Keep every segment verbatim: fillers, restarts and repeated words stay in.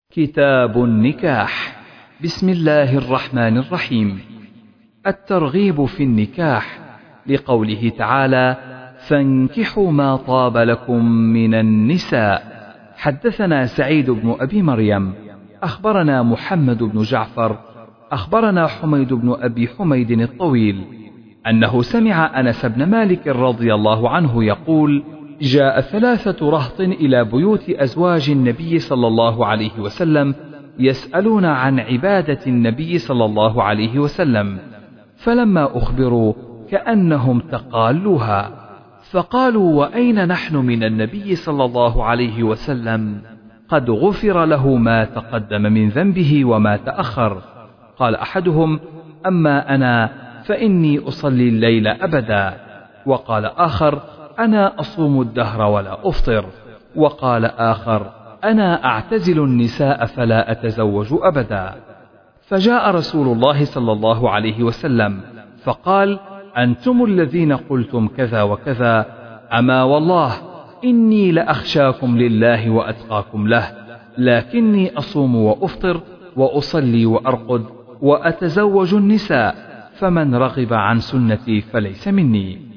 كتاب النكاح. بسم الله الرحمن الرحيم. الترغيب في النكاح لقوله تعالى: فانكحوا ما طاب لكم من النساء. حدثنا سعيد بن أبي مريم أخبرنا محمد بن جعفر أخبرنا حميد بن أبي حميد الطويل أنه سمع أنس بن مالك رضي الله عنه يقول: جاء ثلاثة رهط إلى بيوت أزواج النبي صلى الله عليه وسلم يسألون عن عبادة النبي صلى الله عليه وسلم، فلما أخبروا كأنهم تقالوها، فقالوا: وأين نحن من النبي صلى الله عليه وسلم؟ قد غفر له ما تقدم من ذنبه وما تأخر. قال أحدهم: أما أنا فإني أصلي الليل أبدا. وقال آخر: أنا أصوم الدهر ولا أفطر. وقال آخر: أنا أعتزل النساء فلا أتزوج أبدا. فجاء رسول الله صلى الله عليه وسلم فقال: أنتم الذين قلتم كذا وكذا، أما والله إني لأخشاكم لله وأتقاكم له، لكني أصوم وأفطر وأصلي وأرقد وأتزوج النساء، فمن رغب عن سنتي فليس مني.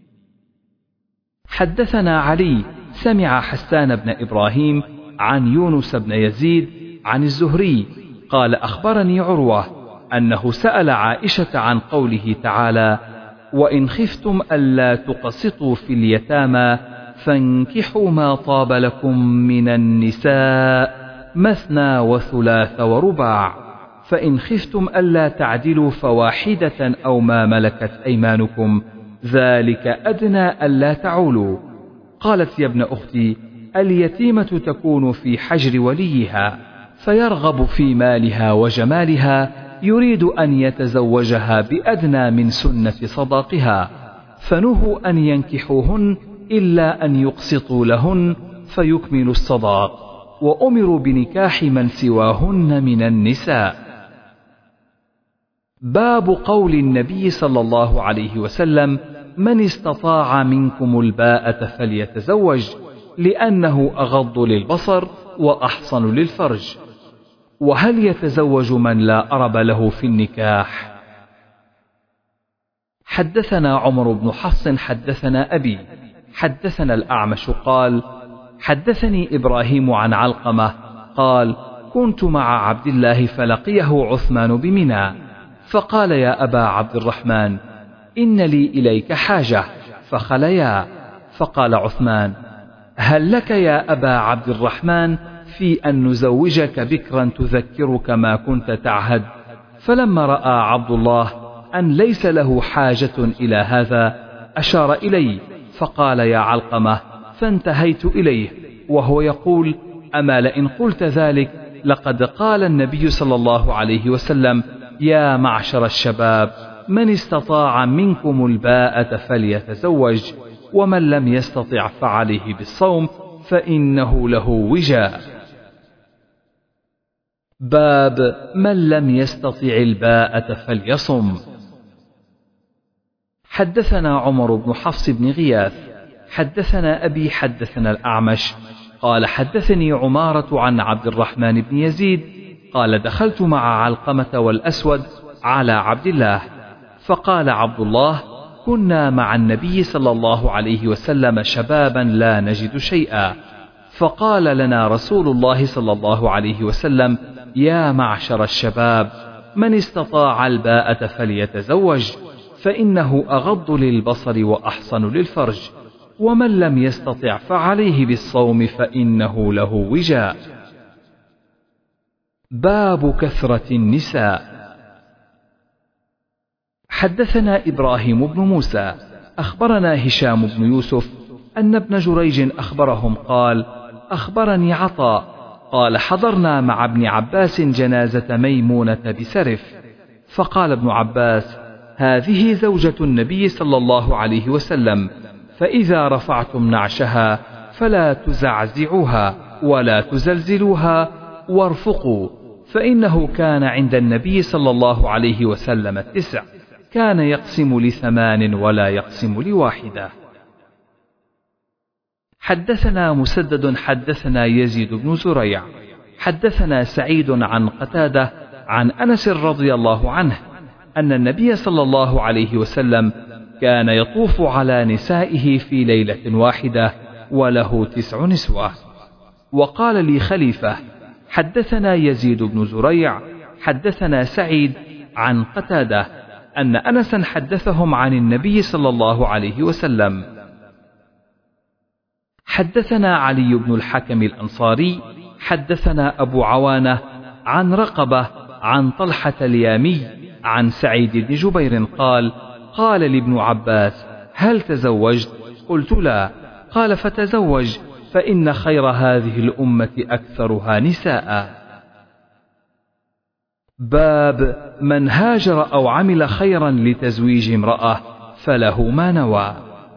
حدثنا علي سمع حسان بن إبراهيم عن يونس بن يزيد عن الزهري قال: أخبرني عروة أنه سأل عائشة عن قوله تعالى: وإن خفتم ألا تقسطوا في اليتامى فانكحوا ما طاب لكم من النساء مثنى وثلاث ورباع، فإن خفتم ألا تعدلوا فواحدة أو ما ملكت أيمانكم ذلك أدنى ألا تعولوا. قالت: يا ابن أختي، اليتيمة تكون في حجر وليها فيرغب في مالها وجمالها، يريد أن يتزوجها بأدنى من سنة صداقها، فنهوا أن ينكحوهن إلا أن يقسطوا لهن فيكملوا الصداق، وأمروا بنكاح من سواهن من النساء. باب قول النبي صلى الله عليه وسلم: من استطاع منكم الباءة فليتزوج، لأنه أغض للبصر وأحصن للفرج. وهل يتزوج من لا أرب له في النكاح؟ حدثنا عمر بن حفص حدثنا أبي حدثنا الأعمش قال: حدثني إبراهيم عن علقمة قال: كنت مع عبد الله فلقيه عثمان بمنى، فقال: يا أبا عبد الرحمن، إن لي إليك حاجة، فخليا. فقال عثمان: هل لك يا أبا عبد الرحمن في أن نزوجك بكرا تذكرك ما كنت تعهد؟ فلما رأى عبد الله أن ليس له حاجة إلى هذا أشار إلي، فقال: يا علقمة، فانتهيت إليه وهو يقول: أما لئن قلت ذلك لقد قال النبي صلى الله عليه وسلم: يا معشر الشباب، من استطاع منكم الباءة فليتزوج، ومن لم يستطع فعليه بالصوم فإنه له وجاء. باب من لم يستطع الباءة فليصم. حدثنا عمر بن حفص بن غياث حدثنا أبي حدثنا الأعمش قال: حدثني عمارة عن عبد الرحمن بن يزيد قال: دخلت مع علقمة والأسود على عبد الله، فقال عبد الله: كنا مع النبي صلى الله عليه وسلم شبابا لا نجد شيئا، فقال لنا رسول الله صلى الله عليه وسلم: يا معشر الشباب، من استطاع الباءة فليتزوج، فإنه أغض للبصر وأحصن للفرج، ومن لم يستطع فعليه بالصوم فإنه له وجاء. باب كثرة النساء. حدثنا إبراهيم بن موسى أخبرنا هشام بن يوسف أن ابن جريج أخبرهم قال: أخبرني عطاء قال: حضرنا مع ابن عباس جنازة ميمونة بسرف، فقال ابن عباس: هذه زوجة النبي صلى الله عليه وسلم، فإذا رفعتم نعشها فلا تزعزعوها ولا تزلزلوها وارفقوا، فإنه كان عند النبي صلى الله عليه وسلم التسع، كان يقسم لثمان ولا يقسم لواحدة. حدثنا مسدد حدثنا يزيد بن زريع حدثنا سعيد عن قتادة عن أنس رضي الله عنه أن النبي صلى الله عليه وسلم كان يطوف على نسائه في ليلة واحدة وله تسع نسوة. وقال لي خليفة: حدثنا يزيد بن زريع حدثنا سعيد عن قتادة أن أنسا حدثهم عن النبي صلى الله عليه وسلم. حدثنا علي بن الحكم الأنصاري حدثنا أبو عوانة عن رقبة عن طلحة اليامي عن سعيد بن جبير قال: قال لابن عباس: هل تزوجت؟ قلت: لا. قال: فتزوج، فإن خير هذه الأمة أكثرها نساء. باب من هاجر أو عمل خيرا لتزويج امرأة فله ما نوى.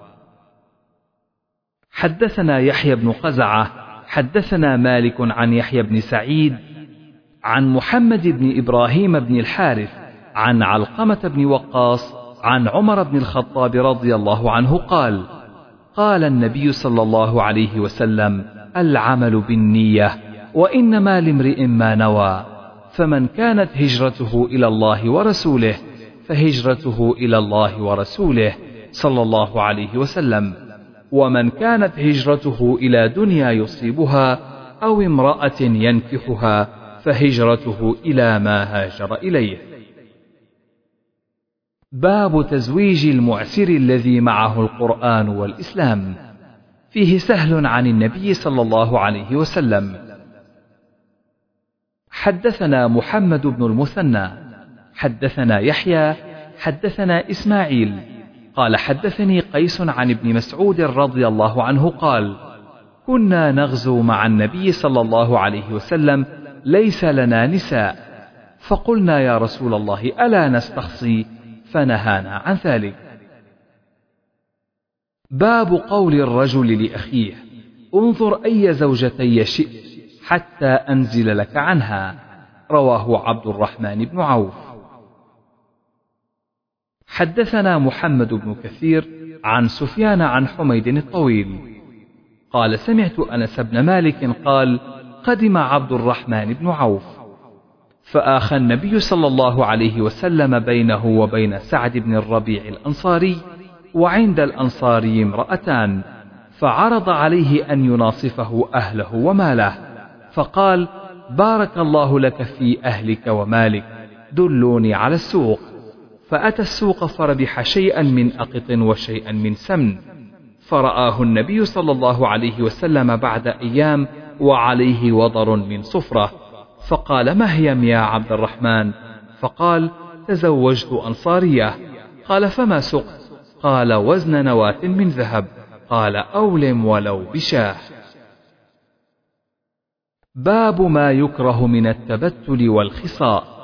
حدثنا يحيى بن قزعة حدثنا مالك عن يحيى بن سعيد عن محمد بن إبراهيم بن الحارث عن علقمة بن وقاص عن عمر بن الخطاب رضي الله عنه قال: قال النبي صلى الله عليه وسلم: العمل بالنية وإنما لامرئ ما نوى، فمن كانت هجرته إلى الله ورسوله فهجرته إلى الله ورسوله صلى الله عليه وسلم، ومن كانت هجرته إلى دنيا يصيبها أو امرأة ينكحها فهجرته إلى ما هاجر إليه. باب تزويج المعسر الذي معه القرآن والإسلام. فيه سهل عن النبي صلى الله عليه وسلم. حدثنا محمد بن المثنى حدثنا يحيى حدثنا إسماعيل قال: حدثني قيس عن ابن مسعود رضي الله عنه قال: كنا نغزو مع النبي صلى الله عليه وسلم ليس لنا نساء، فقلنا: يا رسول الله، ألا نستخصي؟ فنهانا عن ذلك. باب قول الرجل لأخيه: انظر أي زوجتي شئت حتى أنزل لك عنها. رواه عبد الرحمن بن عوف. حدثنا محمد بن كثير عن سفيان عن حميد الطويل قال: سمعت أنس بن مالك قال: قدم عبد الرحمن بن عوف، فآخى النبي صلى الله عليه وسلم بينه وبين سعد بن الربيع الأنصاري، وعند الأنصاري امرأتان، فعرض عليه أن يناصفه أهله وماله، فقال: بارك الله لك في أهلك ومالك، دلوني على السوق. فأتى السوق فربح شيئا من أقط وشيئا من سمن، فرآه النبي صلى الله عليه وسلم بعد أيام وعليه وضر من صفرة، فقال: مهيم يا عبد الرحمن؟ فقال: تزوجت أنصارية. قال: فما سقت؟ قال: وزن نواة من ذهب. قال: أولم ولو بشاه. باب ما يكره من التبتل والخصاء.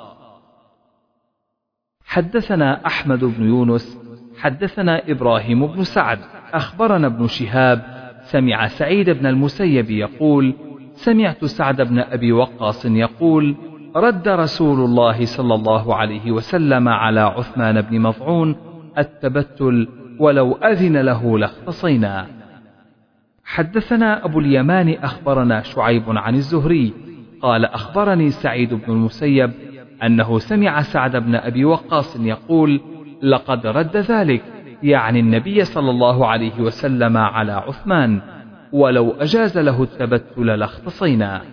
حدثنا أحمد بن يونس حدثنا إبراهيم بن سعد أخبرنا ابن شهاب سمع سعيد بن المسيب يقول: سمعت سعد بن أبي وقاص يقول: رد رسول الله صلى الله عليه وسلم على عثمان بن مظعون التبتل، ولو أذن له لاختصينا. حدثنا أبو اليمان أخبرنا شعيب عن الزهري قال: أخبرني سعيد بن المسيب أنه سمع سعد بن أبي وقاص يقول: لقد رد ذلك، يعني النبي صلى الله عليه وسلم على عثمان، ولو أجاز له التبتل لاختصينا.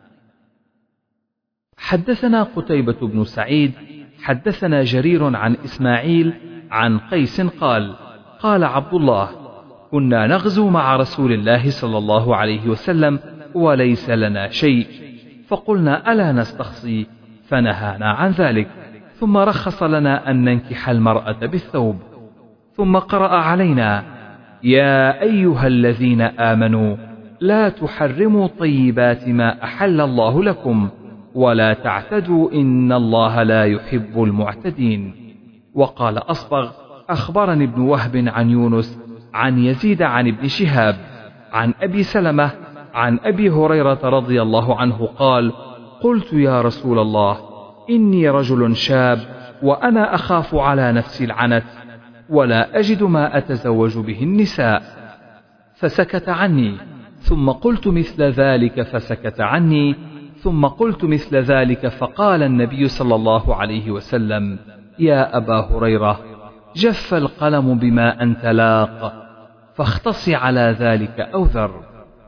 حدثنا قتيبة بن سعيد حدثنا جرير عن إسماعيل عن قيس قال: قال عبد الله: كنا نغزو مع رسول الله صلى الله عليه وسلم وليس لنا شيء، فقلنا: ألا نستخصي؟ فنهانا عن ذلك، ثم رخص لنا أن ننكح المرأة بالثوب، ثم قرأ علينا: يا أيها الذين آمنوا لا تحرموا طيبات ما أحل الله لكم ولا تعتدوا إن الله لا يحب المعتدين. وقال أصبغ: أخبرني ابن وهب عن يونس عن يزيد عن ابن شهاب عن أبي سلمة عن أبي هريرة رضي الله عنه قال: قلت: يا رسول الله، إني رجل شاب وأنا أخاف على نفسي العنت، ولا أجد ما أتزوج به النساء، فسكت عني، ثم قلت مثل ذلك فسكت عني، ثم قلت مثل ذلك فقال النبي صلى الله عليه وسلم: يا أبا هريرة، جف القلم بما أنت لاق، فاختص على ذلك أو ذر.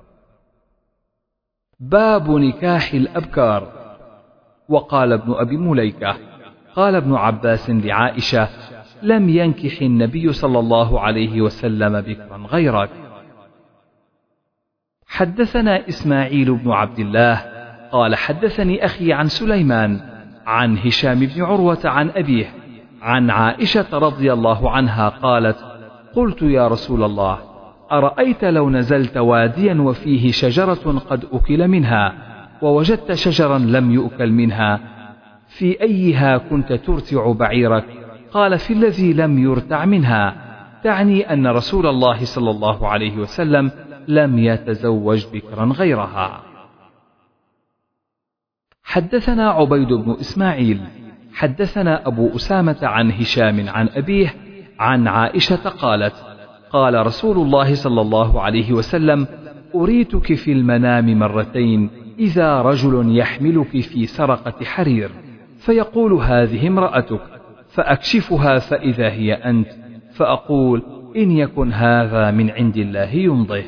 باب نكاح الأبكار. وقال ابن أبي مليكة: قال ابن عباس لعائشة: لم ينكح النبي صلى الله عليه وسلم بكرا غيرك. حدثنا إسماعيل بن عبد الله قال حدثني أخي عن سليمان عن هشام بن عروة عن أبيه عن عائشة رضي الله عنها قالت: قلت يا رسول الله، أرأيت لو نزلت واديا وفيه شجرة قد أكل منها ووجدت شجرا لم يؤكل منها، في أيها كنت ترتع بعيرك؟ قال: في الذي لم يرتع منها، تعني أن رسول الله صلى الله عليه وسلم لم يتزوج بكرا غيرها. حدثنا عبيد بن إسماعيل حدثنا أبو أسامة عن هشام عن أبيه عن عائشة قالت: قال رسول الله صلى الله عليه وسلم: أريتك في المنام مرتين، إذا رجل يحملك في سرقة حرير فيقول هذه امرأتك، فأكشفها فإذا هي أنت، فأقول إن يكن هذا من عند الله يمضه.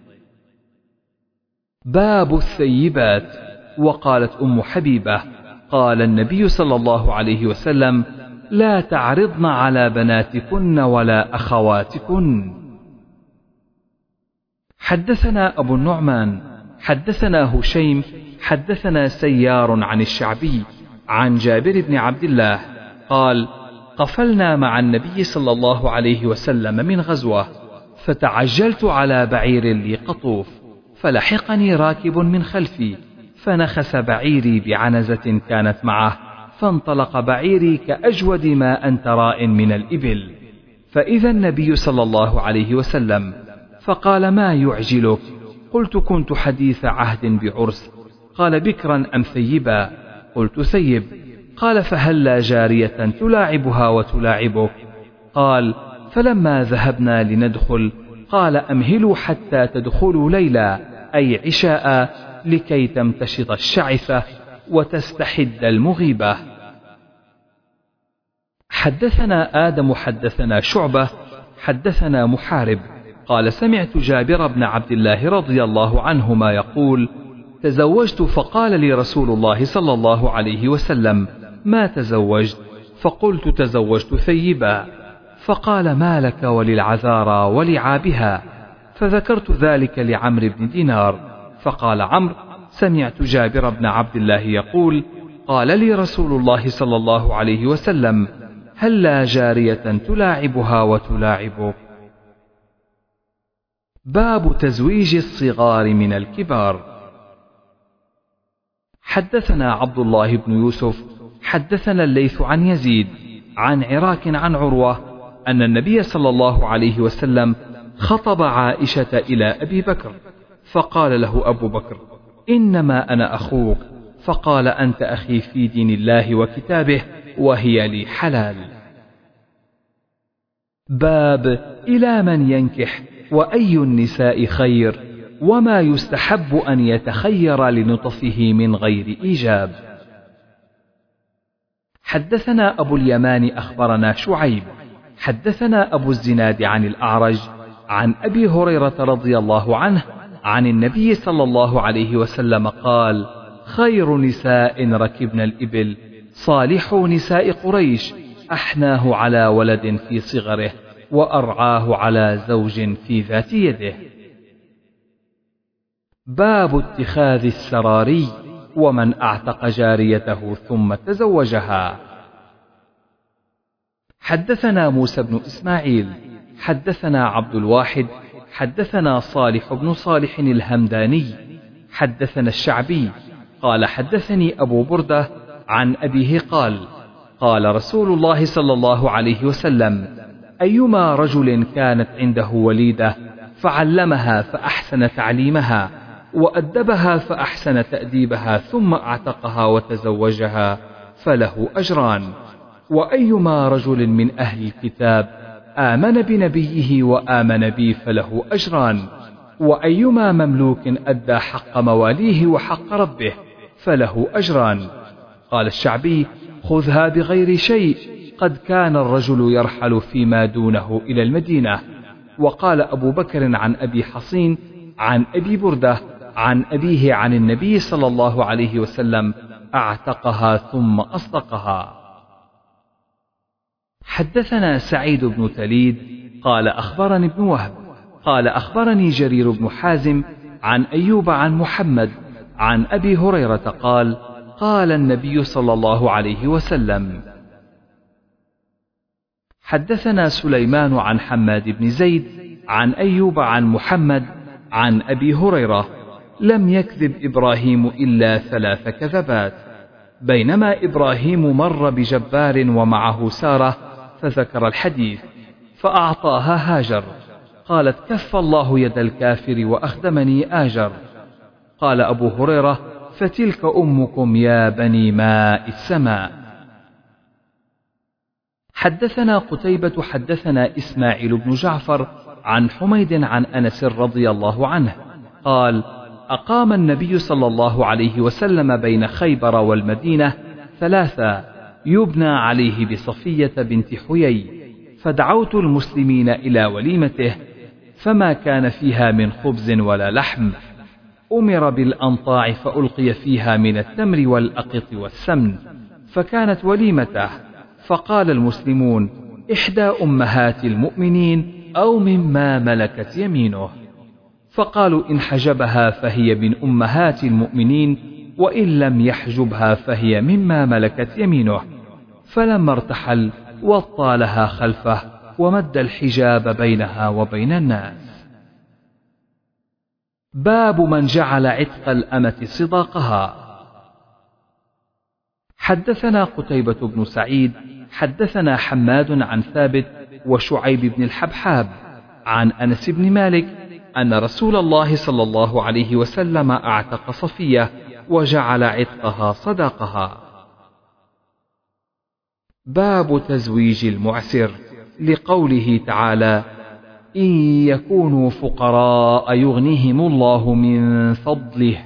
باب الثيبات. وقالت أم حبيبة: قال النبي صلى الله عليه وسلم: لا تعرضن على بناتكن ولا أخواتكن. حدثنا أبو النعمان حدثنا هشيم حدثنا سيار عن الشعبي عن جابر بن عبد الله قال: قفلنا مع النبي صلى الله عليه وسلم من غزوة، فتعجلت على بعير لي قطوف، فلحقني راكب من خلفي، فنخس بعيري بعنزة كانت معه، فانطلق بعيري كأجود ما أنت راء من الإبل، فإذا النبي صلى الله عليه وسلم، فقال: ما يعجلك؟ قلت: كنت حديث عهد بعرس. قال: بكرا أم ثيبا؟ قلت: ثيب. قال: فهلا جارية تلاعبها وتلاعبك؟ قال: فلما ذهبنا لندخل قال: أمهلوا حتى تدخلوا ليلا، أي عشاء، لكي تمتشط الشعثة وتستحد المغيبة. حدثنا آدم حدثنا شعبة حدثنا محارب قال: سمعت جابر بن عبد الله رضي الله عنهما يقول: تزوجت، فقال لي رسول الله صلى الله عليه وسلم: ما تزوجت؟ فقلت: تزوجت ثيبا. فقال: ما لك وللعذارى ولعابها؟ فذكرت ذلك لعمرو بن دينار، فقال عمرو: سمعت جابر بن عبد الله يقول: قال لي رسول الله صلى الله عليه وسلم: هلا جارية تلاعبها وتلاعبك. باب تزويج الصغار من الكبار. حدثنا عبد الله بن يوسف حدثنا الليث عن يزيد عن عراك عن عروة أن النبي صلى الله عليه وسلم خطب عائشة إلى أبي بكر، فقال له أبو بكر: إنما أنا أخوك. فقال: أنت أخي في دين الله وكتابه، وهي لي حلال. باب إلى من ينكح، وأي النساء خير، وما يستحب أن يتخير لنطفه من غير إيجاب. حدثنا أبو اليمان أخبرنا شعيب حدثنا أبو الزناد عن الأعرج عن أبي هريرة رضي الله عنه عن النبي صلى الله عليه وسلم قال: خير نساء ركبن الإبل صالح نساء قريش، أحناه على ولد في صغره، وأرعاه على زوج في ذات يده. باب اتخاذ السراري، ومن أعتق جاريته ثم تزوجها. حدثنا موسى بن إسماعيل حدثنا عبد الواحد حدثنا صالح بن صالح الهمداني حدثنا الشعبي قال: حدثني أبو بردة عن أبيه قال: قال رسول الله صلى الله عليه وسلم: أيما رجل كانت عنده وليدة فعلمها فأحسن تعليمها وأدبها فأحسن تأديبها ثم أعتقها وتزوجها فله أجران، وأيما رجل من أهل الكتاب آمن بنبيه وآمن بي فله أجران، وأيما مملوك أدى حق مواليه وحق ربه فله أجران. قال الشعبي: خذها بغير شيء، قد كان الرجل يرحل فيما دونه إلى المدينة. وقال أبو بكر عن أبي حصين عن أبي بردة عن أبيه عن النبي صلى الله عليه وسلم: أعتقها ثم أصدقها. حدثنا سعيد بن تليد قال أخبرني ابن وهب قال أخبرني جرير بن حازم عن أيوب عن محمد عن أبي هريرة قال: قال النبي صلى الله عليه وسلم. حدثنا سليمان عن حماد بن زيد عن أيوب عن محمد عن أبي هريرة: لم يكذب إبراهيم إلا ثلاث كذبات. بينما إبراهيم مر بجبار ومعه سارة فذكر الحديث، فأعطاها هاجر، قالت: كف الله يد الكافر وأخدمني آجر. قال أبو هريرة: فتلك أمكم يا بني ماء السماء. حدثنا قتيبة حدثنا إسماعيل بن جعفر عن حميد عن أنس رضي الله عنه قال: أقام النبي صلى الله عليه وسلم بين خيبر والمدينة ثلاثة يبنى عليه بصفية بنت حيي، فدعوت المسلمين إلى وليمته، فما كان فيها من خبز ولا لحم. أمر بالأنطاع فألقي فيها من التمر والأقط والسمن، فكانت وليمته. فقال المسلمون: إحدى أمهات المؤمنين أو مما ملكت يمينه. فقالوا: إن حجبها فهي من أمهات المؤمنين، وإن لم يحجبها فهي مما ملكت يمينه. فلما ارتحل وطى لها خلفه ومد الحجاب بينها وبين الناس. باب من جعل عتق الأمة صداقها. حدثنا قتيبة بن سعيد حدثنا حماد عن ثابت وشعيب بن الحبحاب عن أنس بن مالك أن رسول الله صلى الله عليه وسلم أعتق صفية وجعل عتقها صداقها. باب تزويج المعسر، لقوله تعالى: إن يكونوا فقراء يغنيهم الله من فضله.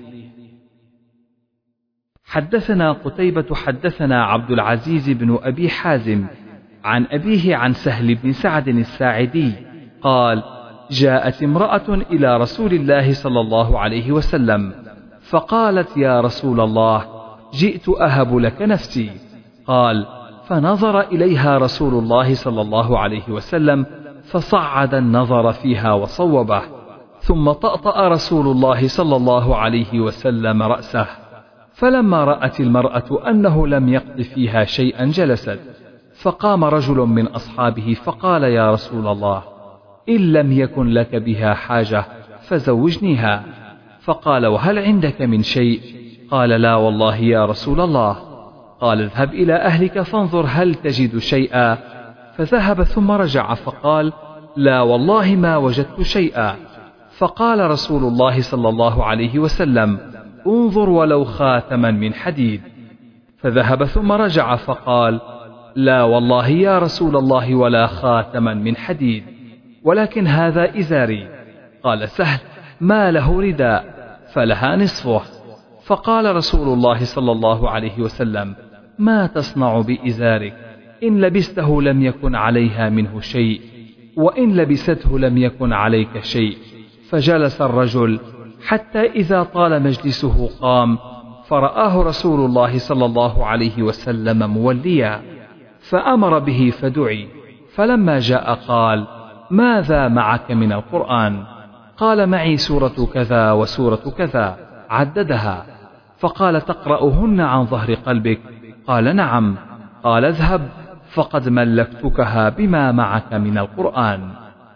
حدثنا قتيبة حدثنا عبد العزيز بن أبي حازم عن أبيه عن سهل بن سعد الساعدي قال: جاءت امرأة إلى رسول الله صلى الله عليه وسلم فقالت: يا رسول الله، جئت أهب لك نفسي. قال: فنظر إليها رسول الله صلى الله عليه وسلم فصعد النظر فيها وصوبه، ثم طأطأ رسول الله صلى الله عليه وسلم رأسه، فلما رأت المرأة أنه لم يقض فيها شيئا جلست، فقام رجل من أصحابه فقال: يا رسول الله، إن لم يكن لك بها حاجة فزوجنيها. فقال: وهل عندك من شيء؟ قال: لا والله يا رسول الله. قال: اذهب إلى أهلك فانظر هل تجد شيئا. فذهب ثم رجع فقال: لا والله ما وجدت شيئا. فقال رسول الله صلى الله عليه وسلم: انظر ولو خاتما من حديد. فذهب ثم رجع فقال: لا والله يا رسول الله ولا خاتما من حديد، ولكن هذا إزاري. قال سهل: ما له رداء فلها نصفه. فقال رسول الله صلى الله عليه وسلم: ما تصنع بإزارك؟ إن لبسته لم يكن عليها منه شيء، وإن لبسته لم يكن عليك شيء. فجلس الرجل حتى إذا طال مجلسه قام، فرآه رسول الله صلى الله عليه وسلم موليا، فأمر به فدعي. فلما جاء قال: ماذا معك من القرآن؟ قال: معي سورة كذا وسورة كذا، عددها. فقال: تقرأهن عن ظهر قلبك؟ قال: نعم. قال: اذهب فقد ملكتكها بما معك من القرآن.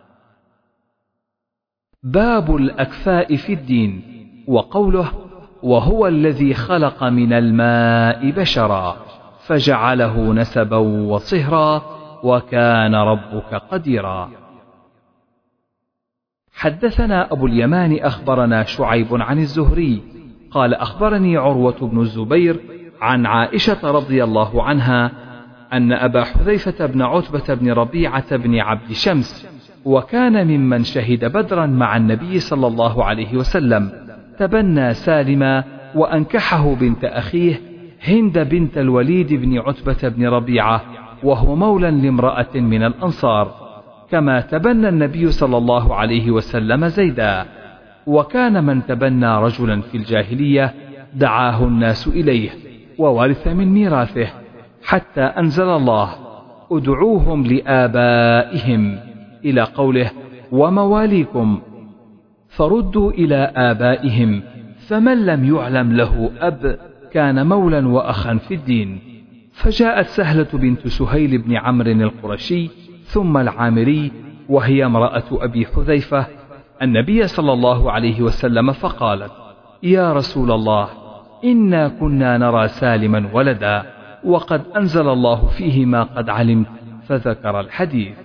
باب الأكفاء في الدين، وقوله: وهو الذي خلق من الماء بشرا فجعله نسبا وصهرا وكان ربك قديرا. حدثنا أبو اليمان أخبرنا شعيب عن الزهري قال: أخبرني عروة بن الزبير عن عائشة رضي الله عنها أن أبا حذيفة بن عتبة بن ربيعة بن عبد شمس، وكان ممن شهد بدرا مع النبي صلى الله عليه وسلم، تبنى سالما وأنكحه بنت أخيه هند بنت الوليد بن عتبة بن ربيعة، وهو مولى لامرأة من الأنصار، كما تبنى النبي صلى الله عليه وسلم زيدا. وكان من تبنى رجلا في الجاهلية دعاه الناس إليه وورث من ميراثه، حتى أنزل الله: ادعوهم لآبائهم، إلى قوله: ومواليكم، فردوا إلى آبائهم. فمن لم يعلم له أب كان مولا وأخا في الدين. فجاءت سهلة بنت سهيل بن عمرو القرشي ثم العامري، وهي امرأة أبي حذيفة، النبي صلى الله عليه وسلم فقالت: يا رسول الله، إنا كنا نرى سالما ولدا، وقد أنزل الله فيه ما قد علمت، فذكر الحديث.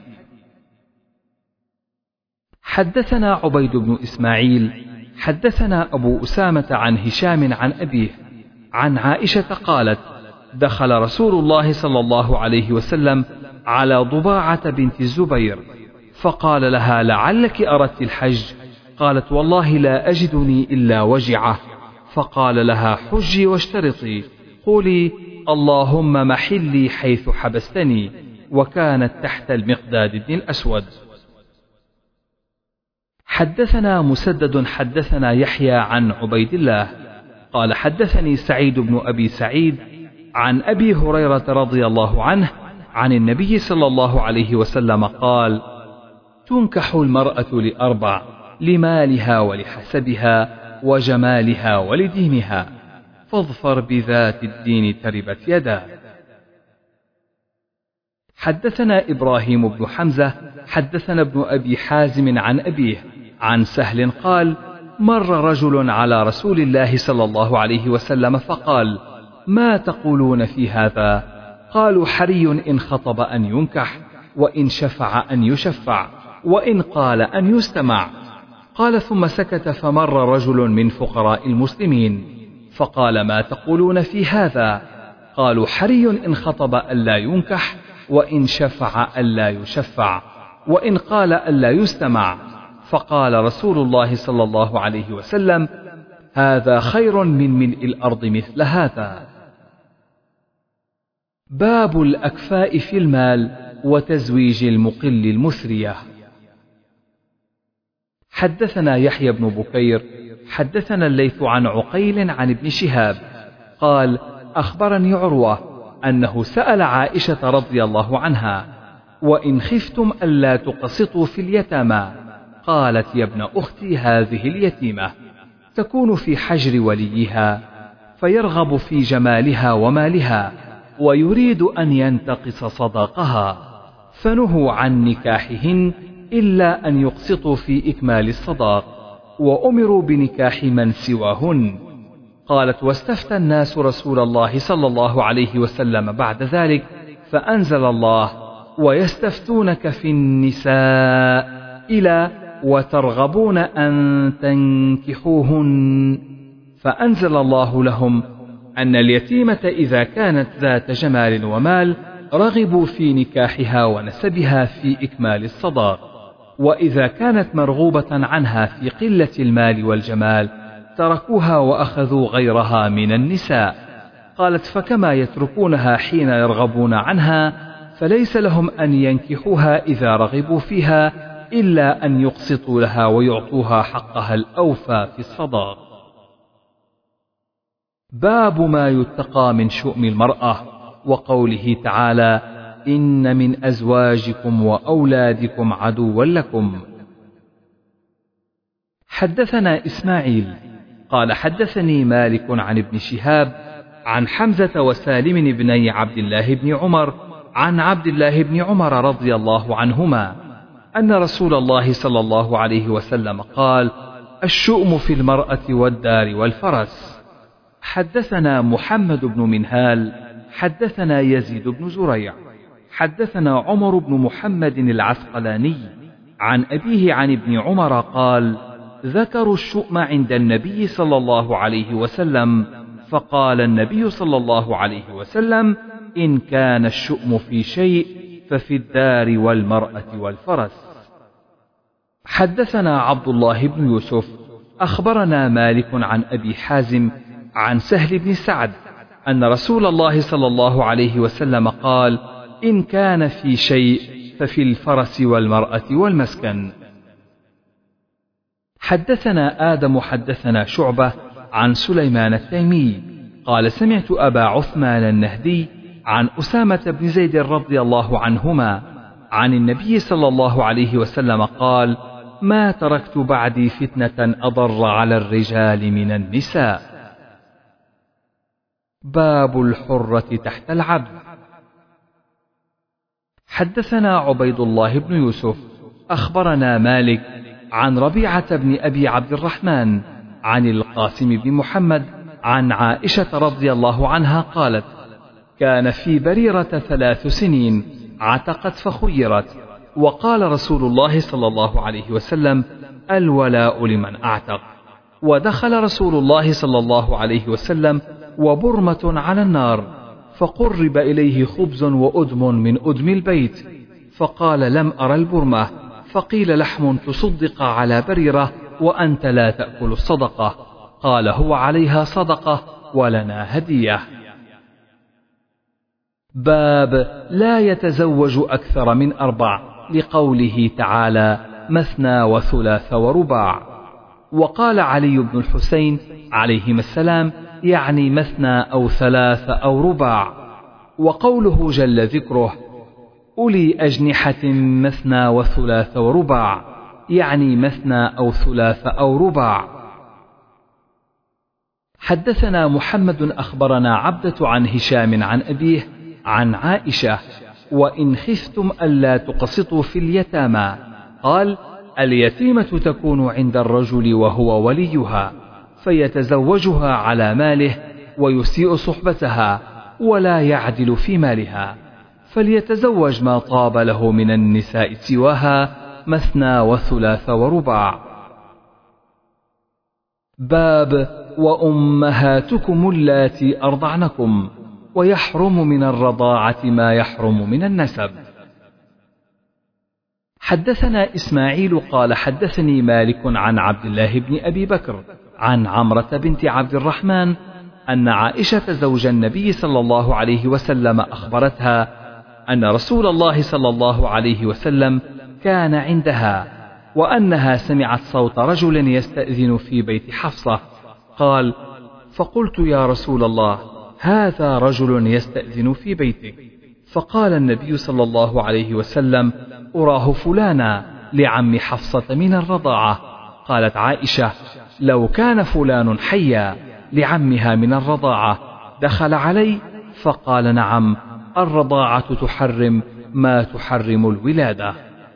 حدثنا عبيد بن إسماعيل حدثنا أبو أسامة عن هشام عن أبيه عن عائشة قالت: دخل رسول الله صلى الله عليه وسلم على ضباعة بنت الزبير، فقال لها: لعلك أردت الحج؟ قالت: والله لا أجدني إلا وجعة. فقال لها: حجي واشترطي، قولي: اللهم محلي حيث حبستني. وكانت تحت المقداد بن الأسود. حدثنا مسدد حدثنا يحيى عن عبيد الله قال حدثني سعيد بن أبي سعيد عن أبي هريرة رضي الله عنه عن النبي صلى الله عليه وسلم قال: تنكح المرأة لأربع: لمالها ولحسبها وجمالها ولدينها، فاظفر بذات الدين تربت يداه. حدثنا إبراهيم بن حمزة حدثنا ابن أبي حازم عن أبيه عن سهل قال: مر رجل على رسول الله صلى الله عليه وسلم فقال: ما تقولون في هذا؟ قالوا: حري إن خطب أن ينكح، وإن شفع أن يشفع، وإن قال أن يستمع. قال ثم سكت، فمر رجل من فقراء المسلمين فقال: ما تقولون في هذا؟ قالوا: حري إن خطب ألا ينكح، وإن شفع ألا يشفع، وإن قال ألا يستمع. فقال رسول الله صلى الله عليه وسلم: هذا خير من ملء الأرض مثل هذا. باب الأكفاء في المال وتزويج المقل المثرية. حدثنا يحيى بن بكير حدثنا الليث عن عقيل عن ابن شهاب قال: أخبرني عروة أنه سأل عائشة رضي الله عنها: وإن خفتم ألا تقسطوا في اليتامى؟ قالت: يا ابن أختي، هذه اليتيمة تكون في حجر وليها، فيرغب في جمالها ومالها، ويريد أن ينتقص صداقها، فنهوا عن نكاحهن إلا أن يقسطوا في إكمال الصداق، وأمروا بنكاح من سواهن. قالت: واستفتى الناس رسول الله صلى الله عليه وسلم بعد ذلك، فأنزل الله: ويستفتونك في النساء إلى وترغبون أن تنكحوهن، فأنزل الله لهم أن اليتيمة إذا كانت ذات جمال ومال رغبوا في نكاحها ونسبها في إكمال الصداق، وإذا كانت مرغوبة عنها في قلة المال والجمال تركوها وأخذوا غيرها من النساء. قالت: فكما يتركونها حين يرغبون عنها، فليس لهم أن ينكحوها إذا رغبوا فيها إلا أن يقسطوا لها ويعطوها حقها الأوفى في الصداق. باب ما يتقى من شؤم المرأة، وقوله تعالى: إن من أزواجكم وأولادكم عدوا لكم. حدثنا إسماعيل قال حدثني مالك عن ابن شهاب عن حمزة وسالم بني عبد الله بن عمر عن عبد الله بن عمر رضي الله عنهما أن رسول الله صلى الله عليه وسلم قال: الشؤم في المرأة والدار والفرس. حدثنا محمد بن منهال حدثنا يزيد بن زريع حدثنا عمر بن محمد العسقلاني عن أبيه عن ابن عمر قال: ذكروا الشؤم عند النبي صلى الله عليه وسلم، فقال النبي صلى الله عليه وسلم: إن كان الشؤم في شيء ففي الدار والمرأة والفرس. حدثنا عبد الله بن يوسف أخبرنا مالك عن أبي حازم عن سهل بن سعد أن رسول الله صلى الله عليه وسلم قال: إن كان في شيء ففي الفرس والمرأة والمسكن. حدثنا آدم حدثنا شعبة عن سليمان التيمي قال: سمعت أبا عثمان النهدي عن أسامة بن زيد رضي الله عنهما عن النبي صلى الله عليه وسلم قال: ما تركت بعدي فتنة أضر على الرجال من النساء. باب الحرة تحت العبد. حدثنا عبيد الله بن يوسف أخبرنا مالك عن ربيعة بن أبي عبد الرحمن عن القاسم بن محمد عن عائشة رضي الله عنها قالت: كان في بريرة ثلاث سنين عتقت فخيرت، وقال رسول الله صلى الله عليه وسلم: الولاء لمن أعتق. ودخل رسول الله صلى الله عليه وسلم وبرمة على النار، فقرب إليه خبز وأدم من أدم البيت، فقال: لم أرى البرمة. فقيل: لحم تصدق على بريرة وأنت لا تأكل الصدقة. قال: هو عليها صدقة ولنا هدية. باب لا يتزوج أكثر من أربع، لقوله تعالى: مثنى وثلاث ورباع. وقال علي بن الحسين عليهما السلام: يعني مثنى أو ثلاث أو رباع. وقوله جل ذكره: أولي أجنحة مثنى وثلاث ورباع، يعني مثنى أو ثلاث أو رباع. حدثنا محمد أخبرنا عبدة عن هشام عن أبيه عن عائشة: وإن خفتم ألا تقسطوا في اليتامى، قال: اليتيمة تكون عند الرجل وهو وليها، فيتزوجها على ماله ويسيء صحبتها ولا يعدل في مالها، فليتزوج ما طاب له من النساء سواها مثنى وثلاث ورباع. باب وأمهاتكم اللاتي أرضعنكم، ويحرم من الرضاعة ما يحرم من النسب. حدثنا إسماعيل قال: حدثني مالك عن عبد الله بن أبي بكر عن عمرة بنت عبد الرحمن أن عائشة زوج النبي صلى الله عليه وسلم أخبرتها أن رسول الله صلى الله عليه وسلم كان عندها، وأنها سمعت صوت رجل يستأذن في بيت حفصة. قال: فقلت: يا رسول الله، هذا رجل يستأذن في بيتك. فقال النبي صلى الله عليه وسلم: أراه فلانا لعم حفصة من الرضاعة. قالت عائشة: لو كان فلان حيا لعمها من الرضاعة دخل علي؟ فقال: نعم، الرضاعة تحرم ما تحرم الولادة.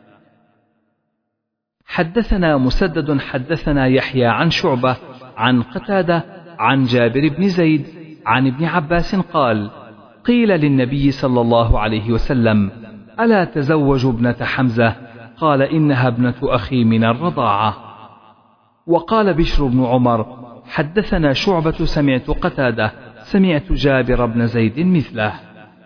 حدثنا مسدد حدثنا يحيى عن شعبة عن قتادة عن جابر بن زيد عن ابن عباس قال: قيل للنبي صلى الله عليه وسلم: ألا تزوج ابنة حمزة؟ قال: إنها ابنة أخي من الرضاعة. وقال بشر بن عمر: حدثنا شعبة سمعت قتادة سمعت جابر بن زيد مثله.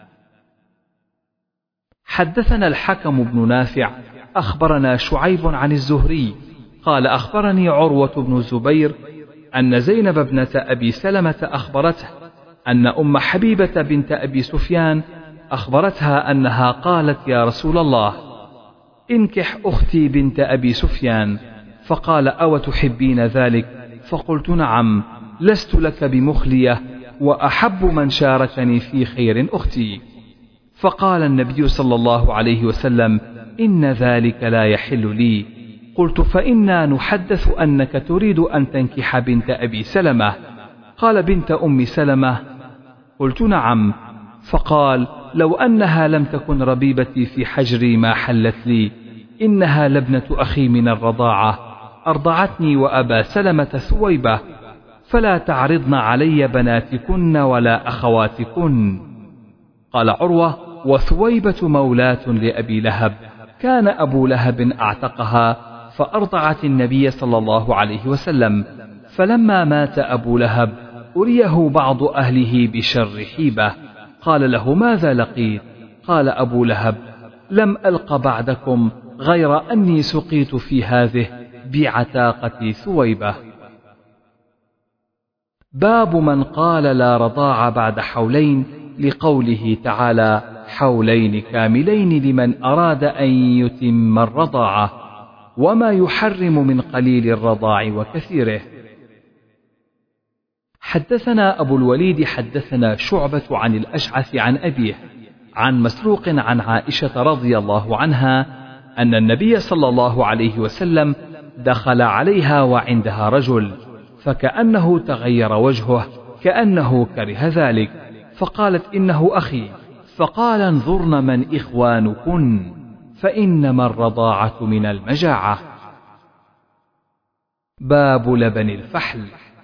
حدثنا الحكم بن نافع أخبرنا شعيب عن الزهري قال: أخبرني عروة بن الزبير أن زينب ابنة أبي سلمة أخبرته أن أم حبيبة بنت أبي سفيان أخبرتها أنها قالت: يا رسول الله، انكح أختي بنت أبي سفيان. فقال: أو تحبين ذلك؟ فقلت: نعم، لست لك بمخلية، وأحب من شاركني في خير أختي. فقال النبي صلى الله عليه وسلم: إن ذلك لا يحل لي. قلت: فإنا نحدث أنك تريد أن تنكح بنت أبي سلمة. قال: بنت أم سلمة؟ قلت: نعم. فقال: لو أنها لم تكن ربيبتي في حجري ما حلت لي، إنها لابنة أخي من الرضاعة، أرضعتني وأبا سلمة ثويبة، فلا تعرضن علي بناتكن ولا أخواتكن. قال عروة: وثويبة مولاة لأبي لهب، كان أبو لهب أعتقها فأرضعت النبي صلى الله عليه وسلم، فلما مات أبو لهب أريه بعض أهله بشر حيبة. قال له: ماذا لقيت؟ قال أبو لهب: لم ألق بعدكم غير أني سقيت في هذه بعتاقة ثويبة. باب من قال لا رضاع بعد حولين لقوله تعالى حولين كاملين لمن أراد أن يتم الرضاعة، وما يحرم من قليل الرضاع وكثيره. حدثنا أبو الوليد حدثنا شعبة عن الأشعث عن أبيه عن مسروق عن عائشة رضي الله عنها أن النبي صلى الله عليه وسلم دخل عليها وعندها رجل، فكأنه تغير وجهه كأنه كره ذلك، فقالت إنه أخي، فقال انظرن من إخوانكن فإنما الرضاعة من المجاعة. باب لبن الفحل.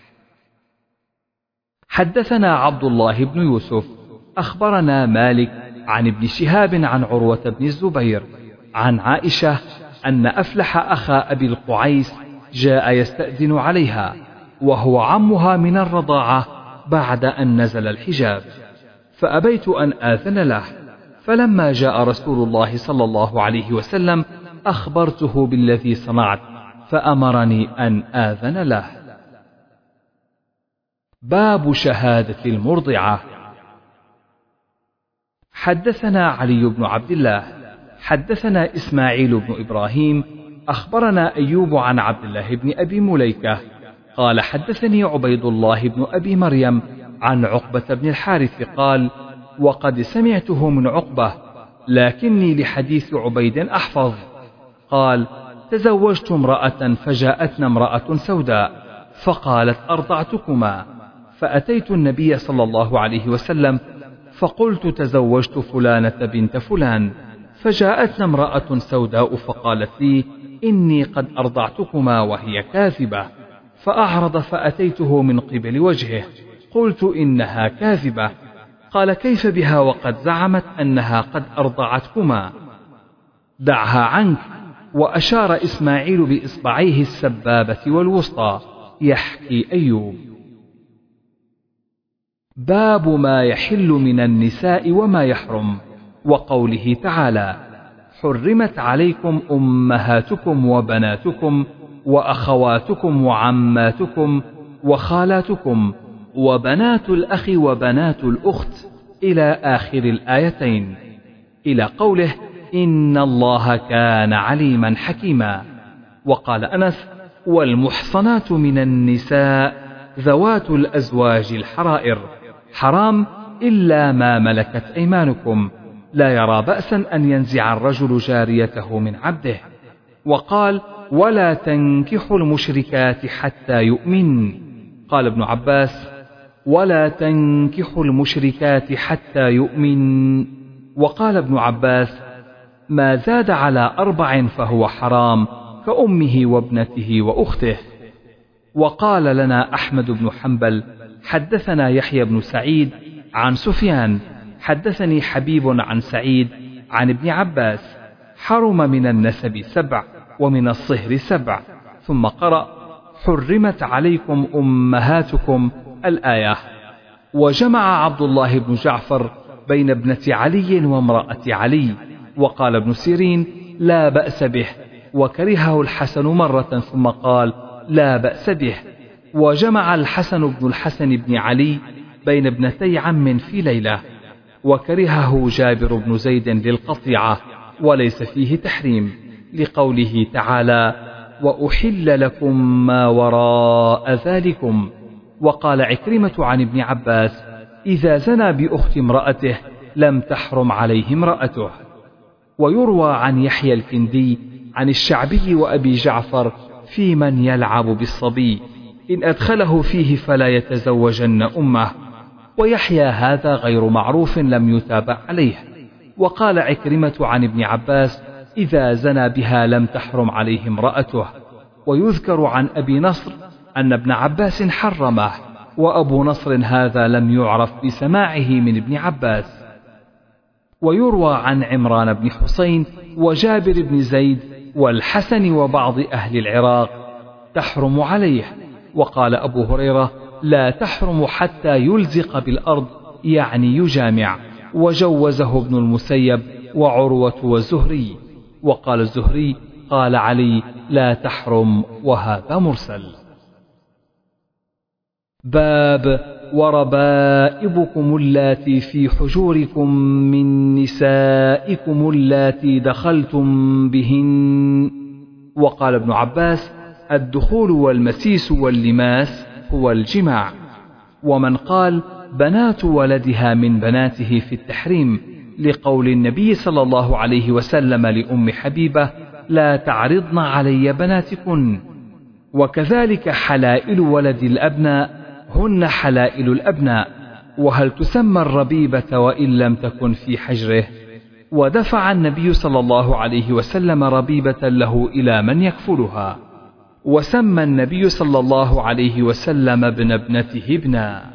حدثنا عبد الله بن يوسف أخبرنا مالك عن ابن شهاب عن عروة بن الزبير عن عائشة أن أفلح أخا أبي القعيس جاء يستأذن عليها وهو عمها من الرضاعة بعد أن نزل الحجاب، فأبيت أن آذن له، فلما جاء رسول الله صلى الله عليه وسلم أخبرته بالذي صنعت فأمرني أن آذن له. باب شهادة المرضعة. حدثنا علي بن عبد الله حدثنا إسماعيل بن إبراهيم أخبرنا أيوب عن عبد الله بن أبي مليكة قال حدثني عبيد الله بن أبي مريم عن عقبة بن الحارث قال وقد سمعته من عقبة لكني لحديث عبيد أحفظ. قال تزوجت امرأة فجاءتنا امرأة سوداء فقالت أرضعتكما، فأتيت النبي صلى الله عليه وسلم فقلت تزوجت فلانة بنت فلان، فجاءتنا امرأة سوداء فقالت لي إني قد أرضعتكما وهي كاذبة، فأعرض فأتيته من قبل وجهه قلت إنها كاذبة. قال كيف بها وقد زعمت أنها قد أرضعتكما، دعها عنك. وأشار إسماعيل بإصبعيه السبابة والوسطى يحكي أيوب. باب ما يحل من النساء وما يحرم، وقوله تعالى حرمت عليكم أمهاتكم وبناتكم وأخواتكم وعماتكم وخالاتكم وبنات الأخ وبنات الأخت إلى آخر الآيتين، إلى قوله إن الله كان عليما حكيما. وقال أنس والمحصنات من النساء ذوات الأزواج الحرائر حرام إلا ما ملكت أيمانكم، لا يرى بأسا أن ينزع الرجل جاريته من عبده. وقال ولا تنكحوا المشركات حتى يؤمن. قال ابن عباس ولا تنكحوا المشركات حتى يؤمن. وقال ابن عباس ما زاد على أربع فهو حرام كأمه وابنته وأخته. وقال لنا أحمد بن حنبل حدثنا يحيى بن سعيد عن سفيان حدثني حبيب عن سعيد عن ابن عباس حرم من النسب سبع ومن الصهر سبع، ثم قرأ حرمت عليكم أمهاتكم الآية. وجمع عبد الله بن جعفر بين ابنة علي وامرأة علي. وقال ابن سيرين لا بأس به، وكرهه الحسن مرة ثم قال لا بأس به. وجمع الحسن بن الحسن بن علي بين ابنتي عم في ليلة، وكرهه جابر بن زيد للقطيعة وليس فيه تحريم، لقوله تعالى وأحل لكم ما وراء ذلكم. وقال عكرمة عن ابن عباس إذا زنى بأخت امرأته لم تحرم عليه امرأته. ويروى عن يحيى الكندي عن الشعبي وأبي جعفر في من يلعب بالصبي إن أدخله فيه فلا يتزوجن أمه. ويحيى هذا غير معروف لم يتابع عليه. وقال عكرمة عن ابن عباس إذا زنى بها لم تحرم عليه امرأته. ويذكر عن أبي نصر أن ابن عباس حرمه، وأبو نصر هذا لم يعرف بسماعه من ابن عباس. ويروى عن عمران بن حسين وجابر بن زيد والحسن وبعض أهل العراق تحرم عليه. وقال أبو هريرة لا تحرم حتى يلزق بالأرض يعني يجامع. وجوزه ابن المسيب وعروة والزهري. وقال الزهري قال علي لا تحرم، وهذا مرسل. باب وربائبكم اللاتي في حجوركم من نسائكم اللاتي دخلتم بهن. وقال ابن عباس: الدخول والمسيس واللماس هو الجماع. ومن قال: بنات ولدها من بناته في التحريم، لقول النبي صلى الله عليه وسلم لأم حبيبة: لا تعرضن علي بناتكن. وكذلك حلائل ولد الأبناء هن حلائل الأبناء. وهل تسمى الربيبة وإن لم تكن في حجره؟ ودفع النبي صلى الله عليه وسلم ربيبة له إلى من يكفلها، وسمى النبي صلى الله عليه وسلم ابن ابنته ابنا.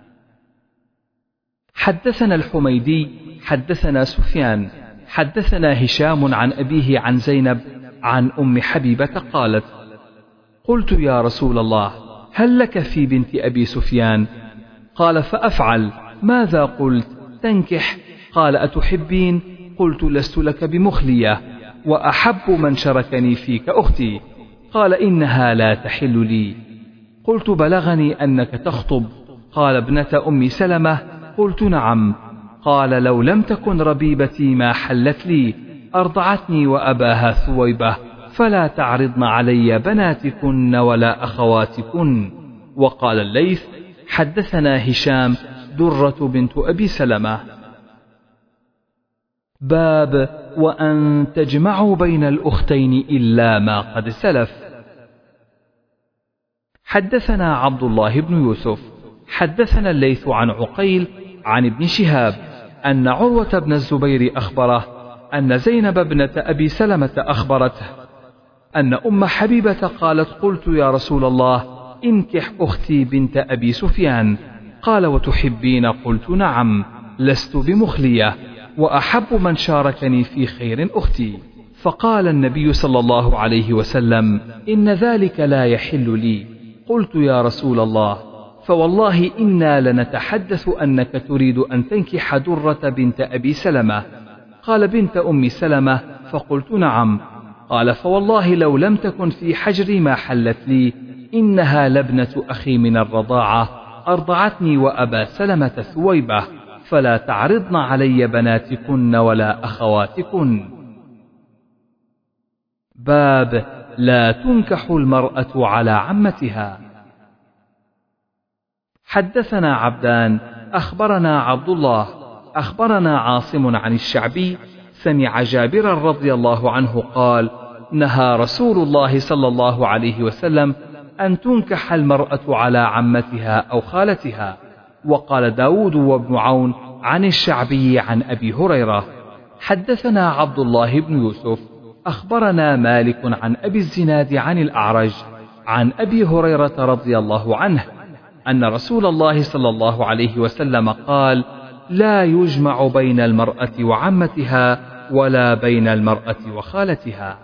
حدثنا الحميدي حدثنا سفيان حدثنا هشام عن أبيه عن زينب عن أم حبيبة قالت: قلت يا رسول الله، هل لك في بنت أبي سفيان؟ قال: فأفعل. ماذا قلت؟ تنكح. قال: أتحبين؟ قلت: لست لك بمخلية، وأحب من شركني فيك أختي. قال: إنها لا تحل لي. قلت: بلغني أنك تخطب. قال: ابنة أم سلمة. قلت: نعم. قال: لو لم تكن ربيبتي ما حلت لي، أرضعتني وأباها ثويبة، فلا تعرضن علي بناتكن ولا أخواتكن. وقال الليث: حدثنا هشام درة بنت أبي سلمة. باب وأن تجمعوا بين الأختين إلا ما قد سلف. حدثنا عبد الله بن يوسف حدثنا الليث عن عقيل عن ابن شهاب أن عروة بن الزبير أخبره أن زينب ابنة أبي سلمة أخبرته أن أم حبيبة قالت: قلت يا رسول الله، انكح أختي بنت أبي سفيان. قال: وتحبين؟ قلت: نعم، لست بمخلية، وأحب من شاركني في خير أختي. فقال النبي صلى الله عليه وسلم: إن ذلك لا يحل لي. قلت: يا رسول الله، فوالله إنا لنتحدث أنك تريد أن تنكح درة بنت أبي سلمة. قال: بنت أم سلمة. فقلت: نعم. قال: فوالله لو لم تكن في حجري ما حلت لي، إنها لابنة أخي من الرضاعة، أرضعتني وأبا سلمة ثويبة، فلا تعرضن علي بناتكن ولا أخواتكن. باب لا تنكح المرأة على عمتها. حدثنا عبدان أخبرنا عبد الله أخبرنا عاصم عن الشعبي سمع جابرا رضي الله عنه قال: نهى رسول الله صلى الله عليه وسلم أن تنكح المرأة على عمتها أو خالتها. وقال داود وابن عون عن الشعبي عن أبي هريرة. حدثنا عبد الله بن يوسف أخبرنا مالك عن أبي الزناد عن الأعرج عن أبي هريرة رضي الله عنه أن رسول الله صلى الله عليه وسلم قال: لا يجمع بين المرأة وعمتها ولا بين المرأة وخالتها.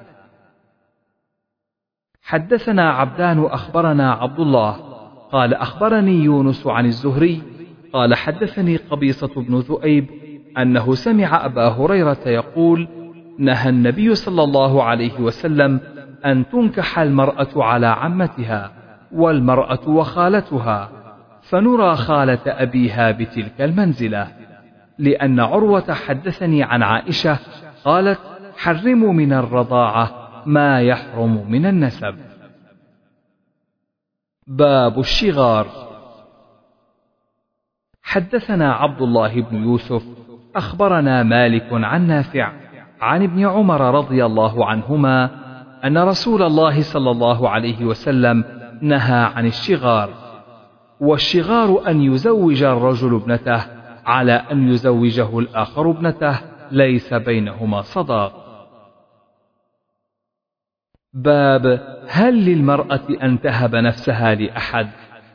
حدثنا عبدان أخبرنا عبد الله قال: أخبرني يونس عن الزهري قال: حدثني قبيصة بن ذؤيب أنه سمع أبا هريرة يقول: نهى النبي صلى الله عليه وسلم أن تنكح المرأة على عمتها والمرأة وخالتها، فنرى خالة أبيها بتلك المنزلة، لأن عروة حدثني عن عائشة قالت: حرموا من الرضاعة ما يحرم من النسب. باب الشغار. حدثنا عبد الله بن يوسف أخبرنا مالك عن نافع عن ابن عمر رضي الله عنهما أن رسول الله صلى الله عليه وسلم نهى عن الشغار. والشغار أن يزوج الرجل ابنته على أن يزوجه الآخر ابنته ليس بينهما صداق. باب هل للمرأة أن تهب نفسها لأحد.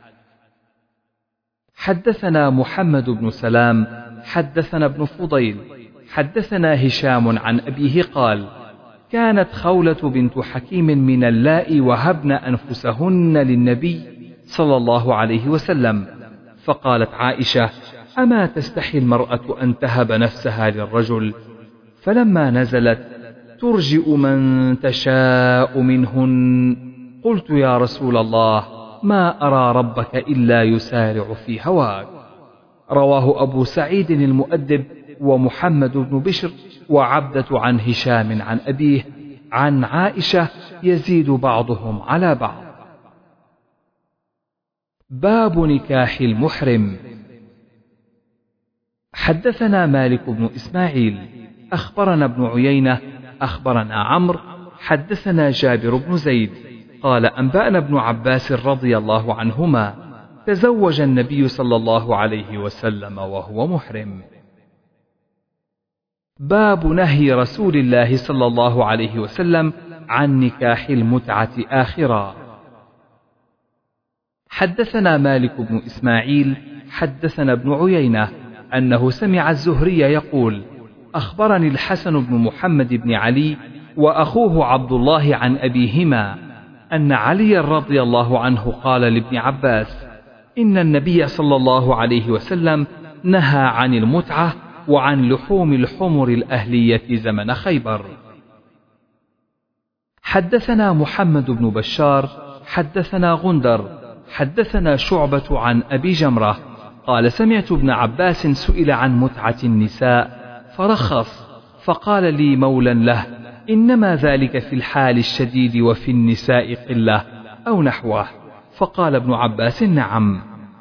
حدثنا محمد بن سلام حدثنا ابن فضيل حدثنا هشام عن أبيه قال: كانت خولة بنت حكيم من اللائي وهبن أنفسهن للنبي صلى الله عليه وسلم، فقالت عائشة: أما تستحي المرأة أن تهب نفسها للرجل؟ فلما نزلت: ترجئ من تشاء منهن، قلت: يا رسول الله، ما أرى ربك إلا يسارع في هواك. رواه أبو سعيد المؤدب ومحمد بن بشر وعبدة عن هشام عن أبيه عن عائشة يزيد بعضهم على بعض. باب نكاح المحرم. حدثنا مالك بن إسماعيل أخبرنا ابن عيينة أخبرنا عمرو حدثنا جابر بن زيد قال أنبأنا ابن عباس رضي الله عنهما تزوج النبي صلى الله عليه وسلم وهو محرم. باب نهي رسول الله صلى الله عليه وسلم عن نكاح المتعة آخرا. حدثنا مالك بن إسماعيل حدثنا ابن عيينة أنه سمع الزهري يقول أخبرني الحسن بن محمد بن علي وأخوه عبد الله عن أبيهما أن علي رضي الله عنه قال لابن عباس إن النبي صلى الله عليه وسلم نهى عن المتعة وعن لحوم الحمر الأهلية زمن خيبر. حدثنا محمد بن بشار حدثنا غندر حدثنا شعبة عن أبي جمرة قال سمعت ابن عباس سئل عن متعة النساء فرخص فقال لي مولى له إنما ذلك في الحال الشديد وفي النساء قلة أو نحوه، فقال ابن عباس نعم.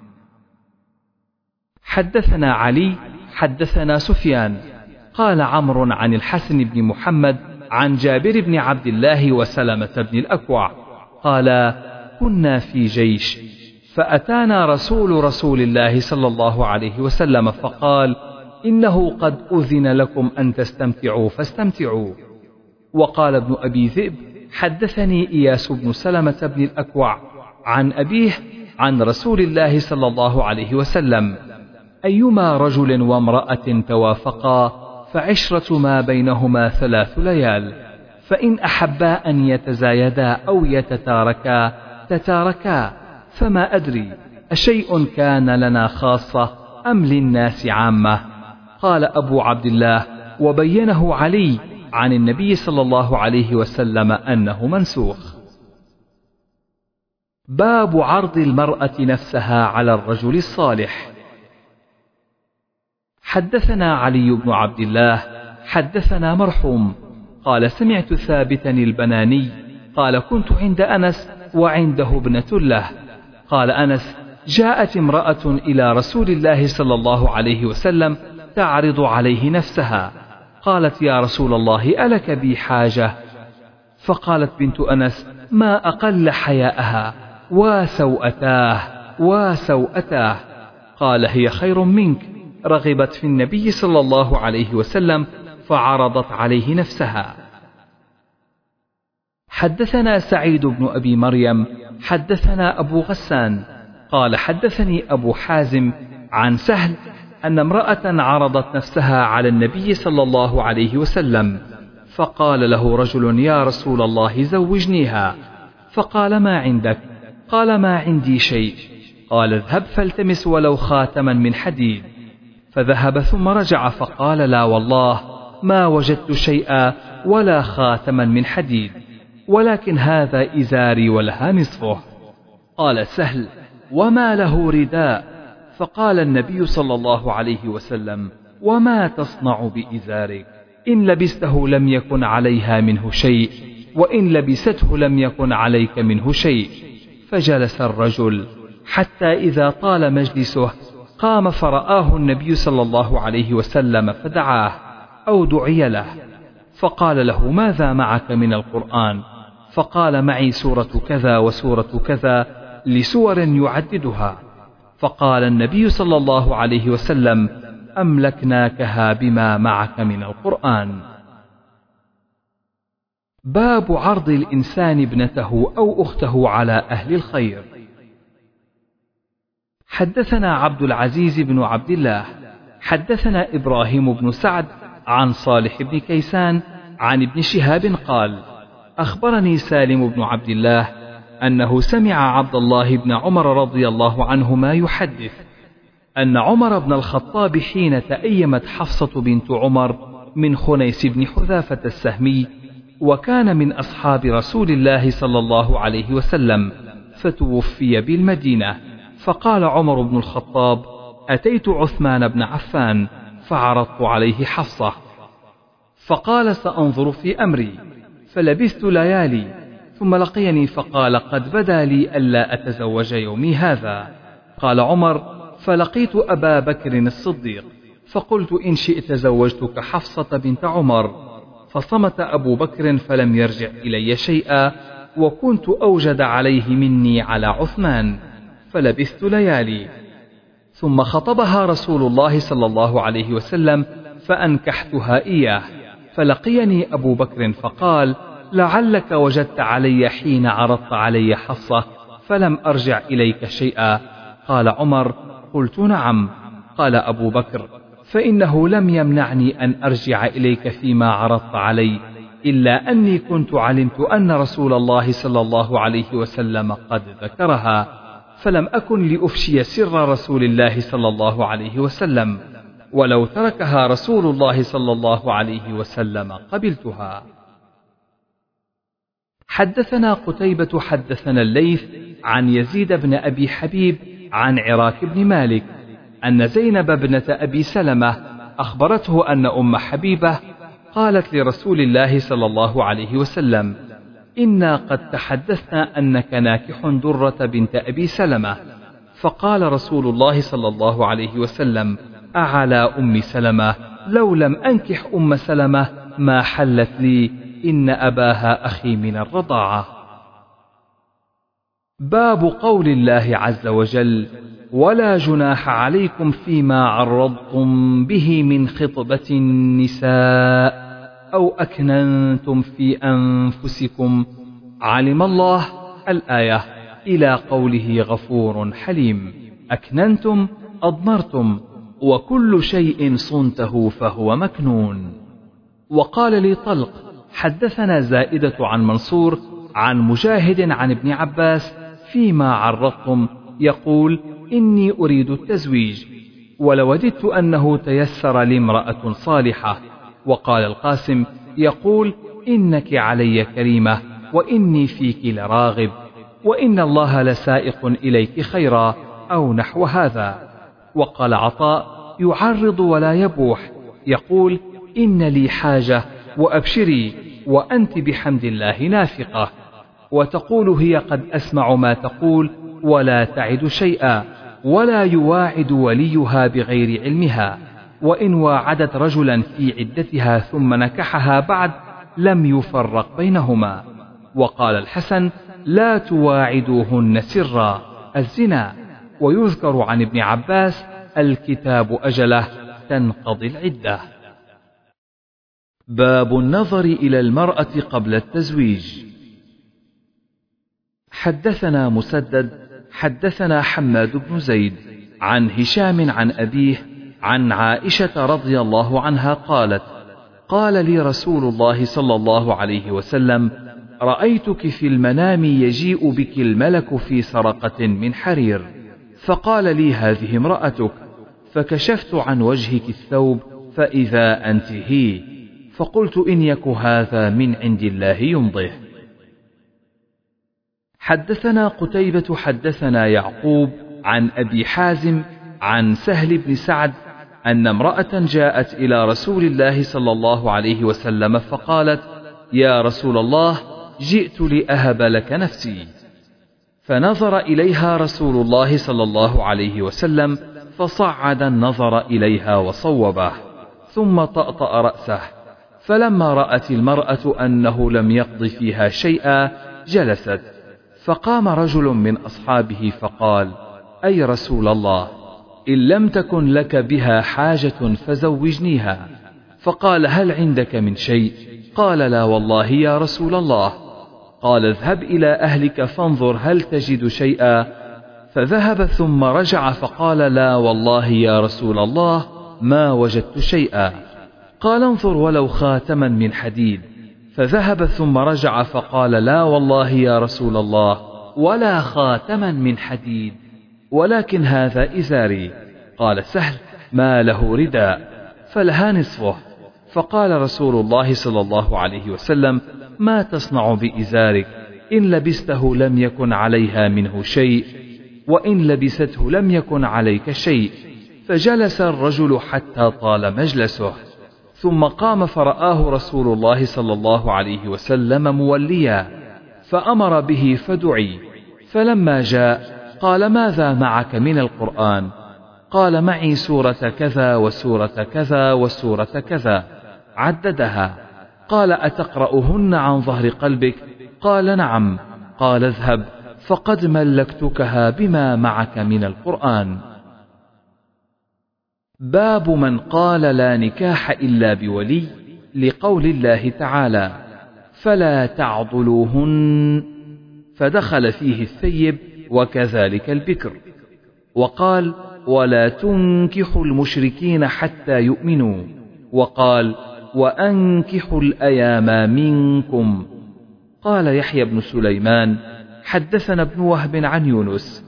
حدثنا علي حدثنا سفيان قال عمرو عن الحسن بن محمد عن جابر بن عبد الله وسلمة بن الأكوع قال كنا في جيش فأتانا رسول رسول الله صلى الله عليه وسلم فقال إنه قد أذن لكم أن تستمتعوا فاستمتعوا. وقال ابن أبي ذئب حدثني إياس بن سلمة بن الأكوع عن أبيه عن رسول الله صلى الله عليه وسلم أيما رجل وامرأة توافقا فعشرة ما بينهما ثلاث ليال، فإن أحبا أن يتزايدا أو يتتاركا تتاركا، فما أدري أشيء كان لنا خاصة أم للناس عامة. قال أبو عبد الله وبينه علي عن النبي صلى الله عليه وسلم أنه منسوخ. باب عرض المرأة نفسها على الرجل الصالح. حدثنا علي بن عبد الله حدثنا مرحوم قال سمعت ثابتا البناني قال كنت عند أنس وعنده ابنة له. قال أنس جاءت امرأة إلى رسول الله صلى الله عليه وسلم تعرض عليه نفسها، قالت يا رسول الله ألك بي حاجة؟ فقالت بنت أنس ما أقل حياءها وسوءتاه وسوءتاه. قال هي خير منك، رغبت في النبي صلى الله عليه وسلم فعرضت عليه نفسها. حدثنا سعيد بن أبي مريم حدثنا أبو غسان قال حدثني أبو حازم عن سهل أن امرأة عرضت نفسها على النبي صلى الله عليه وسلم، فقال له رجل يا رسول الله زوجنيها، فقال ما عندك؟ قال ما عندي شيء. قال اذهب فالتمس ولو خاتما من حديد، فذهب ثم رجع فقال لا والله ما وجدت شيئا ولا خاتما من حديد، ولكن هذا إزاري ولها نصفه. قال سهل وما له رداء؟ فقال النبي صلى الله عليه وسلم وما تصنع بإزارك؟ إن لبسته لم يكن عليها منه شيء، وإن لبسته لم يكن عليك منه شيء. فجلس الرجل حتى إذا طال مجلسه قام فرآه النبي صلى الله عليه وسلم فدعاه أو دعي له، فقال له ماذا معك من القرآن؟ فقال معي سورة كذا وسورة كذا لسور يعددها. فقال النبي صلى الله عليه وسلم أملكناكها بما معك من القرآن. باب عرض الإنسان ابنته أو أخته على أهل الخير. حدثنا عبد العزيز بن عبد الله حدثنا إبراهيم بن سعد عن صالح بن كيسان عن ابن شهاب قال أخبرني سالم بن عبد الله أنه سمع عبد الله بن عمر رضي الله عنهما يحدث أن عمر بن الخطاب حين تأيمت حفصة بنت عمر من خنيس بن حذافة السهمي، وكان من أصحاب رسول الله صلى الله عليه وسلم، فتوفي بالمدينة. فقال عمر بن الخطاب: أتيت عثمان بن عفان فعرضت عليه حفصة، فقال: سأنظر في أمري. فلبثت ليالي، ثم لقيني فقال: قد بدا لي ألا أتزوج يومي هذا. قال عمر: فلقيت أبا بكر الصديق فقلت: إن شئت زوجتك حفصة بنت عمر. فصمت أبو بكر فلم يرجع إلي شيئا، وكنت أوجد عليه مني على عثمان. فلبثت ليالي، ثم خطبها رسول الله صلى الله عليه وسلم فأنكحتها إياه. فلقيني أبو بكر فقال: لعلك وجدت علي حين عرضت علي حفصة فلم أرجع إليك شيئا. قال عمر: قلت: نعم. قال أبو بكر: فإنه لم يمنعني أن أرجع إليك فيما عرضت علي، إلا أني كنت علمت أن رسول الله صلى الله عليه وسلم قد ذكرها، فلم أكن لأفشي سر رسول الله صلى الله عليه وسلم، ولو تركها رسول الله صلى الله عليه وسلم قبلتها. حدثنا قتيبة حدثنا الليث عن يزيد بن أبي حبيب عن عراك بن مالك أن زينب بنت أبي سلمة أخبرته أن أم حبيبة قالت لرسول الله صلى الله عليه وسلم: إنا قد تحدثنا أنك ناكح درة بنت أبي سلمة. فقال رسول الله صلى الله عليه وسلم: أعلى أم سلمة، لو لم أنكح أم سلمة ما حلت لي، إن أباها أخي من الرضاعة. باب قول الله عز وجل: ولا جناح عليكم فيما عرضتم به من خطبة النساء أو أكننتم في أنفسكم علم الله الآية إلى قوله غفور حليم. أكننتم أضمرتم، وكل شيء صنته فهو مكنون. وقال لي طلق: حدثنا زائدة عن منصور عن مجاهد عن ابن عباس فيما عرضتم، يقول: إني أريد التزويج، ولوددت أنه تيسر لامرأة صالحة. وقال القاسم يقول: إنك علي كريمة، وإني فيك لراغب، وإن الله لسائق إليك خيرا، أو نحو هذا. وقال عطاء: يعرض ولا يبوح، يقول: إن لي حاجة وأبشري، وأنت بحمد الله نافقة. وتقول هي: قد أسمع ما تقول، ولا تعد شيئا، ولا يواعد وليها بغير علمها، وإن واعدت رجلا في عدتها ثم نكحها بعد لم يفرق بينهما. وقال الحسن: لا تواعدوهن سرا، الزنا. ويذكر عن ابن عباس: الكتاب أجله، تنقضي العدة. باب النظر إلى المرأة قبل التزويج. حدثنا مسدد حدثنا حماد بن زيد عن هشام عن أبيه عن عائشة رضي الله عنها قالت: قال لي رسول الله صلى الله عليه وسلم: رأيتك في المنام يجيء بك الملك في سرقة من حرير، فقال لي: هذه امرأتك. فكشفت عن وجهك الثوب فإذا أنت هي، فقلت: إن يك هذا من عند الله يمضه. حدثنا قتيبة حدثنا يعقوب عن أبي حازم عن سهل بن سعد أن امرأة جاءت إلى رسول الله صلى الله عليه وسلم فقالت: يا رسول الله، جئت لأهب لك نفسي. فنظر إليها رسول الله صلى الله عليه وسلم فصعد النظر إليها وصوبه، ثم طأطأ رأسه. فلما رأت المرأة أنه لم يقض فيها شيئا جلست. فقام رجل من أصحابه فقال: أي رسول الله، إن لم تكن لك بها حاجة فزوجنيها. فقال: هل عندك من شيء؟ قال: لا والله يا رسول الله. قال: اذهب إلى أهلك فانظر هل تجد شيئا. فذهب ثم رجع فقال: لا والله يا رسول الله، ما وجدت شيئا. قال: انظر ولو خاتما من حديد. فذهب ثم رجع فقال: لا والله يا رسول الله، ولا خاتما من حديد، ولكن هذا إزاري. قال سهل: ما له رداء، فلها نصفه. فقال رسول الله صلى الله عليه وسلم: ما تصنع بإزارك؟ إن لبسته لم يكن عليها منه شيء، وإن لبسته لم يكن عليك شيء. فجلس الرجل حتى طال مجلسه، ثم قام فرآه رسول الله صلى الله عليه وسلم موليا، فأمر به فدعي. فلما جاء قال: ماذا معك من القرآن؟ قال: معي سورة كذا وسورة كذا وسورة كذا، عددها. قال: أتقرأهن عن ظهر قلبك؟ قال: نعم. قال: اذهب فقد ملكتكها بما معك من القرآن. باب من قال لا نكاح إلا بولي، لقول الله تعالى: فلا تعضلوهن، فدخل فيه الثيب وكذلك البكر. وقال: ولا تنكحوا المشركين حتى يؤمنوا. وقال: وأنكحوا الأيام منكم. قال يحيى بن سليمان: حدثنا ابن وهب عن يونس،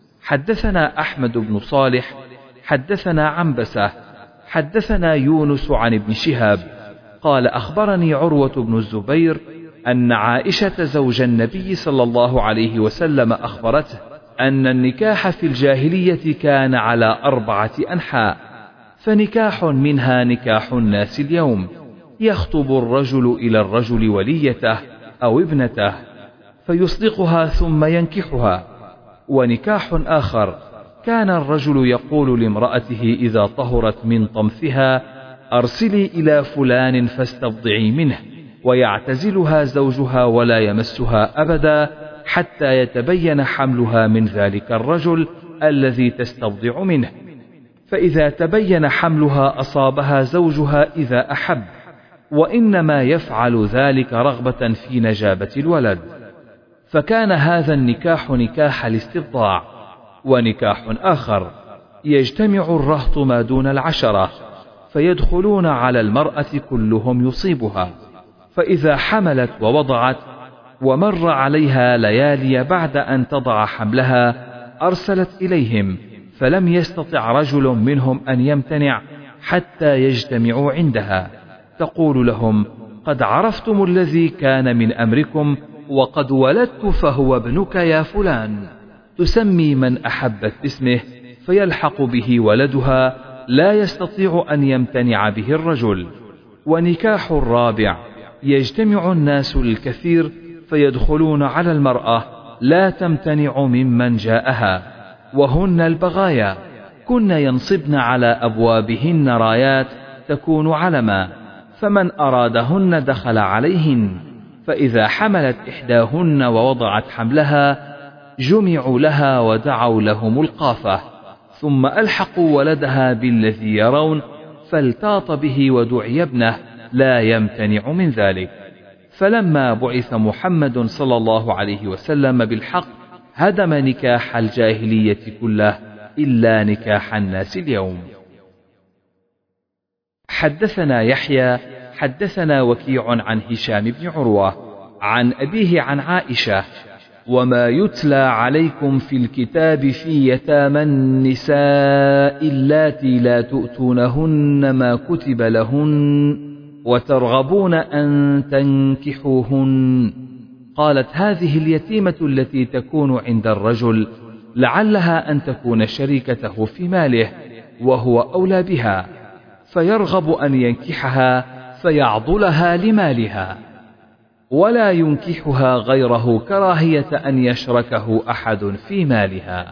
حدثنا أحمد بن صالح، حدثنا عنبسة، حدثنا يونس عن ابن شهاب قال: أخبرني عروة بن الزبير أن عائشة زوج النبي صلى الله عليه وسلم أخبرته أن النكاح في الجاهلية كان على أربعة أنحاء، فنكاح منها نكاح الناس اليوم، يخطب الرجل إلى الرجل وليته أو ابنته فيصدقها ثم ينكحها. ونكاح آخر كان الرجل يقول لامرأته إذا طهرت من طمثها: أرسلي إلى فلان فاستبضعي منه، ويعتزلها زوجها ولا يمسها أبدا حتى يتبين حملها من ذلك الرجل الذي تستبضع منه، فإذا تبين حملها أصابها زوجها إذا أحب، وإنما يفعل ذلك رغبة في نجابة الولد. فكان هذا النكاح نكاح الاستبضاع. ونكاح آخر يجتمع الرهط ما دون العشرة فيدخلون على المرأة كلهم يصيبها، فإذا حملت ووضعت ومر عليها ليالي بعد أن تضع حملها أرسلت إليهم، فلم يستطع رجل منهم أن يمتنع حتى يجتمعوا عندها، تقول لهم: قد عرفتم الذي كان من أمركم، وقد ولدت فهو ابنك يا فلان. تسمي من أحبت باسمه فيلحق به ولدها، لا يستطيع أن يمتنع به الرجل. ونكاح الرابع يجتمع الناس الكثير فيدخلون على المرأة لا تمتنع ممن جاءها، وهن البغايا، كن ينصبن على أبوابهن رايات تكون علما، فمن أرادهن دخل عليهن. فإذا حملت إحداهن ووضعت حملها جمعوا لها ودعوا لهم القافة، ثم ألحقوا ولدها بالذي يرون، فالتاط به ودعي ابنه لا يمتنع من ذلك. فلما بعث محمد صلى الله عليه وسلم بالحق هدم نكاح الجاهلية كله إلا نكاح الناس اليوم. حدثنا يحيى حدثنا وكيع عن هشام بن عروة عن أبيه عن عائشة: وما يتلى عليكم في الكتاب في يتامى النساء اللاتي لا تؤتونهن ما كتب لهن وترغبون أن تنكحوهن. قالت: هذه اليتيمة التي تكون عند الرجل لعلها أن تكون شريكته في ماله وهو أولى بها، فيرغب أن ينكحها فيعضلها لمالها، ولا ينكحها غيره كراهية أن يشركه أحد في مالها.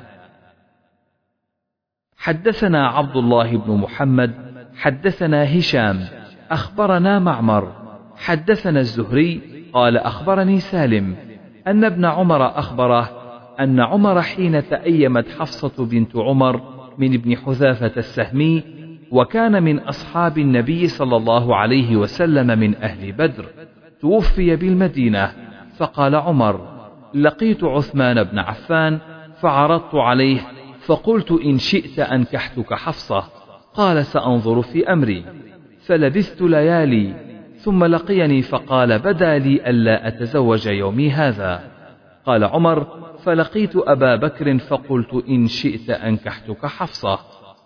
حدثنا عبد الله بن محمد حدثنا هشام أخبرنا معمر حدثنا الزهري قال: أخبرني سالم أن ابن عمر أخبره أن عمر حين تأيمت حفصة بنت عمر من ابن حذافة السهمي، وكان من أصحاب النبي صلى الله عليه وسلم من أهل بدر، توفي بالمدينة، فقال عمر: لقيت عثمان بن عفان فعرضت عليه فقلت: إن شئت أنكحتك حفصة. قال: سأنظر في أمري. فلبثت ليالي ثم لقيني فقال: بدا لي ألا أتزوج يومي هذا. قال عمر: فلقيت أبا بكر فقلت: إن شئت أنكحتك حفصة.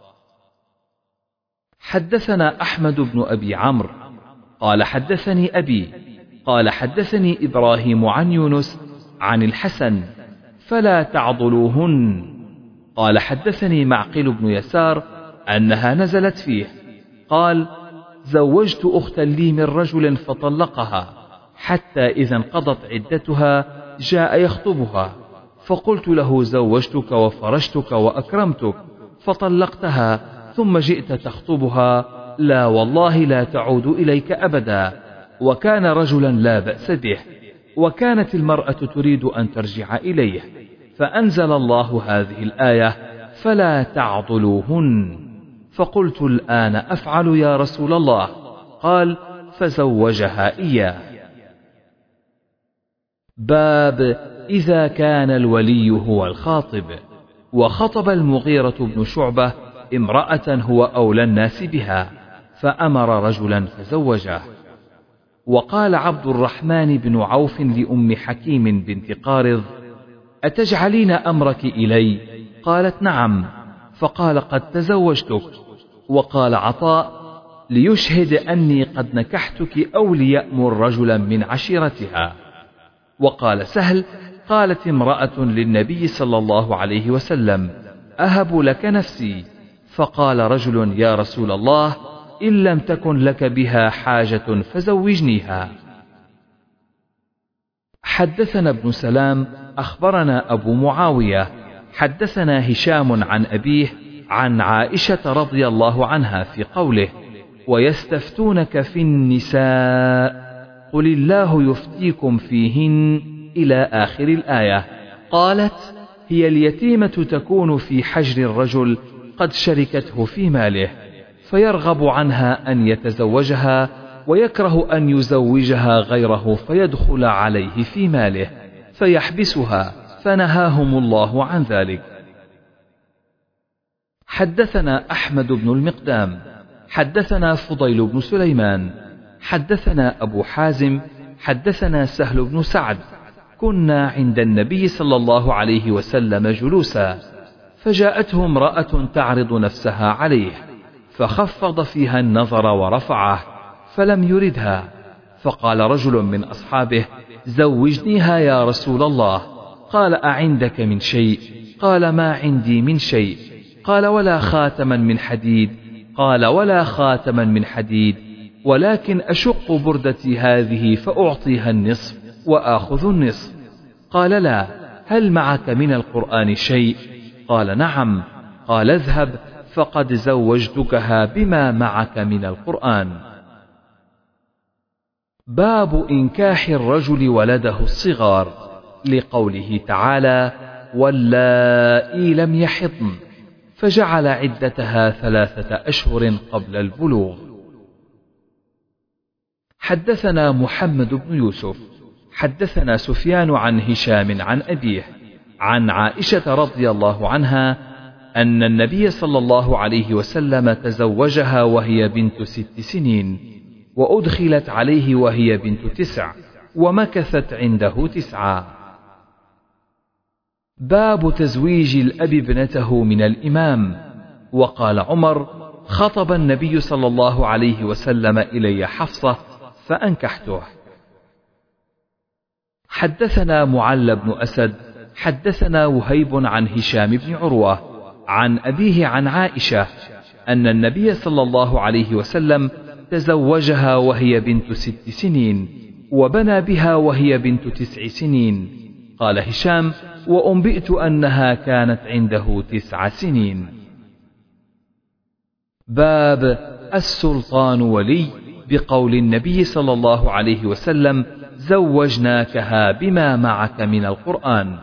حدثنا أحمد بن أبي عمرو قال: حدثني أبي قال: حدثني إبراهيم عن يونس عن الحسن: فلا تعضلوهن. قال: حدثني معقل بن يسار أنها نزلت فيه. قال: زوجت أختا لي من رجل فطلقها، حتى إذا انقضت عدتها جاء يخطبها، فقلت له: زوجتك وفرشتك وأكرمتك، فطلقتها ثم جئت تخطبها، لا والله لا تعود إليك أبدا. وكان رجلا لا بأس به، وكانت المرأة تريد أن ترجع إليه، فأنزل الله هذه الآية: فلا تعضلوهن. فقلت: الآن أفعل يا رسول الله. قال: فزوجها إياه. باب إذا كان الولي هو الخاطب. وخطب المغيرة بن شعبة امرأة هو أولى الناس بها، فأمر رجلا فزوجه. وقال عبد الرحمن بن عوف لأم حكيم بنت قارض: أتجعلين أمرك إلي؟ قالت: نعم. فقال: قد تزوجتك. وقال عطاء: ليشهد أني قد نكحتك أو ليأمر رجلا من عشيرتها. وقال سهل: قالت امرأة للنبي صلى الله عليه وسلم: أهب لك نفسي. فقال رجل: يا رسول الله، إن لم تكن لك بها حاجة فزوجنيها. حدثنا ابن سلام أخبرنا أبو معاوية حدثنا هشام عن أبيه عن عائشة رضي الله عنها في قوله: ويستفتونك في النساء قل الله يفتيكم فيهن إلى آخر الآية. قالت: هي اليتيمة تكون في حجر الرجل قد شركته في ماله، فيرغب عنها أن يتزوجها، ويكره أن يزوجها غيره فيدخل عليه في ماله، فيحبسها، فنهاهم الله عن ذلك. حدثنا أحمد بن المقدام حدثنا فضيل بن سليمان حدثنا أبو حازم حدثنا سهل بن سعد: كنا عند النبي صلى الله عليه وسلم جلوسا، فجاءته امرأة تعرض نفسها عليه، فخفض فيها النظر ورفعه، فلم يردها، فقال رجل من أصحابه: زوجنيها يا رسول الله. قال: أعندك من شيء؟ قال: ما عندي من شيء. قال: ولا خاتما من حديد؟ قال: ولا خاتما من حديد، ولكن أشق بردتي هذه فأعطيها النصف وآخذ النصف. قال: لا، هل معك من القرآن شيء؟ قال: نعم. قال: اذهب فقد زوجتكها بما معك من القرآن. باب إنكاح الرجل ولده الصغار، لقوله تعالى: واللائي لم يحضن، فجعل عدتها ثلاثة أشهر قبل البلوغ. حدثنا محمد بن يوسف حدثنا سفيان عن هشام عن أبيه عن عائشة رضي الله عنها أن النبي صلى الله عليه وسلم تزوجها وهي بنت ست سنين، وأدخلت عليه وهي بنت تسع، ومكثت عنده تسعا. باب تزويج الأب ابنته من الإمام. وقال عمر: خطب النبي صلى الله عليه وسلم إلي حفصة فأنكحته. حدثنا معل بن أسد حدثنا وهيب عن هشام بن عروة عن أبيه عن عائشة أن النبي صلى الله عليه وسلم تزوجها وهي بنت ست سنين، وبنى بها وهي بنت تسع سنين. قال هشام: وأنبئت أنها كانت عنده تسع سنين. باب السلطان ولي، بقول النبي صلى الله عليه وسلم: زوجناكها بما معك من القرآن.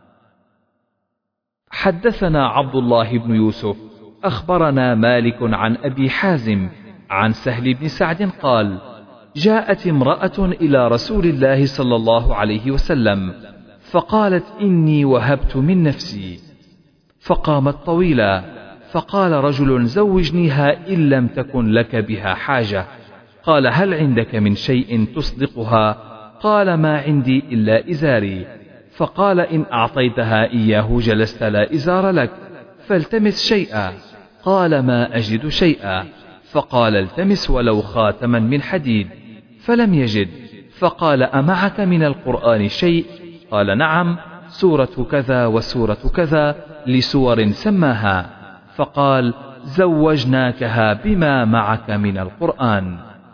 حدثنا عبد الله بن يوسف أخبرنا مالك عن أبي حازم عن سهل بن سعد قال: جاءت امرأة إلى رسول الله صلى الله عليه وسلم فقالت: إني وهبت من نفسي. فقامت طويلا، فقال رجل: زوجنيها إن لم تكن لك بها حاجة. قال: هل عندك من شيء تصدقها؟ قال: ما عندي إلا إزاري. فقال: إن أعطيتها إياه جلست لا إزار لك، فالتمس شيئا. قال: ما أجد شيئا. فقال: التمس ولو خاتما من حديد، فلم يجد. فقال: أمعك من القرآن شيء؟ قال نعم، سورة كذا وسورة كذا لسور سماها. فقال زوجناكها بما معك من القرآن.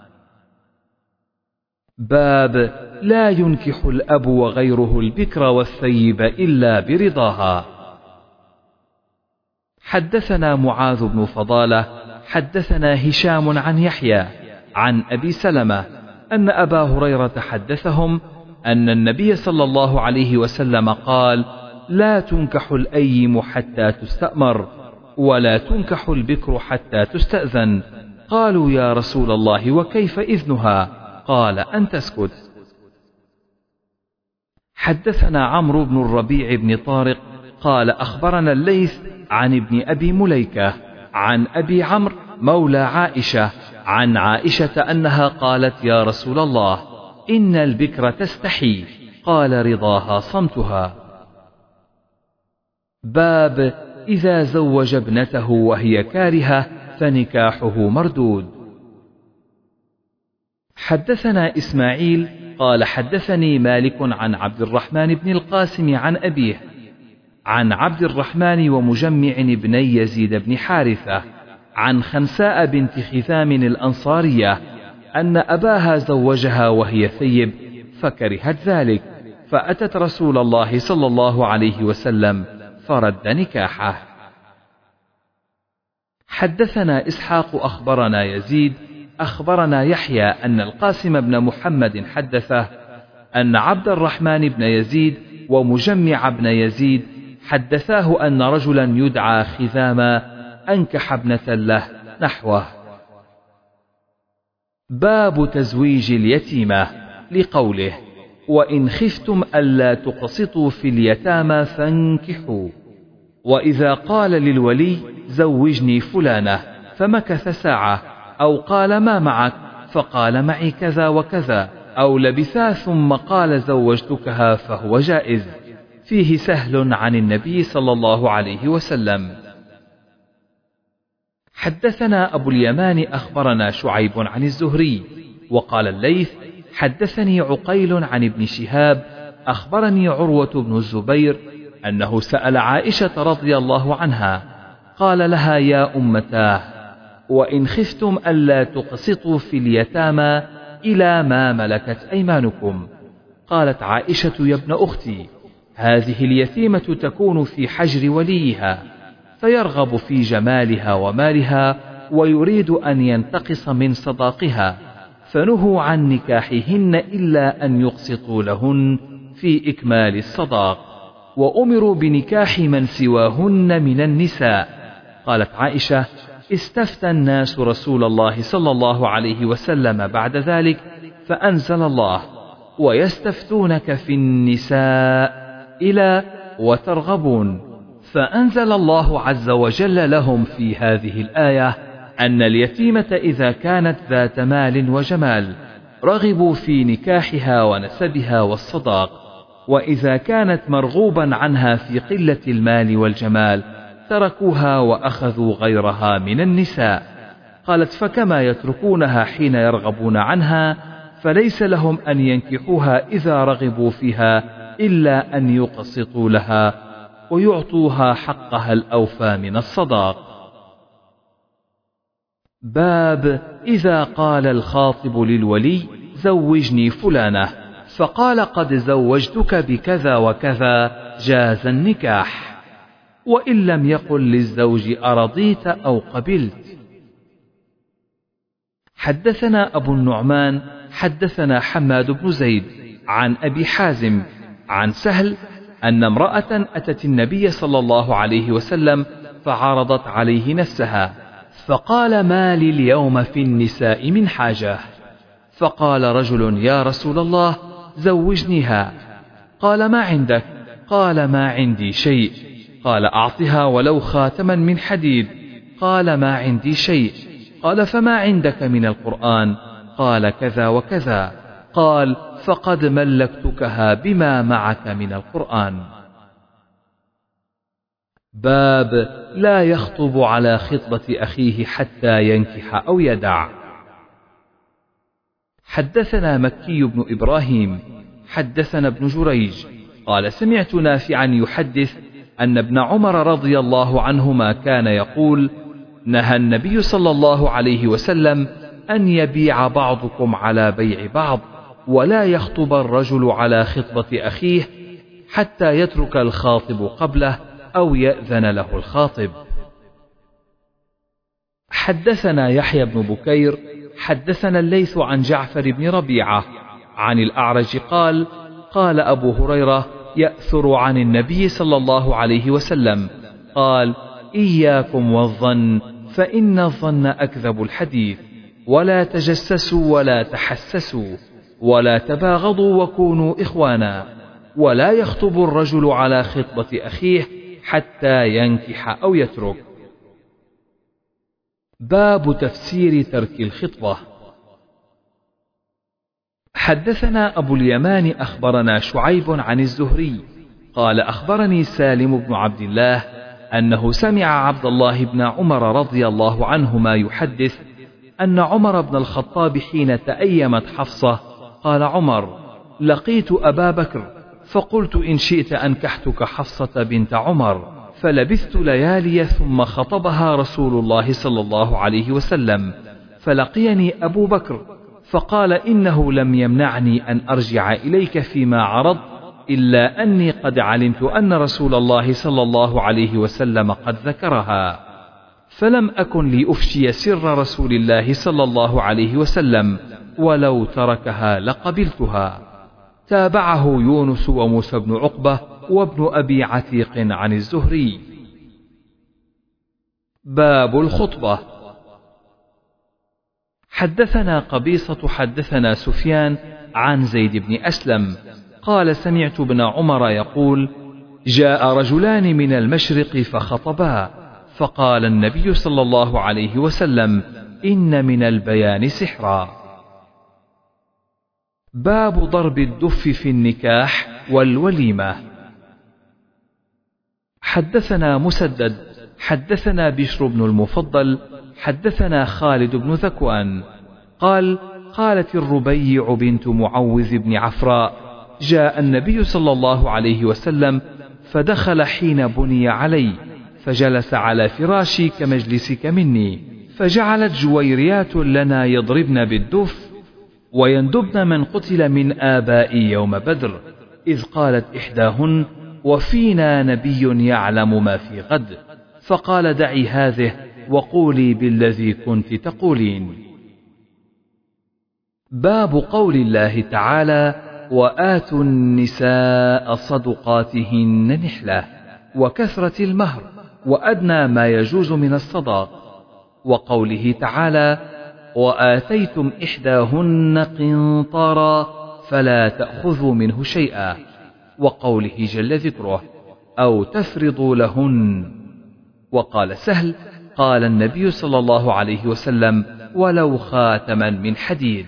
باب لا ينكح الأب وغيره البكر والثيب إلا برضاها. حدثنا معاذ بن فضالة حدثنا هشام عن يحيى عن أبي سلمة أن أبا هريرة حدثهم أن النبي صلى الله عليه وسلم قال لا تنكح الأيم حتى تستأمر ولا تنكح البكر حتى تستأذن. قالوا يا رسول الله وكيف إذنها؟ قال أن تسكت. حدثنا عمرو بن الربيع بن طارق قال أخبرنا الليث عن ابن أبي مليكة عن أبي عمرو مولى عائشة عن عائشة أنها قالت يا رسول الله إن البكر تستحي، قال رضاها صمتها. باب إذا زوج ابنته وهي كارهة فنكاحه مردود. حدثنا إسماعيل قال حدثني مالك عن عبد الرحمن بن القاسم عن أبيه عن عبد الرحمن ومجمع بن يزيد بن حارثة عن خنساء بنت خثام الأنصارية أن أباها زوجها وهي ثيب فكرهت ذلك، فأتت رسول الله صلى الله عليه وسلم فرد نكاحه. حدثنا إسحاق أخبرنا يزيد أخبرنا يحيى أن القاسم بن محمد حدثه أن عبد الرحمن بن يزيد ومجمع بن يزيد حدثاه أن رجلا يدعى خذاما أنكح ابنة له نحوه. باب تزويج اليتيمة لقوله وإن خفتم ألا تقسطوا في اليتامى فانكحوا. وإذا قال للولي زوجني فلانة فمكث ساعة أو قال ما معك فقال معي كذا وكذا أو لبثا ثم قال زوجتكها فهو جائز. فيه سهل عن النبي صلى الله عليه وسلم. حدثنا أبو اليمان أخبرنا شعيب عن الزهري وقال الليث حدثني عقيل عن ابن شهاب أخبرني عروة بن الزبير أنه سأل عائشة رضي الله عنها قال لها يا أمتاه وإن خفتم ألا تقسطوا في اليتامى إلى ما ملكت أيمانكم. قالت عائشة يا ابن أختي هذه اليتيمة تكون في حجر وليها فيرغب في جمالها ومالها ويريد أن ينتقص من صداقها، فنهوا عن نكاحهن إلا أن يقسطوا لهن في إكمال الصداق، وأمروا بنكاح من سواهن من النساء. قالت عائشة استفتى الناس رسول الله صلى الله عليه وسلم بعد ذلك فأنزل الله ويستفتونك في النساء إلى وترغبون، فأنزل الله عز وجل لهم في هذه الآية أن اليتيمة إذا كانت ذات مال وجمال رغبوا في نكاحها ونسبها والصداق، وإذا كانت مرغوبا عنها في قلة المال والجمال تركوها وأخذوا غيرها من النساء. قالت فكما يتركونها حين يرغبون عنها فليس لهم أن ينكحوها إذا رغبوا فيها إلا أن يقسطوا لها ويعطوها حقها الأوفى من الصداق. باب إذا قال الخاطب للولي زوجني فلانة فقال قد زوجتك بكذا وكذا جاز النكاح، وإن لم يقل للزوج أرضيت أو قبلت. حدثنا أبو النعمان حدثنا حماد بن زيد عن أبي حازم عن سهل أن امرأة أتت النبي صلى الله عليه وسلم فعرضت عليه نفسها فقال ما لي اليوم في النساء من حاجة، فقال رجل يا رسول الله زوجنيها. قال ما عندك؟ قال ما عندي شيء. قال أعطها ولو خاتما من حديد. قال ما عندي شيء. قال فما عندك من القرآن؟ قال كذا وكذا. قال فقد ملكتكها بما معك من القرآن. باب لا يخطب على خطبة أخيه حتى ينكح أو يدع. حدثنا مكي بن إبراهيم حدثنا ابن جريج قال سمعت نافعا يحدث أن ابن عمر رضي الله عنهما كان يقول نهى النبي صلى الله عليه وسلم أن يبيع بعضكم على بيع بعض ولا يخطب الرجل على خطبة أخيه حتى يترك الخاطب قبله أو يأذن له الخاطب. حدثنا يحيى بن بكير حدثنا الليث عن جعفر بن ربيعة عن الأعرج قال قال أبو هريرة يأثر عن النبي صلى الله عليه وسلم قال إياكم والظن فإن الظن أكذب الحديث ولا تجسسوا ولا تحسسوا ولا تباغضوا وكونوا إخوانا ولا يخطب الرجل على خطبة أخيه حتى ينكح أو يترك. باب تفسير ترك الخطبة. حدثنا أبو اليمان أخبرنا شعيب عن الزهري قال أخبرني سالم بن عبد الله أنه سمع عبد الله بن عمر رضي الله عنهما يحدث أن عمر بن الخطاب حين تأيمت حفصة قال عمر لقيت أبا بكر فقلت إن شئت أنكحتك حفصة بنت عمر، فلبثت ليالي ثم خطبها رسول الله صلى الله عليه وسلم، فلقيني أبو بكر فقال إنه لم يمنعني أن أرجع إليك فيما عرض إلا أني قد علمت أن رسول الله صلى الله عليه وسلم قد ذكرها، فلم أكن لأفشي سر رسول الله صلى الله عليه وسلم، ولو تركها لقبلتها. تابعه يونس وموسى بن عقبة وابن أبي عتيق عن الزهري. باب الخطبة. حدثنا قبيصة حدثنا سفيان عن زيد بن أسلم قال سمعت ابن عمر يقول جاء رجلان من المشرق فخطبا، فقال النبي صلى الله عليه وسلم إن من البيان سحرا. باب ضرب الدف في النكاح والوليمة. حدثنا مسدد حدثنا بشر بن المفضل حدثنا خالد بن ذكوان قال قالت الربيع بنت معوذ بن عفراء جاء النبي صلى الله عليه وسلم فدخل حين بني علي، فجلس على فراشي كمجلسك مني، فجعلت جويريات لنا يضربن بالدف ويندبن من قتل من آبائي يوم بدر، إذ قالت إحداهن وفينا نبي يعلم ما في غد، فقال دعي هذه وقولي بالذي كنت تقولين. باب قول الله تعالى وآتوا النساء صدقاتهن نحلة، وكثرة المهر وأدنى ما يجوز من الصداق، وقوله تعالى وآتيتم إحداهن قنطارا فلا تأخذوا منه شيئا، وقوله جل ذكره أو تفرضوا لهن. وقال سهل قال النبي صلى الله عليه وسلم ولو خاتما من حديد.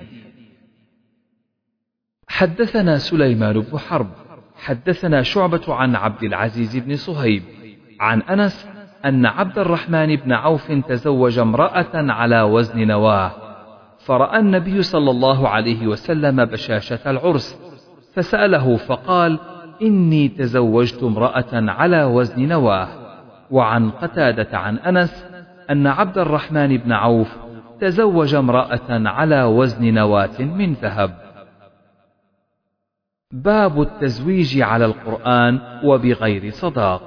حدثنا سليمان بن حرب حدثنا شعبة عن عبد العزيز بن صهيب عن أنس أن عبد الرحمن بن عوف تزوج امرأة على وزن نواه، فرأى النبي صلى الله عليه وسلم بشاشة العرس، فسأله فقال إني تزوجت امرأة على وزن نواه. وعن قتادة عن أنس أن عبد الرحمن بن عوف تزوج امرأة على وزن نواة من ذهب. باب التزويج على القرآن وبغير صداق.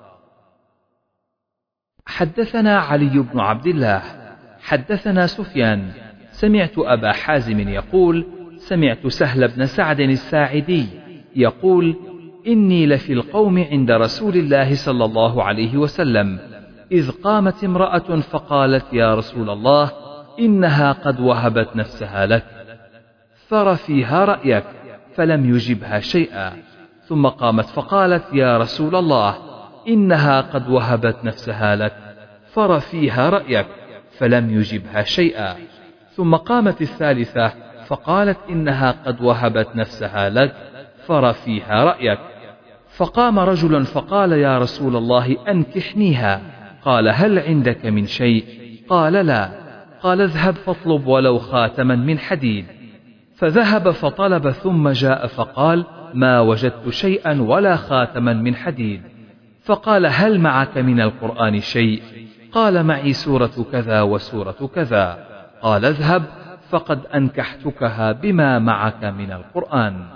حدثنا علي بن عبد الله حدثنا سفيان سمعت أبا حازم يقول سمعت سهل بن سعد الساعدي يقول إني لفي القوم عند رسول الله صلى الله عليه وسلم، إذ قامت امرأة فقالت يا رسول الله إنها قد وهبت نفسها لك، فر فيها رأيك، فلم يجبها شيئا، ثم قامت فقالت يا رسول الله إنها قد وهبت نفسها لك، فر فيها رأيك، فلم يجبها شيئا، ثم قامت الثالثة فقالت إنها قد وهبت نفسها لك، فر فيها رأيك، فقام رجل فقال يا رسول الله أنكحنيها، قال هل عندك من شيء؟ قال لا، قال اذهب فاطلب ولو خاتما من حديد، فذهب فطلب ثم جاء فقال ما وجدت شيئا ولا خاتما من حديد. فقال هل معك من القرآن شيء؟ قال معي سورة كذا وسورة كذا. قال اذهب فقد أنكحتكها بما معك من القرآن.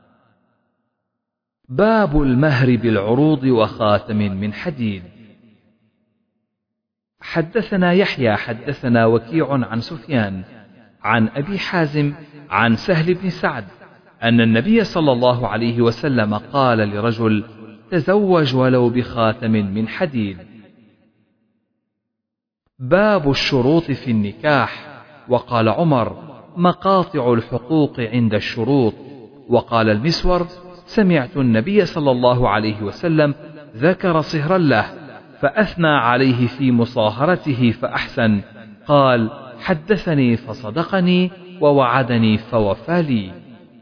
باب المهر بالعروض وخاتم من حديد. حدثنا يحيى حدثنا وكيع عن سفيان عن أبي حازم عن سهل بن سعد أن النبي صلى الله عليه وسلم قال لرجل تزوج ولو بخاتم من حديد. باب الشروط في النكاح. وقال عمر مقاطع الحقوق عند الشروط. وقال المسور سمعت النبي صلى الله عليه وسلم ذكر صهرا له فأثنى عليه في مصاهرته فأحسن. قال حدثني فصدقني ووعدني فوفى لي.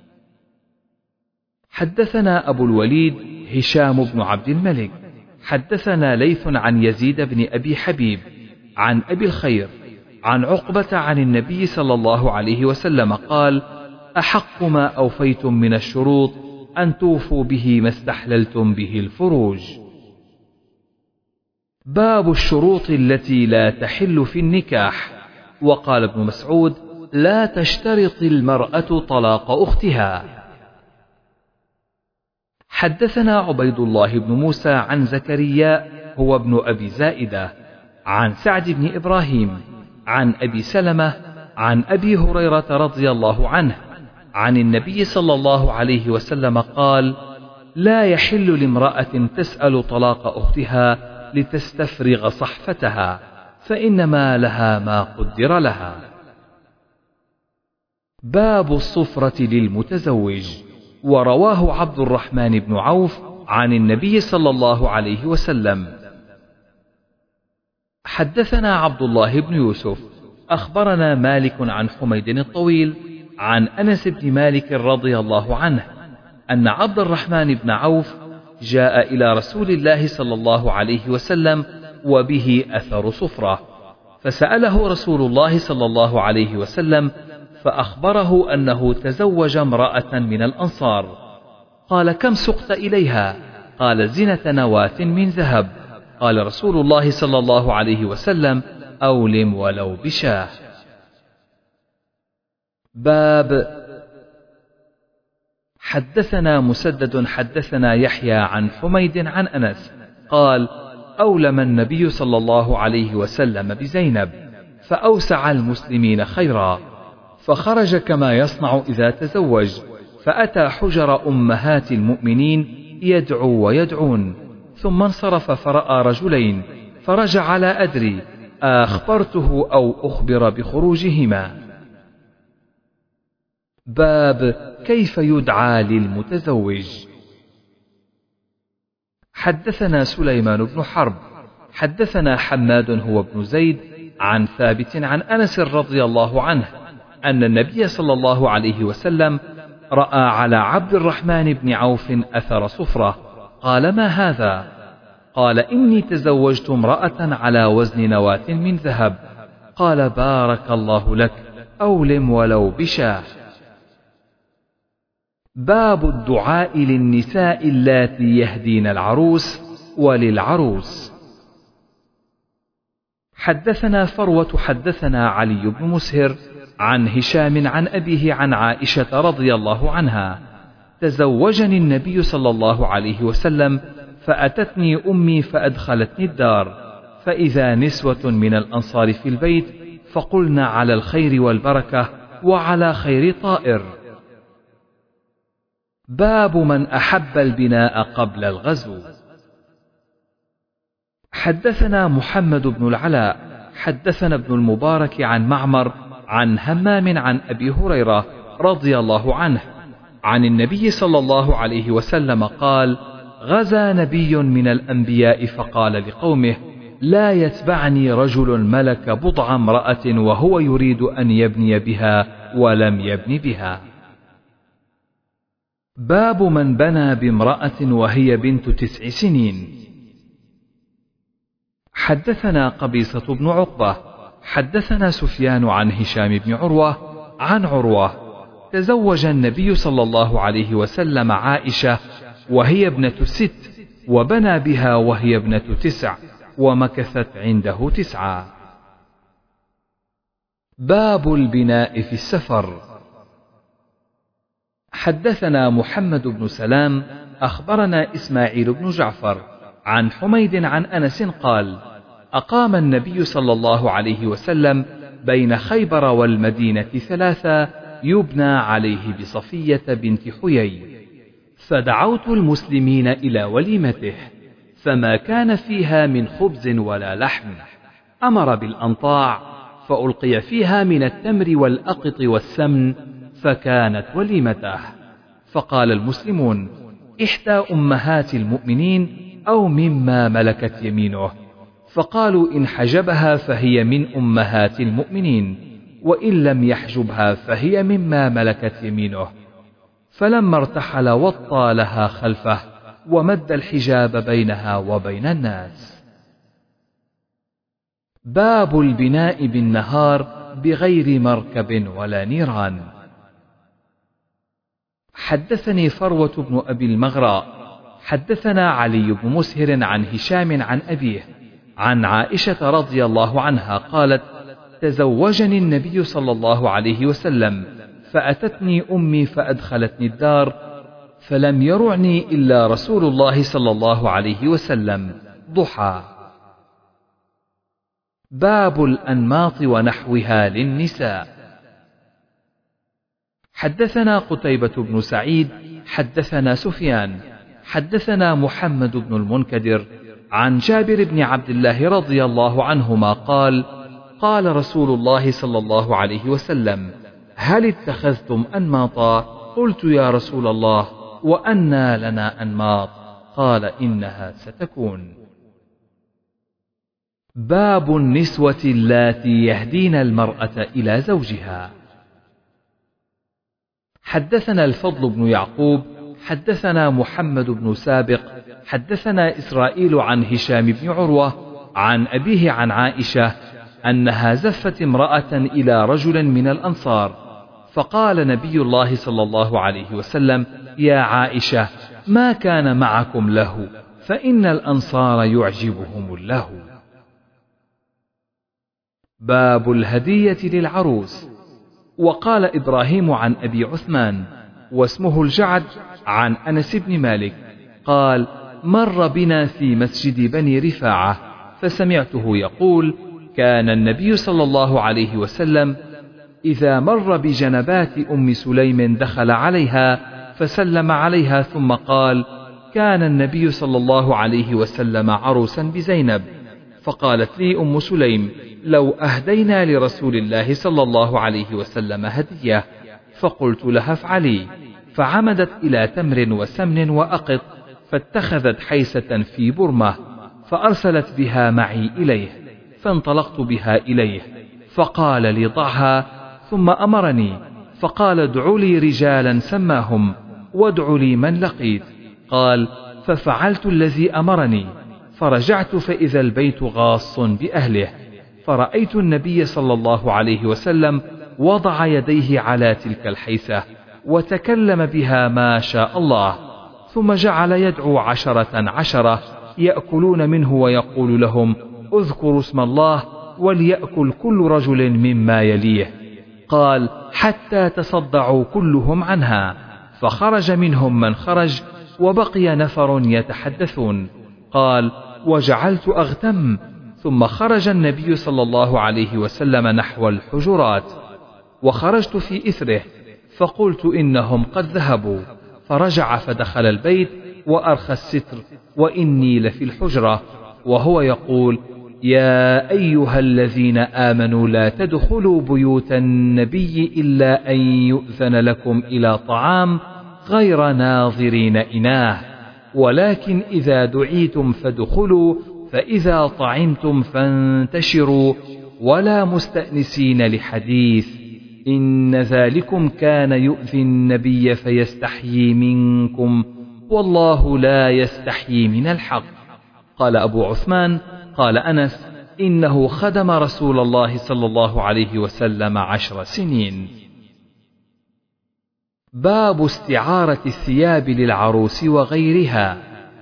حدثنا أبو الوليد هشام بن عبد الملك حدثنا ليث عن يزيد بن أبي حبيب عن أبي الخير عن عقبة عن النبي صلى الله عليه وسلم قال أحق ما أوفيتم من الشروط أن توفوا به ما استحللتم به الفروج. باب الشروط التي لا تحل في النكاح. وقال ابن مسعود لا تشترط المرأة طلاق أختها. حدثنا عبيد الله بن موسى عن زكريا هو ابن أبي زائدة عن سعد بن إبراهيم عن أبي سلمة عن أبي هريرة رضي الله عنه عن النبي صلى الله عليه وسلم قال لا يحل لامرأة تسأل طلاق أختها لتستفرغ صحفتها فإنما لها ما قدر لها. باب الصفرة للمتزوج. ورواه عبد الرحمن بن عوف عن النبي صلى الله عليه وسلم. حدثنا عبد الله بن يوسف أخبرنا مالك عن حميد الطويل عن أنس بن مالك رضي الله عنه أن عبد الرحمن بن عوف جاء إلى رسول الله صلى الله عليه وسلم وبه أثر صفرة فسأله رسول الله صلى الله عليه وسلم فأخبره أنه تزوج امرأة من الأنصار. قال كم سقت إليها؟ قال زنة نواة من ذهب. قال رسول الله صلى الله عليه وسلم أولم ولو بشاه. باب حدثنا مسدد حدثنا يحيى عن حميد عن أنس قال أولم النبي صلى الله عليه وسلم بزينب فأوسع المسلمين خيرا فخرج كما يصنع إذا تزوج فأتى حجر أمهات المؤمنين يدعو ويدعون ثم انصرف فرأى رجلين فرجع لا أدري أخبرته أو أخبر بخروجهما. باب كيف يدعى للمتزوج. حدثنا سليمان بن حرب حدثنا حماد هو ابن زيد عن ثابت عن أنس رضي الله عنه أن النبي صلى الله عليه وسلم رأى على عبد الرحمن بن عوف أثر صفرة. قال ما هذا؟ قال إني تزوجت امرأة على وزن نواة من ذهب. قال بارك الله لك أولم ولو بشاه. باب الدعاء للنساء اللاتي يهدين العروس وللعروس. حدثنا فروة حدثنا علي بن مسهر عن هشام عن أبيه عن عائشة رضي الله عنها تزوجني النبي صلى الله عليه وسلم فأتتني أمي فأدخلتني الدار فإذا نسوة من الأنصار في البيت فقلنا على الخير والبركة وعلى خير طائر. باب من أحب البناء قبل الغزو. حدثنا محمد بن العلاء حدثنا ابن المبارك عن معمر عن همام عن أبي هريرة رضي الله عنه عن النبي صلى الله عليه وسلم قال غزا نبي من الأنبياء فقال لقومه لا يتبعني رجل ملك بضع امرأة وهو يريد أن يبني بها ولم يبن بها. باب من بنى بامرأة وهي بنت تسع سنين. حدثنا قبيصة بن عقبة حدثنا سفيان عن هشام بن عروة عن عروة تزوج النبي صلى الله عليه وسلم عائشة وهي ابنة ست، وبنى بها وهي ابنة تسع، ومكثت عنده تسعة. باب البناء في السفر. حدثنا محمد بن سلام أخبرنا إسماعيل بن جعفر عن حميد عن أنس قال: أقام النبي صلى الله عليه وسلم بين خيبر والمدينة ثلاثة يبنى عليه بصفية بنت حيي، فدعوت المسلمين إلى وليمته، فما كان فيها من خبز ولا لحم، أمر بالأنطاع فألقي فيها من التمر والأقط والسمن، فكانت وليمته. فقال المسلمون: إحدى أمهات المؤمنين أو مما ملكت يمينه، فقالوا: إن حجبها فهي من أمهات المؤمنين، وإن لم يحجبها فهي مما ملكت يمينه. فلما ارتحل وطى لها خلفه ومد الحجاب بينها وبين الناس. باب البناء بالنهار بغير مركب ولا نيران. حدثني فروة بن أبي المغراء حدثنا علي بن مسهر عن هشام عن أبيه عن عائشة رضي الله عنها قالت: تزوجني النبي صلى الله عليه وسلم، فأتتني أمي فأدخلتني الدار، فلم يرعني إلا رسول الله صلى الله عليه وسلم ضحى. باب الأنماط ونحوها للنساء. حدثنا قتيبة بن سعيد حدثنا سفيان حدثنا محمد بن المنكدر عن جابر بن عبد الله رضي الله عنهما قال: قال رسول الله صلى الله عليه وسلم: هل اتخذتم أنماطا؟ قلت: يا رسول الله، وأنى لنا أنماط؟ قال: إنها ستكون. باب النسوة اللاتي يهدين المرأة إلى زوجها. حدثنا الفضل بن يعقوب حدثنا محمد بن سابق حدثنا إسرائيل عن هشام بن عروة عن أبيه عن عائشة أنها زفت امرأة إلى رجل من الأنصار، فقال نبي الله صلى الله عليه وسلم: يا عائشة، ما كان معكم له، فإن الأنصار يعجبهم اللهو. باب الهدية للعروس. وقال إبراهيم عن أبي عثمان واسمه الجعد عن أنس بن مالك قال: مر بنا في مسجد بني رفاعة فسمعته يقول: كان النبي صلى الله عليه وسلم إذا مر بجنبات أم سليم دخل عليها فسلم عليها ثم قال: كان النبي صلى الله عليه وسلم عروسا بزينب. فقالت لي أم سليم: لو أهدينا لرسول الله صلى الله عليه وسلم هدية. فقلت لها: افعلي. فعمدت إلى تمر وسمن وأقط، فاتخذت حيسة في برمة، فأرسلت بها معي إليه، فانطلقت بها إليه، فقال لي: ضعها. ثم أمرني فقال: ادع لي رجالا سماهم، وادع لي من لقيت. قال: ففعلت الذي أمرني، فرجعت فإذا البيت غاص بأهله، فرأيت النبي صلى الله عليه وسلم وضع يديه على تلك الحيسة وتكلم بها ما شاء الله، ثم جعل يدعو عشرة عشرة يأكلون منه ويقول لهم: اذكروا اسم الله وليأكل كل رجل مما يليه. قال: حتى تصدعوا كلهم عنها، فخرج منهم من خرج وبقي نفر يتحدثون. قال: وجعلت أغتم، ثم خرج النبي صلى الله عليه وسلم نحو الحجرات، وخرجت في إثره، فقلت: إنهم قد ذهبوا. فرجع فدخل البيت وأرخى الستر، وإني لفي الحجرة، وهو يقول: يا أيها الذين آمنوا لا تدخلوا بيوت النبي إلا أن يؤذن لكم إلى طعام غير ناظرين إناه، ولكن إذا دعيتم فادخلوا، فإذا طعمتم فانتشروا، ولا مستأنسين لحديث، إن ذلكم كان يؤذي النبي فيستحيي منكم، والله لا يستحيي من الحق. قال أبو عثمان: قال أنس: إنه خدم رسول الله صلى الله عليه وسلم عشر سنين. باب استعارة الثياب للعروس وغيرها.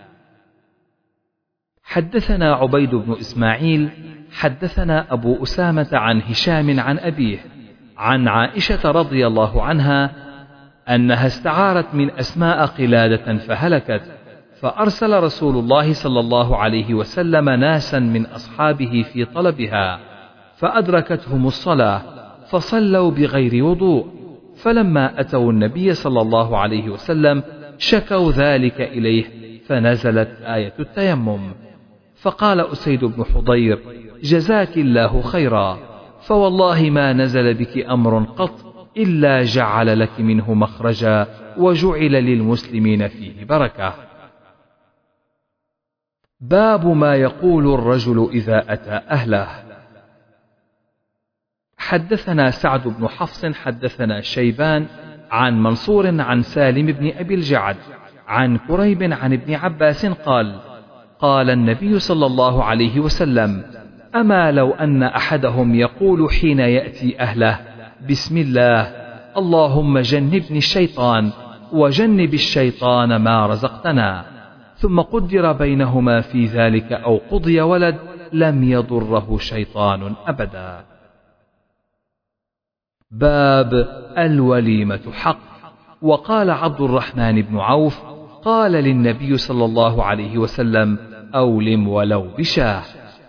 حدثنا عبيد بن إسماعيل حدثنا أبو أسامة عن هشام عن أبيه عن عائشة رضي الله عنها أنها استعارت من أسماء قلادة فهلكت، فأرسل رسول الله صلى الله عليه وسلم ناسا من أصحابه في طلبها، فأدركتهم الصلاة فصلوا بغير وضوء، فلما أتوا النبي صلى الله عليه وسلم شكوا ذلك إليه، فنزلت آية التيمم، فقال أسيد بن حضير: جزاك الله خيرا، فوالله ما نزل بك أمر قط إلا جعل لك منه مخرجا وجعل للمسلمين فيه بركة. باب ما يقول الرجل إذا أتى أهله. حدثنا سعد بن حفص حدثنا شيبان عن منصور عن سالم بن أبي الجعد عن كريب عن ابن عباس قال: قال النبي صلى الله عليه وسلم: أما لو أن أحدهم يقول حين يأتي أهله: بسم الله، اللهم جنبني الشيطان وجنب الشيطان ما رزقتنا، ثم قدر بينهما في ذلك أو قضي ولد، لم يضره شيطان أبدا. باب الوليمة حق. وقال عبد الرحمن بن عوف: قال للنبي صلى الله عليه وسلم: أولم ولو بشاه.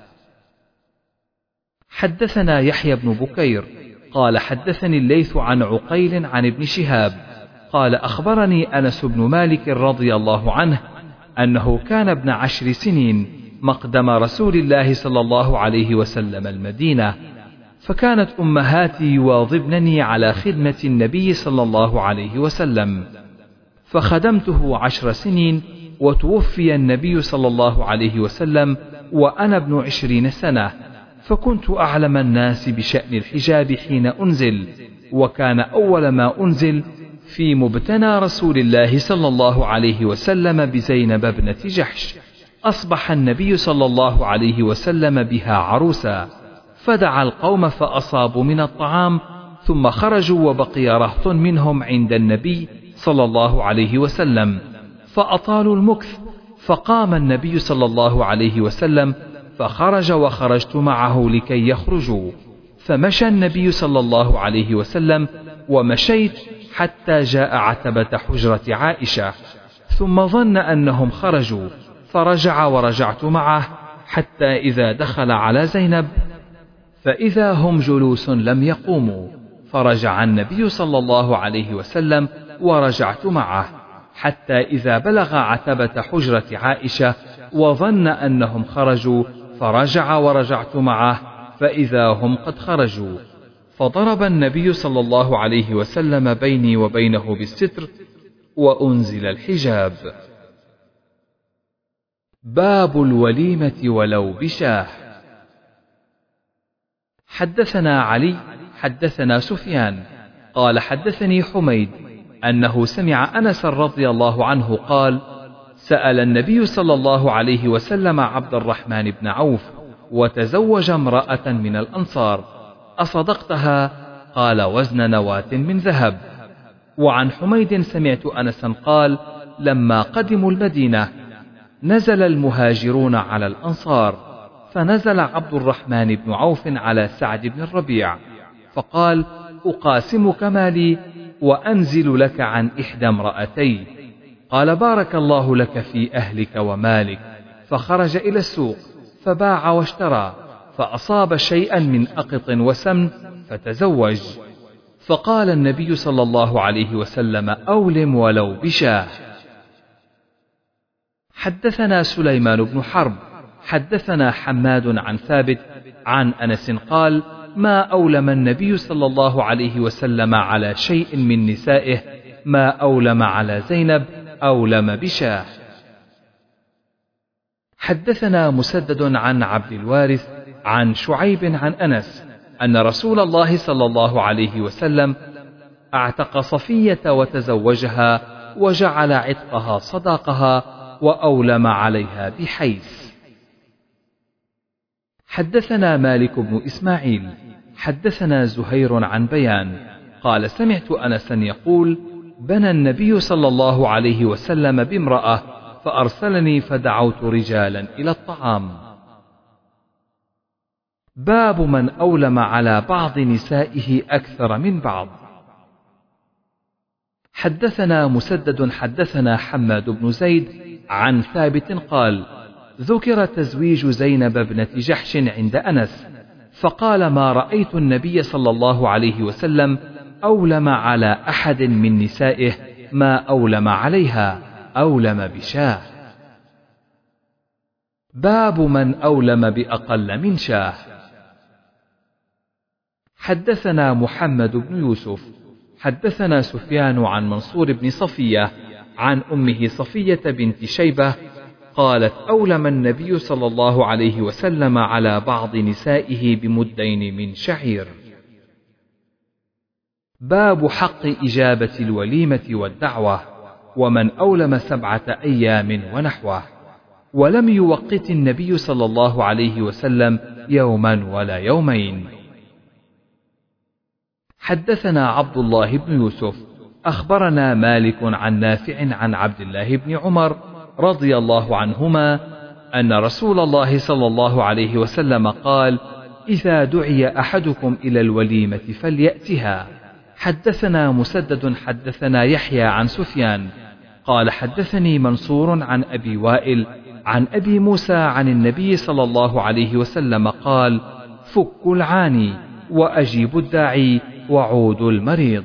حدثنا يحيى بن بكير قال حدثني الليث عن عقيل عن ابن شهاب قال: أخبرني أنس بن مالك رضي الله عنه أنه كان ابن عشر سنين مقدم رسول الله صلى الله عليه وسلم المدينة، فكانت أمهاتي يواظبنني على خدمة النبي صلى الله عليه وسلم، فخدمته عشر سنين، وتوفي النبي صلى الله عليه وسلم وأنا ابن عشرين سنة، فكنت أعلم الناس بشأن الحجاب حين أنزل، وكان أول ما أنزل في مبتنى رسول الله صلى الله عليه وسلم بزينب ابنة جحش. أصبح النبي صلى الله عليه وسلم بها عروسا، فدعا القوم فأصابوا من الطعام، ثم خرجوا وبقي رهط منهم عند النبي صلى الله عليه وسلم، فأطالوا المكث، فقام النبي صلى الله عليه وسلم فخرج وخرجت معه لكي يخرجوا، فمشى النبي صلى الله عليه وسلم ومشيت حتى جاء عتبة حجرة عائشة، ثم ظن أنهم خرجوا فرجع ورجعت معه، حتى إذا دخل على زينب فإذا هم جلوس لم يقوموا، فرجع النبي صلى الله عليه وسلم ورجعت معه، حتى إذا بلغ عتبة حجرة عائشة وظن أنهم خرجوا فرجع ورجعت معه، فإذا هم قد خرجوا، فضرب النبي صلى الله عليه وسلم بيني وبينه بالستر، وأنزل الحجاب. باب الوليمة ولو بشاه. حدثنا علي حدثنا سفيان قال حدثني حميد أنه سمع أنس رضي الله عنه قال: سأل النبي صلى الله عليه وسلم عبد الرحمن بن عوف وتزوج امرأة من الأنصار: أصدقتها؟ قال: وزن نواة من ذهب. وعن حميد سمعت أنسا قال: لما قدموا المدينة نزل المهاجرون على الأنصار، فنزل عبد الرحمن بن عوف على سعد بن الربيع فقال: أقاسمك مالي وأنزل لك عن إحدى امرأتي. قال: بارك الله لك في أهلك ومالك. فخرج إلى السوق فباع واشترى، فأصاب شيئا من أقط وسمن فتزوج، فقال النبي صلى الله عليه وسلم: أولم ولو بشاه. حدثنا سليمان بن حرب حدثنا حماد عن ثابت عن أنس قال: ما أولم النبي صلى الله عليه وسلم على شيء من نسائه ما أولم على زينب أولم بشاه. حدثنا مسدد عن عبد الوارث عن شعيب عن أنس أن رسول الله صلى الله عليه وسلم اعتق صفية وتزوجها، وجعل عتقها صداقها، وأولم عليها بحيث. حدثنا مالك بن إسماعيل حدثنا زهير عن بيان قال: سمعت أنسا يقول: بنى النبي صلى الله عليه وسلم بامرأة فأرسلني فدعوت رجالا إلى الطعام. باب من أولم على بعض نسائه أكثر من بعض. حدثنا مسدد حدثنا حماد بن زيد عن ثابت قال: ذكر تزويج زينب ابنة جحش عند أنس، فقال: ما رأيت النبي صلى الله عليه وسلم أولم على أحد من نسائه ما أولم عليها، أولم بشاه. باب من أولم بأقل من شاه. حدثنا محمد بن يوسف حدثنا سفيان عن منصور بن صفية عن أمه صفية بنت شيبة قالت: أولم النبي صلى الله عليه وسلم على بعض نسائه بمدين من شعير. باب حق إجابة الوليمة والدعوة، ومن أولم سبعة أيام ونحوه، ولم يوقت النبي صلى الله عليه وسلم يوما ولا يومين. حدثنا عبد الله بن يوسف أخبرنا مالك عن نافع عن عبد الله بن عمر رضي الله عنهما أن رسول الله صلى الله عليه وسلم قال: إذا دعي أحدكم إلى الوليمة فليأتها. حدثنا مسدد حدثنا يحيى عن سفيان قال: حدثني منصور عن أبي وائل عن أبي موسى عن النبي صلى الله عليه وسلم قال: فكوا العاني وأجيبوا الداعي وعودوا المريض.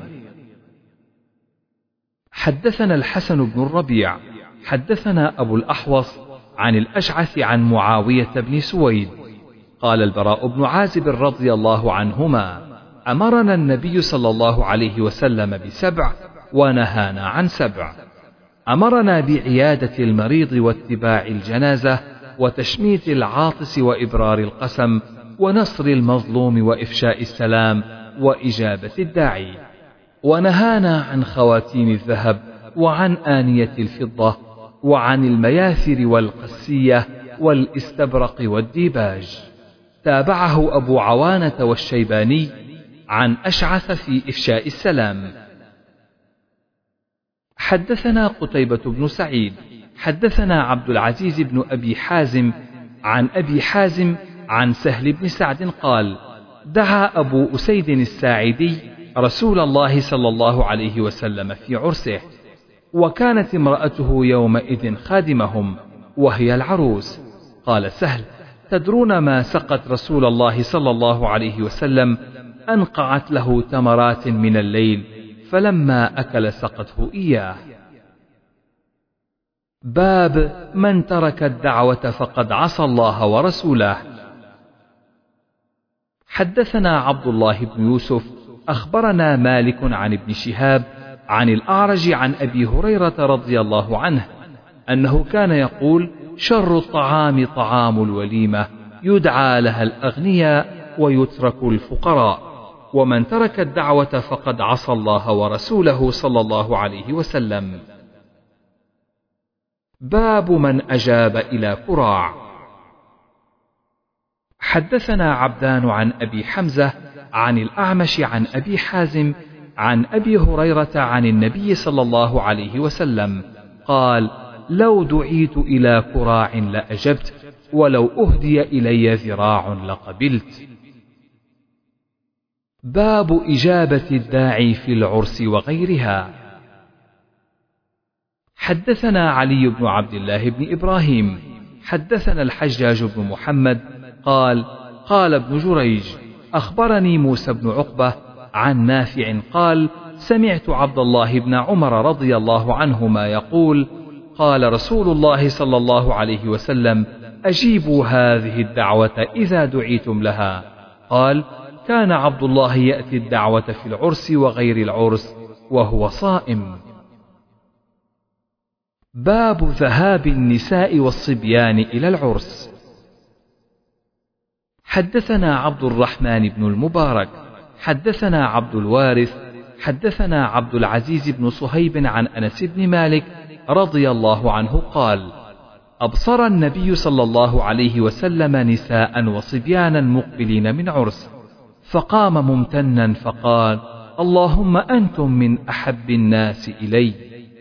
حدثنا الحسن بن الربيع حدثنا أبو الأحوص عن الأشعث عن معاوية بن سويد قال: البراء بن عازب رضي الله عنهما: أمرنا النبي صلى الله عليه وسلم بسبع ونهانا عن سبع. أمرنا بعيادة المريض واتباع الجنازة وتشميت العاطس وإبرار القسم ونصر المظلوم وإفشاء السلام وإجابة الداعي. ونهانا عن خواتيم الذهب وعن آنية الفضة وعن المياثر والقسية والاستبرق والديباج. تابعه أبو عوانة والشيباني عن أشعث في إفشاء السلام. حدثنا قتيبة بن سعيد حدثنا عبد العزيز بن أبي حازم عن أبي حازم عن سهل بن سعد قال: دعا أبو أسيد الساعدي رسول الله صلى الله عليه وسلم في عرسه، وكانت امرأته يومئذ خادمهم وهي العروس. قال سهل: تدرون ما سقت رسول الله صلى الله عليه وسلم؟ أنقعت له تمرات من الليل، فلما أكل سقته إياه. باب من ترك الدعوة فقد عصى الله ورسوله. حدثنا عبد الله بن يوسف أخبرنا مالك عن ابن شهاب عن الأعرج عن أبي هريرة رضي الله عنه أنه كان يقول: شر الطعام طعام الوليمة، يدعى لها الأغنياء ويترك الفقراء، ومن ترك الدعوة فقد عصى الله ورسوله صلى الله عليه وسلم. باب من أجاب إلى كراع. حدثنا عبدان عن أبي حمزة عن الأعمش عن أبي حازم عن أبي هريرة عن النبي صلى الله عليه وسلم قال: لو دعيت إلى كراع لأجبت، ولو أهدي إلي ذراع لقبلت. باب إجابة الداعي في العرس وغيرها. حدثنا علي بن عبد الله بن إبراهيم حدثنا الحجاج بن محمد قال: قال ابن جريج: أخبرني موسى بن عقبة عن نافع قال: سمعت عبد الله بن عمر رضي الله عنهما يقول: قال رسول الله صلى الله عليه وسلم: أجيبوا هذه الدعوة إذا دعيتم لها. قال: كان عبد الله يأتي الدعوة في العرس وغير العرس وهو صائم. باب ذهاب النساء والصبيان إلى العرس. حدثنا عبد الرحمن بن المبارك حدثنا عبد الوارث حدثنا عبد العزيز بن صهيب عن أنس بن مالك رضي الله عنه قال: أبصر النبي صلى الله عليه وسلم نساء وصبيانا مقبلين من عرس، فقام ممتنا فقال: اللهم أنتم من أحب الناس إلي.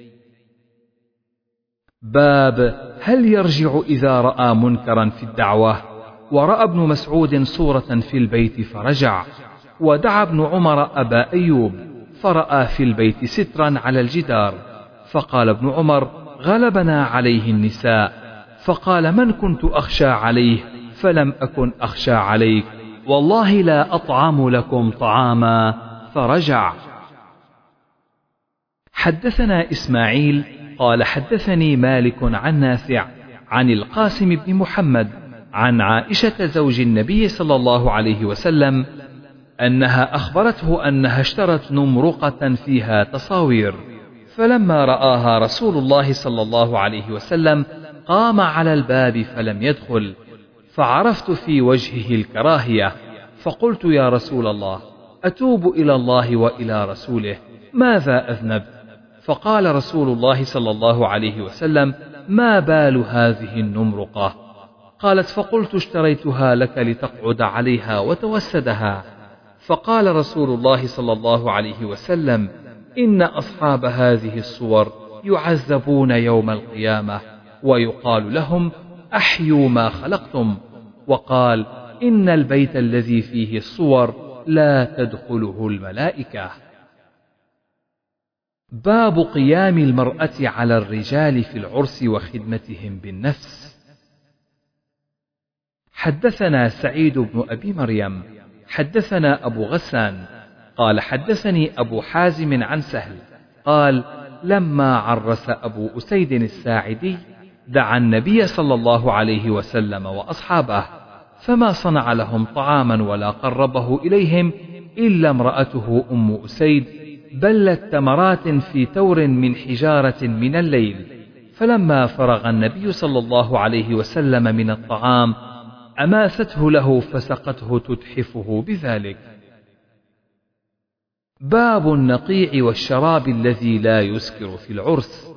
باب هل يرجع إذا رأى منكرا في الدعوة؟ ورأى ابن مسعود صورة في البيت فرجع. ودعا ابن عمر أبا أيوب فرأى في البيت سترا على الجدار، فقال ابن عمر: غلبنا عليه النساء. فقال: من كنت أخشى عليه فلم أكن أخشى عليك، والله لا أطعم لكم طعاما. فرجع. حدثنا إسماعيل قال حدثني مالك عن نافع عن القاسم بن محمد عن عائشة زوج النبي صلى الله عليه وسلم أنها أخبرته أنها اشترت نمرقة فيها تصاوير، فلما رآها رسول الله صلى الله عليه وسلم قام على الباب فلم يدخل، فعرفت في وجهه الكراهية، فقلت: يا رسول الله، أتوب إلى الله وإلى رسوله، ماذا أذنبت؟ فقال رسول الله صلى الله عليه وسلم: ما بال هذه النمرقة؟ قالت: فقلت: اشتريتها لك لتقعد عليها وتوسدها. فقال رسول الله صلى الله عليه وسلم: إن أصحاب هذه الصور يعذبون يوم القيامة، ويقال لهم: أحيوا ما خلقتم. وقال: إن البيت الذي فيه الصور لا تدخله الملائكة. باب قيام المرأة على الرجال في العرس وخدمتهم بالنفس. حدثنا سعيد بن أبي مريم حدثنا أبو غسان قال حدثني أبو حازم عن سهل قال: لما عرس أبو أسيد الساعدي دعا النبي صلى الله عليه وسلم وأصحابه، فما صنع لهم طعاما ولا قربه إليهم إلا امرأته أم أسيد بلت تمرات في تور من حجارة من الليل. فلما فرغ النبي صلى الله عليه وسلم من الطعام أماسته له فسقته تتحفه بذلك. باب النقيع والشراب الذي لا يسكر في العرس.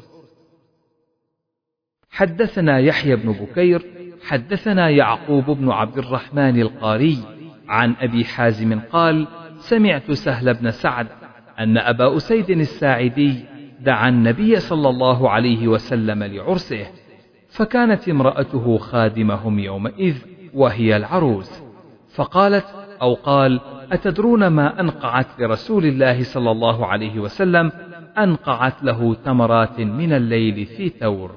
حدثنا يحيى بن بكير حدثنا يعقوب بن عبد الرحمن القاري عن أبي حازم قال: سمعت سهل بن سعد أن أبا أسيد الساعدي دعا النبي صلى الله عليه وسلم لعرسه، فكانت امرأته خادمهم يومئذ وهي العروس، فقالت أو قال: أتدرون ما أنقعت لرسول الله صلى الله عليه وسلم؟ أنقعت له تمرات من الليل في ثور.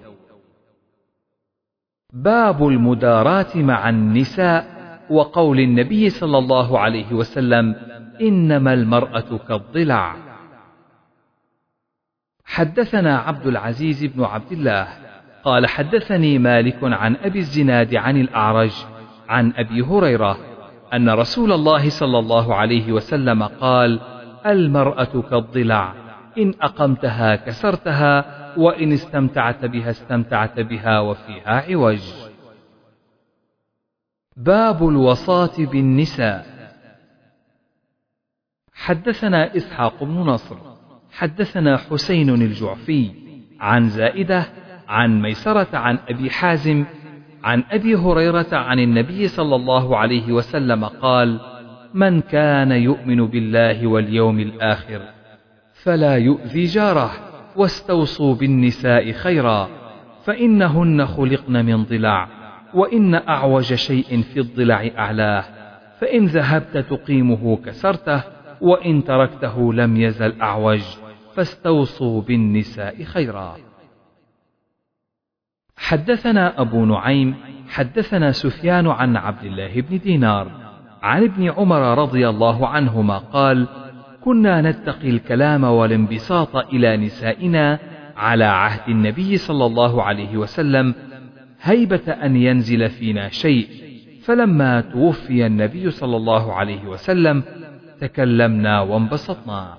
باب المداراة مع النساء وقول النبي صلى الله عليه وسلم: إنما المرأة كالضلع. حدثنا عبد العزيز بن عبد الله قال حدثني مالك عن أبي الزناد عن الأعرج عن أبي هريرة أن رسول الله صلى الله عليه وسلم قال: المرأة كالضلع، إن أقمتها كسرتها، وإن استمتعت بها استمتعت بها وفيها عوج. باب الوصاة بالنساء. حدثنا إسحاق بن نصر حدثنا حسين الجعفي عن زائدة عن ميسرة عن أبي حازم عن أبي هريرة عن النبي صلى الله عليه وسلم قال: من كان يؤمن بالله واليوم الآخر فلا يؤذي جاره، واستوصوا بالنساء خيرا، فإنهن خلقن من ضلع، وإن أعوج شيء في الضلع أعلاه، فإن ذهبت تقيمه كسرته، وإن تركته لم يزل أعوج، فاستوصوا بالنساء خيرا. حدثنا أبو نعيم حدثنا سفيان عن عبد الله بن دينار عن ابن عمر رضي الله عنهما قال: كنا نتقي الكلام والانبساط إلى نسائنا على عهد النبي صلى الله عليه وسلم هيبة أن ينزل فينا شيء، فلما توفي النبي صلى الله عليه وسلم تكلمنا وانبسطنا.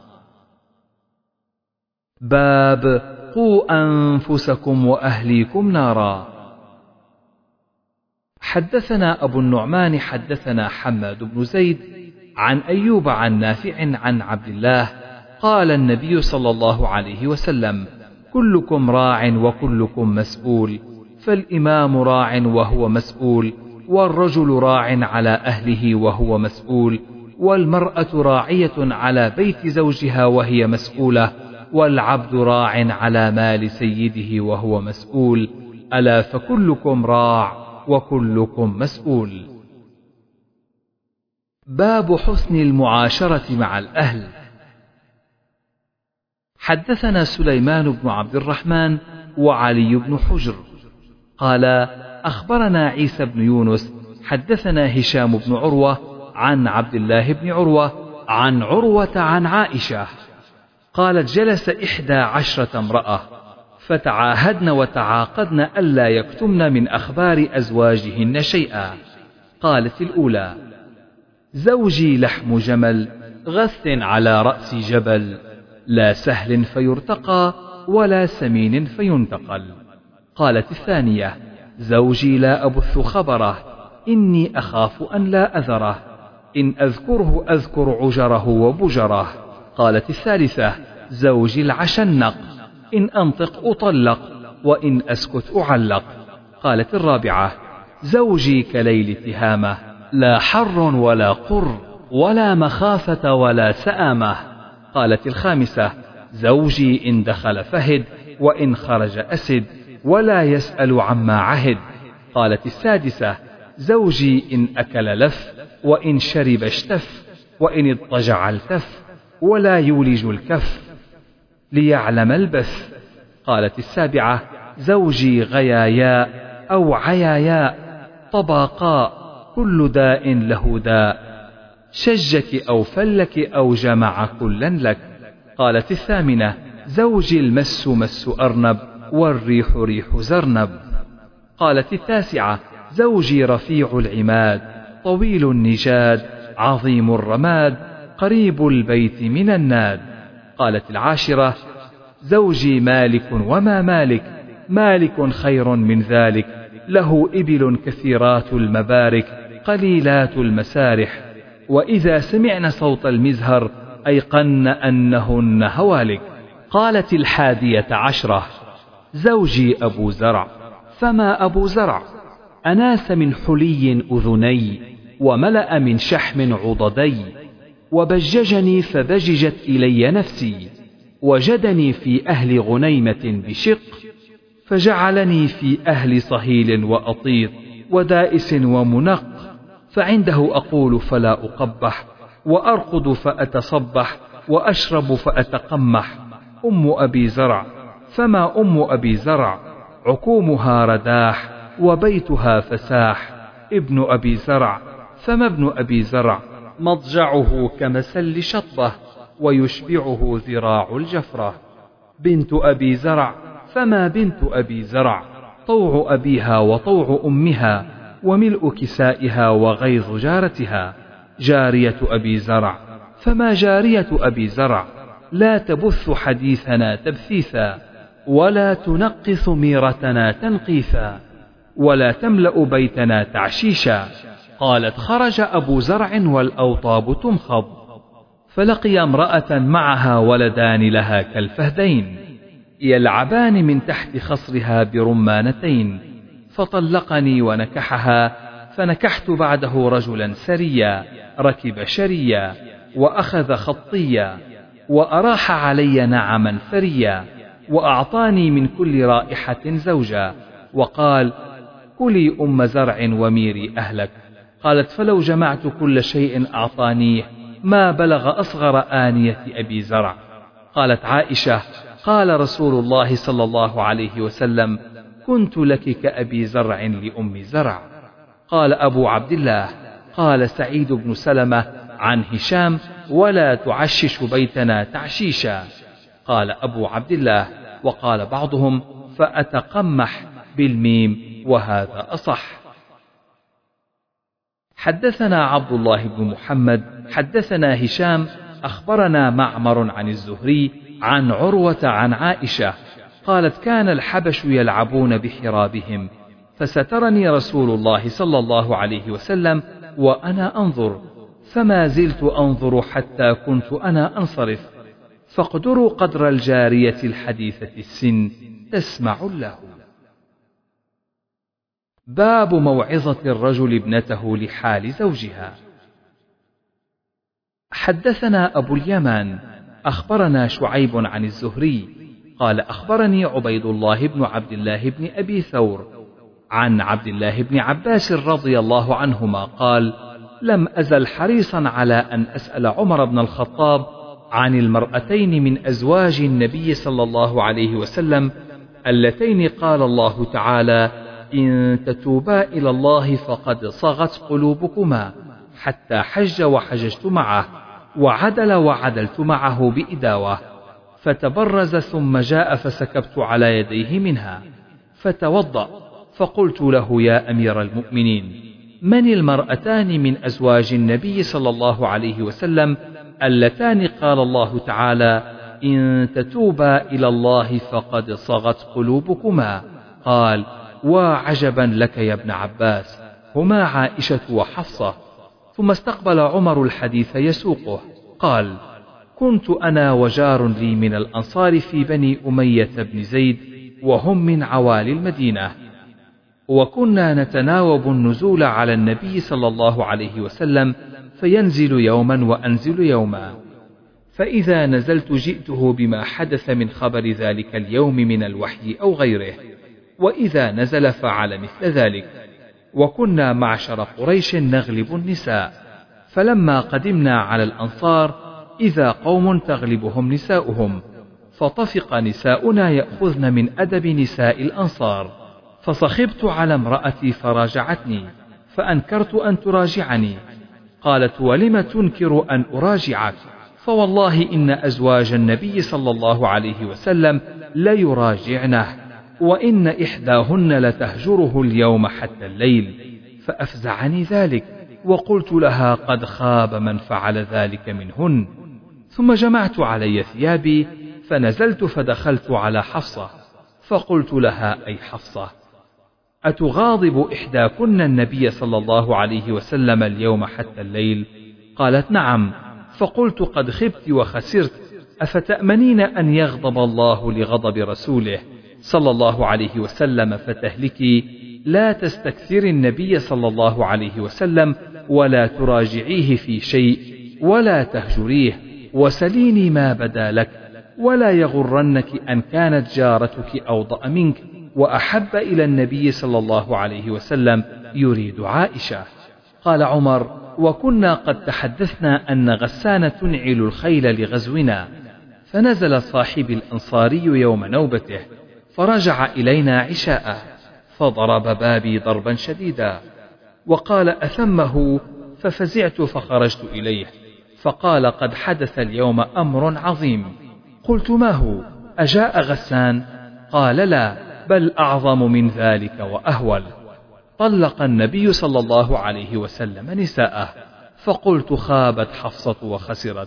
باب قوا أنفسكم وأهليكم نارا. حدثنا أبو النعمان حدثنا حماد بن زيد عن أيوب عن نافع عن عبد الله قال: النبي صلى الله عليه وسلم: كلكم راع وكلكم مسؤول، فالإمام راع وهو مسؤول، والرجل راع على أهله وهو مسؤول، والمرأة راعية على بيت زوجها وهي مسؤولة، والعبد راع على مال سيده وهو مسؤول، ألا فكلكم راع وكلكم مسؤول. باب حسن المعاشرة مع الأهل. حدثنا سليمان بن عبد الرحمن وعلي بن حجر قال أخبرنا عيسى بن يونس حدثنا هشام بن عروة عن عبد الله بن عروة عن عروة عن عائشة قالت جلس إحدى عشرة امرأة فتعاهدن وتعاقدن ألا يكتمن من أخبار أزواجهن شيئا. قالت الأولى: زوجي لحم جمل غث على رأس جبل، لا سهل فيرتقى ولا سمين فينتقل. قالت الثانية: زوجي لا أبث خبره، إني أخاف أن لا أذره، إن أذكره أذكر عجره وبجره. قالت الثالثة: زوجي العشنق، إن أنطق أطلق، وإن أسكت أعلق. قالت الرابعة: زوجي كليل تهامة، لا حر ولا قر ولا مخافة ولا سآمة. قالت الخامسة: زوجي إن دخل فهد، وإن خرج أسد، ولا يسأل عما عهد. قالت السادسة: زوجي إن أكل لف، وإن شرب اشتف، وإن اضطجع التف، ولا يولج الكف ليعلم البث. قالت السابعة: زوجي غياياء أو عياياء طباقاء، كل داء له داء، شجك أو فلك أو جمع كلا لك. قالت الثامنة: زوجي المس مس أرنب، والريح ريح زرنب. قالت التاسعة: زوجي رفيع العماد، طويل النجاد، عظيم الرماد، قريب البيت من الناد. قالت العاشرة: زوجي مالك وما مالك، مالك خير من ذلك، له إبل كثيرات المبارك، قليلات المسارح، وإذا سمعن صوت المزهر أيقن أنهن هوالك. قالت الحادية عشرة: زوجي أبو زرع. فما أبو زرع؟ أناس من حلي أذني، وملأ من شحم عضدي، وبججني فبججت إلي نفسي، وجدني في أهل غنيمة بشق، فجعلني في أهل صهيل وأطيط ودائس ومنق، فعنده أقول فلا أقبح، وأرقد فأتصبح، وأشرب فأتقمح. أم أبي زرع. فما أم أبي زرع؟ عكومها رداح، وبيتها فساح. ابن أبي زرع. فما ابن أبي زرع؟ مضجعه كمسل شطبة، ويشبعه ذراع الجفرة. بنت أبي زرع. فما بنت أبي زرع؟ طوع أبيها وطوع أمها، وملء كسائها وغيظ جارتها. جارية أبي زرع. فما جارية أبي زرع؟ لا تبث حديثنا تبثيثا، ولا تنقص ميرتنا تنقيثا، ولا تملأ بيتنا تعشيشا. قالت: خرج أبو زرع والأوطاب تمخض، فلقي امرأة معها ولدان لها كالفهدين يلعبان من تحت خصرها برمانتين، فطلقني ونكحها، فنكحت بعده رجلا سريا ركب شريا، وأخذ خطيا، وأراح علي نعما فريا، وأعطاني من كل رائحة زوجا، وقال: كلي أم زرع وميري أهلك. قالت: فلو جمعت كل شيء أعطانيه ما بلغ أصغر آنية أبي زرع. قالت عائشة: قال رسول الله صلى الله عليه وسلم: كنت لك كأبي زرع لأم زرع. قال أبو عبد الله: قال سعيد بن سلمة عن هشام: ولا تعشش بيتنا تعشيشا. قال أبو عبد الله: وقال بعضهم: فأتقمح بالميم، وهذا أصح. حدثنا عبد الله بن محمد حدثنا هشام أخبرنا معمر عن الزهري عن عروة عن عائشة قالت: كان الحبش يلعبون بحرابهم، فسترني رسول الله صلى الله عليه وسلم وأنا أنظر، فما زلت أنظر حتى كنت أنا أنصرف، فاقدروا قدر الجارية الحديثة السن تسمع له. باب موعظة الرجل ابنته لحال زوجها. حدثنا أبو اليمان أخبرنا شعيب عن الزهري قال أخبرني عبيد الله بن عبد الله بن أبي ثور عن عبد الله بن عباس رضي الله عنهما قال لم أزل حريصا على أن أسأل عمر بن الخطاب عن المرأتين من أزواج النبي صلى الله عليه وسلم اللتين قال الله تعالى إن تتوبا إلى الله فقد صغت قلوبكما حتى حج وحججت معه وعدل وعدلت معه بإداوة فتبرز ثم جاء فسكبت على يديه منها فتوضأ فقلت له يا أمير المؤمنين من المرأتان من أزواج النبي صلى الله عليه وسلم اللتان قال الله تعالى إن تتوبا إلى الله فقد صغت قلوبكما قال وعجبا لك يا ابن عباس هما عائشة وحفصة. ثم استقبل عمر الحديث يسوقه قال كنت أنا وجار لي من الأنصار في بني أمية بن زيد وهم من عوالي المدينة وكنا نتناوب النزول على النبي صلى الله عليه وسلم فينزل يوما وأنزل يوما فإذا نزلت جئته بما حدث من خبر ذلك اليوم من الوحي أو غيره وإذا نزل فعل مثل ذلك وكنا معشر قريش نغلب النساء فلما قدمنا على الأنصار إذا قوم تغلبهم نساؤهم فطفق نساؤنا يأخذن من أدب نساء الأنصار فصخبت على امرأتي فراجعتني فأنكرت أن تراجعني قالت ولم تنكر أن أراجعك فوالله إن أزواج النبي صلى الله عليه وسلم ليراجعنه وإن إحداهن لتهجره اليوم حتى الليل فأفزعني ذلك وقلت لها قد خاب من فعل ذلك منهن. ثم جمعت علي ثيابي فنزلت فدخلت على حفصة فقلت لها أي حفصة أتغاضب إحداكن النبي صلى الله عليه وسلم اليوم حتى الليل؟ قالت نعم. فقلت قد خبت وخسرت أفتأمنين أن يغضب الله لغضب رسوله صلى الله عليه وسلم فتهلكي؟ لا تستكثر النبي صلى الله عليه وسلم ولا تراجعيه في شيء ولا تهجريه وسليني ما بدا لك ولا يغرنك أن كانت جارتك أوضأ منك وأحب إلى النبي صلى الله عليه وسلم يريد عائشة. قال عمر وكنا قد تحدثنا أن غسان تنعل الخيل لغزونا فنزل صاحب الأنصاري يوم نوبته فرجع إلينا عشاء فضرب بابي ضربا شديدا وقال أثمه ففزعت فخرجت إليه فقال قد حدث اليوم أمر عظيم. قلت ما هو؟ أجاء غسان؟ قال لا بل أعظم من ذلك وأهول. طلق النبي صلى الله عليه وسلم نساءه. فقلت خابت حفصة وخسرت.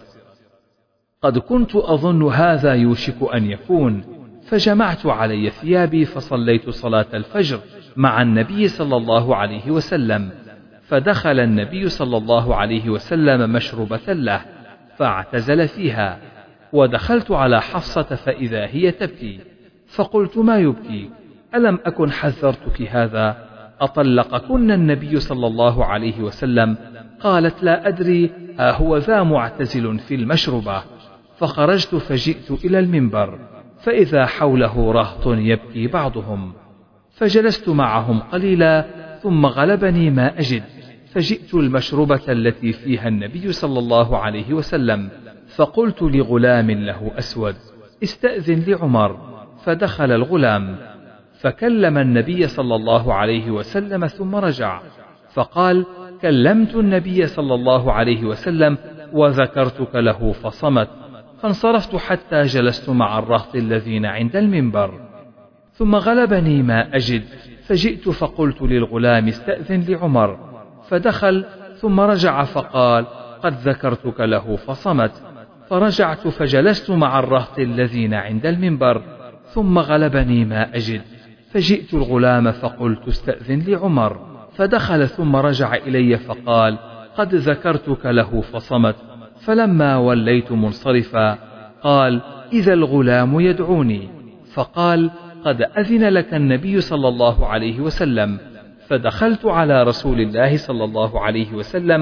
قد كنت أظن هذا يوشك أن يكون فجمعت علي ثيابي فصليت صلاة الفجر مع النبي صلى الله عليه وسلم فدخل النبي صلى الله عليه وسلم مشربة له فاعتزل فيها ودخلت على حفصة فإذا هي تبكي فقلت ما يبكي؟ ألم أكن حذرتك هذا؟ أطلقكن النبي صلى الله عليه وسلم؟ قالت لا أدري ها هو ذا معتزل في المشربة. فخرجت فجئت إلى المنبر فإذا حوله رهط يبكي بعضهم فجلست معهم قليلا ثم غلبني ما أجد فجئت المشربة التي فيها النبي صلى الله عليه وسلم فقلت لغلام له أسود استأذن لعمر فدخل الغلام فكلم النبي صلى الله عليه وسلم ثم رجع فقال كلمت النبي صلى الله عليه وسلم وذكرتك له فصمت فانصرفت حتى جلست مع الرهط الذين عند المنبر ثم غلبني ما أجد فجئت فقلت للغلام استأذن لعمر فدخل ثم رجع فقال قد ذكرتك له فصمت فرجعت فجلست مع الرهط الذين عند المنبر ثم غلبني ما أجد فجئت الغلام فقلت استأذن لعمر فدخل ثم رجع إلي فقال قد ذكرتك له فصمت فلما وليت منصرفا قال إذا الغلام يدعوني فقال قد أذن لك النبي صلى الله عليه وسلم فدخلت على رسول الله صلى الله عليه وسلم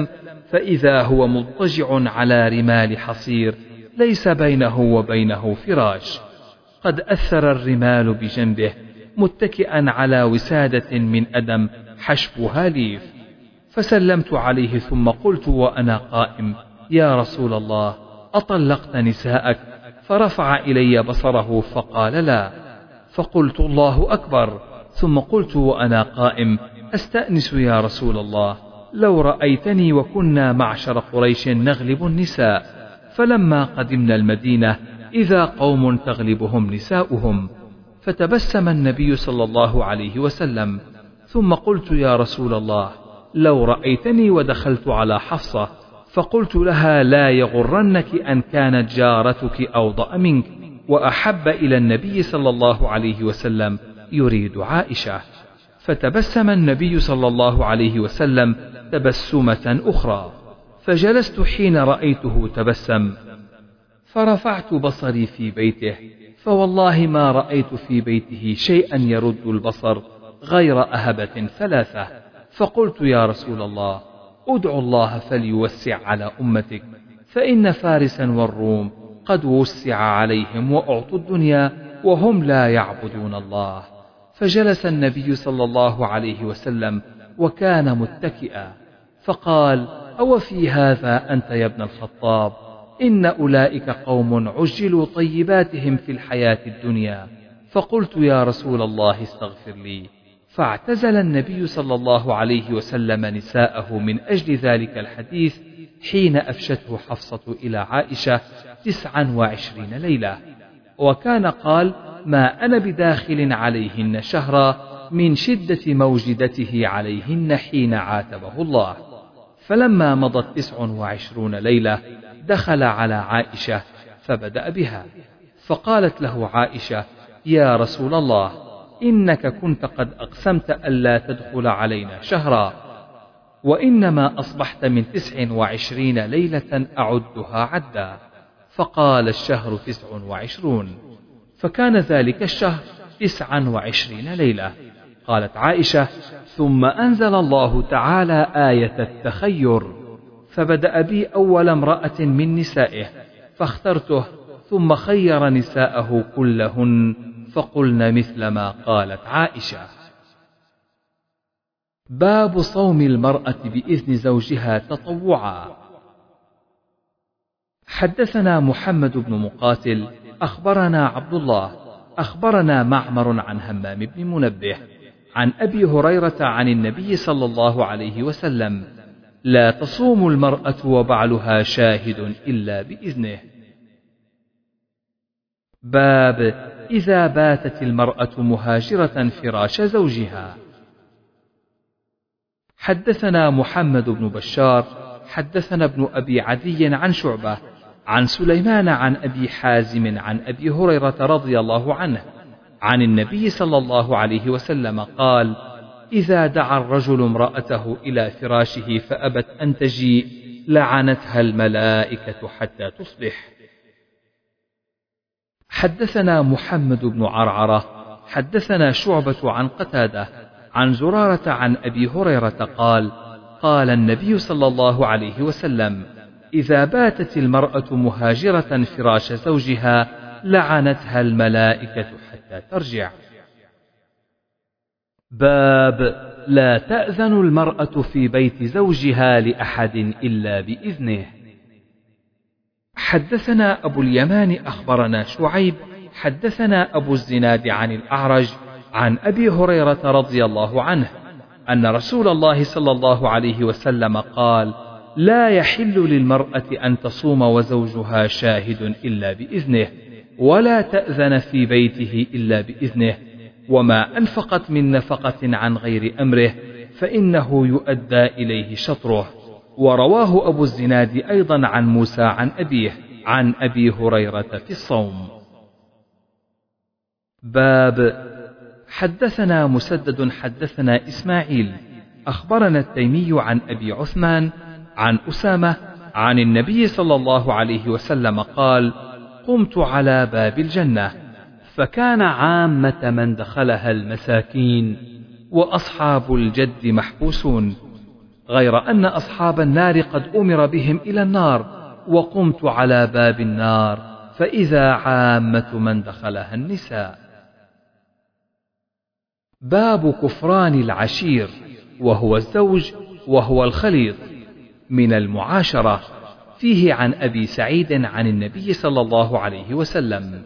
فإذا هو مضطجع على رمال حصير ليس بينه وبينه فراش، قد أثر الرمال بجنبه، متكئا على وسادة من أدم حشبها ليف. فسلمت عليه ثم قلت وأنا قائم: يا رسول الله، أطلقت نساءك؟ فرفع إلي بصره فقال: لا. فقلت: الله أكبر. ثم قلت وأنا قائم: أستأنس يا رسول الله، لو رأيتني وكنا معشر قريش نغلب النساء، فلما قدمنا المدينة إذا قوم تغلبهم نساؤهم. فتبسم النبي صلى الله عليه وسلم. ثم قلت: يا رسول الله، لو رأيتني ودخلت على حفصة فقلت لها: لا يغرنك أن كانت جارتك أوضأ منك وأحب إلى النبي صلى الله عليه وسلم، يريد عائشة. فتبسم النبي صلى الله عليه وسلم تبسمة أخرى، فجلست حين رأيته تبسم، فرفعت بصري في بيته، فوالله ما رأيت في بيته شيئا يرد البصر غير أهبة ثلاثة. فقلت: يا رسول الله، أدعو الله فليوسع على أمتك، فإن فارسا والروم قد وسع عليهم وأعطوا الدنيا وهم لا يعبدون الله. فجلس النبي صلى الله عليه وسلم وكان متكئا، فقال: أو في هذا أنت يا ابن الخطاب؟ إن أولئك قوم عجلوا طيباتهم في الحياة الدنيا. فقلت: يا رسول الله استغفر لي. فاعتزل النبي صلى الله عليه وسلم نساءه من أجل ذلك الحديث حين أفشته حفصة إلى عائشة تسعا وعشرين ليلة. وكان قال: ما أنا بداخل عليهن شهرا من شدة موجدته عليهن حين عاتبه الله. فلما مضت تسع وعشرون ليلة دخل على عائشة فبدأ بها، فقالت له عائشة: يا رسول الله، إنك كنت قد أقسمت ألا تدخل علينا شهرا، وإنما أصبحت من تسع وعشرين ليلة أعدها عدا. فقال: الشهر تسع وعشرون. فكان ذلك الشهر تسعا وعشرين ليلة. قالت عائشة: ثم أنزل الله تعالى آية التخير، فبدأ بي أول امرأة من نسائه فاخترته، ثم خير نساءه كلهن فقلن مثل ما قالت عائشة. باب صوم المرأة بإذن زوجها تطوعا. حدثنا محمد بن مقاتل أخبرنا عبد الله أخبرنا معمر عن همام بن منبه عن أبي هريرة عن النبي صلى الله عليه وسلم: لا تصوم المرأة وبعلها شاهد إلا بإذنه. باب إذا باتت المرأة مهاجرة فراش زوجها. حدثنا محمد بن بشار حدثنا ابن أبي عدي عن شعبة عن سليمان عن أبي حازم عن أبي هريرة رضي الله عنه عن النبي صلى الله عليه وسلم قال: إذا دعا الرجل امرأته إلى فراشه فأبت أن تجيء لعنتها الملائكة حتى تصبح. حدثنا محمد بن عرعرة حدثنا شعبة عن قتادة عن زرارة عن أبي هريرة قال: قال النبي صلى الله عليه وسلم: إذا باتت المرأة مهاجرة فراش زوجها لعنتها الملائكة حتى ترجع. باب لا تأذن المرأة في بيت زوجها لأحد إلا بإذنه. حدثنا أبو اليمان أخبرنا شعيب حدثنا أبو الزناد عن الأعرج عن أبي هريرة رضي الله عنه أن رسول الله صلى الله عليه وسلم قال: لا يحل للمرأة أن تصوم وزوجها شاهد إلا بإذنه، ولا تأذن في بيته إلا بإذنه، وما أنفقت من نفقة عن غير أمره فإنه يؤدى إليه شطره. ورواه أبو الزناد أيضا عن موسى عن أبيه عن أبي هريرة في الصوم. باب حدثنا مسدد حدثنا إسماعيل أخبرنا التيمي عن أبي عثمان عن أسامة عن النبي صلى الله عليه وسلم قال: قمت على باب الجنة فكان عامة من دخلها المساكين وأصحاب الجد محبوسون، غير أن أصحاب النار قد أمر بهم إلى النار، وقمت على باب النار فإذا عامة من دخلها النساء. باب كفران العشير، وهو الزوج وهو الخليط من المعاشرة، فيه عن أبي سعيد عن النبي صلى الله عليه وسلم.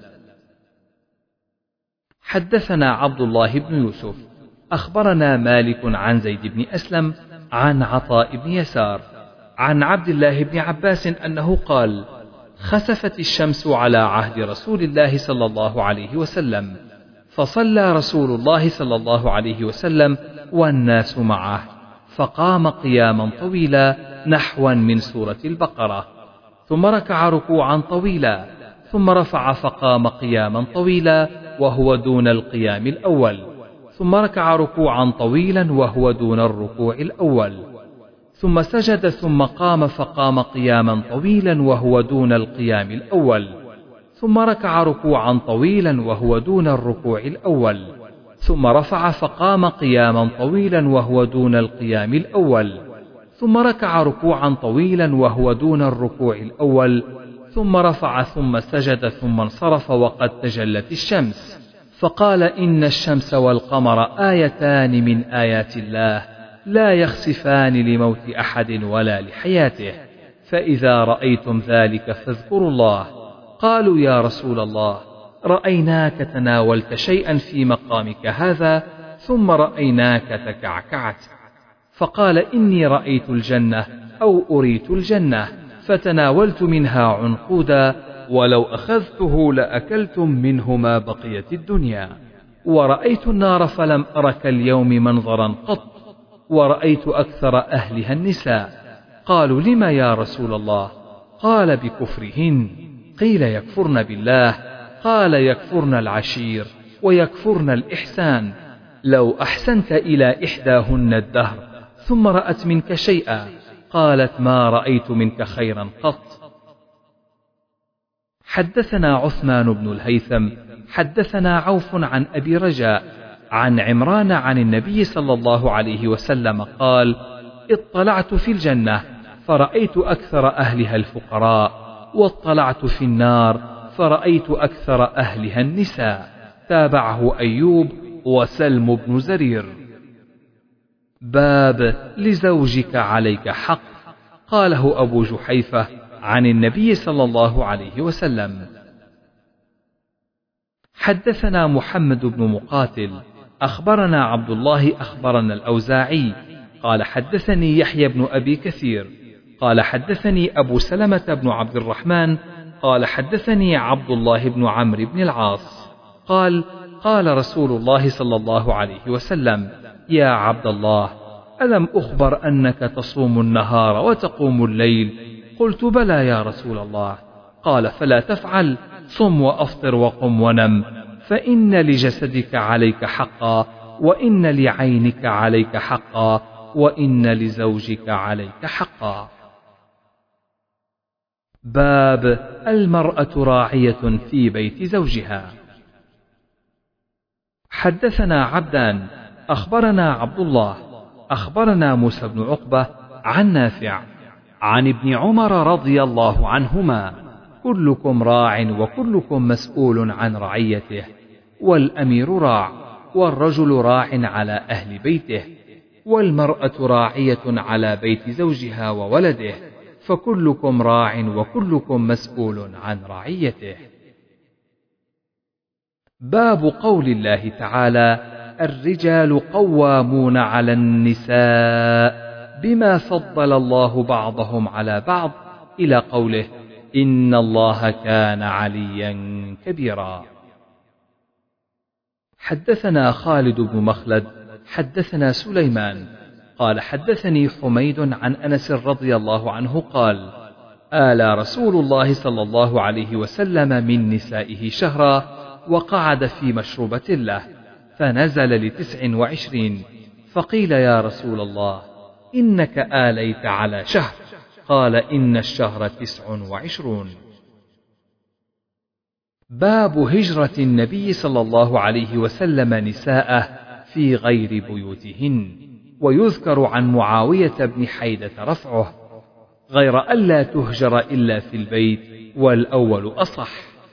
حدثنا عبد الله بن يوسف أخبرنا مالك عن زيد بن أسلم عن عطاء بن يسار عن عبد الله بن عباس أنه قال: خسفت الشمس على عهد رسول الله صلى الله عليه وسلم، فصلى رسول الله صلى الله عليه وسلم والناس معه، فقام قياما طويلا نحوا من سورة البقرة، ثم ركع ركوعا طويلا، ثم رفع فقام قياما طويلا وهو دون القيام الأول، ثم ركع ركوعا طويلا وهو دون الركوع الأول، ثم سجد ثم قام فقام قياما طويلا وهو دون القيام الأول، ثم ركع ركوعا طويلا وهو دون الركوع الأول، ثم رفع فقام قياما طويلا وهو دون القيام الأول، ثم ركع ركوعا طويلا وهو دون الركوع الأول، ثم رفع ثم سجد ثم انصرف وقد تجلت الشمس، فقال: إن الشمس والقمر آيتان من آيات الله لا يخسفان لموت أحد ولا لحياته، فإذا رأيتم ذلك فاذكروا الله. قالوا: يا رسول الله، رأيناك تناولت شيئا في مقامك هذا ثم رأيناك تكعكعت. فقال: إني رأيت الجنة أو أريت الجنة فتناولت منها عنقودا، ولو أخذته لأكلتم منه ما بقيت الدنيا. ورأيت النار فلم أرك اليوم منظرا قط، ورأيت أكثر أهلها النساء. قالوا: لم يا رسول الله؟ قال: بكفرهن. قيل: يكفرن بالله؟ قال: يكفرن العشير ويكفرن الإحسان. لو أحسنت إلى إحداهن الدهر ثم رأت منك شيئا قالت: ما رأيت منك خيرا قط. حدثنا عثمان بن الهيثم حدثنا عوف عن أبي رجاء عن عمران عن النبي صلى الله عليه وسلم قال: اطلعت في الجنة فرأيت أكثر أهلها الفقراء، واطلعت في النار فرأيت أكثر أهلها النساء. تابعه أيوب وسلم بن زرير. باب لزوجك عليك حق، قاله أبو جحيفة عن النبي صلى الله عليه وسلم. حدثنا محمد بن مقاتل أخبرنا عبد الله أخبرنا الأوزاعي قال حدثني يحيى بن أبي كثير قال حدثني أبو سلمة بن عبد الرحمن قال حدثني عبد الله بن عمرو بن العاص قال: قال رسول الله صلى الله عليه وسلم: يا عبد الله، ألم أخبر أنك تصوم النهار وتقوم الليل؟ قلت: بلى يا رسول الله. قال: فلا تفعل، صم وأفطر وقم ونم، فإن لجسدك عليك حقا، وإن لعينك عليك حقا، وإن لزوجك عليك حقا. باب المرأة راعية في بيت زوجها. حدثنا عبدان أخبرنا عبد الله أخبرنا موسى بن عقبة عن نافع عن ابن عمر رضي الله عنهما: كلكم راع وكلكم مسؤول عن رعيته، والأمير راع، والرجل راع على أهل بيته، والمرأة راعية على بيت زوجها وولده، فكلكم راع وكلكم مسؤول عن رعيته. باب قول الله تعالى: الرجال قوامون على النساء بما فضل الله بعضهم على بعض، إلى قوله: إن الله كان عليا كبيرا. حدثنا خالد بن مخلد حدثنا سليمان قال حدثني حميد عن أنس رضي الله عنه قال: آلى رسول الله صلى الله عليه وسلم من نسائه شهرا، وقعد في مشروبة له، فنزل لتسع وعشرين، فقيل: يا رسول الله، إنك آليت على شهر. قال: إن الشهر تسع وعشرون. باب هجرة النبي صلى الله عليه وسلم نساءه في غير بيوتهن. ويذكر عن معاوية بن حيدة رفعه، غير ألا تهجر إلا في البيت، والأول أصح.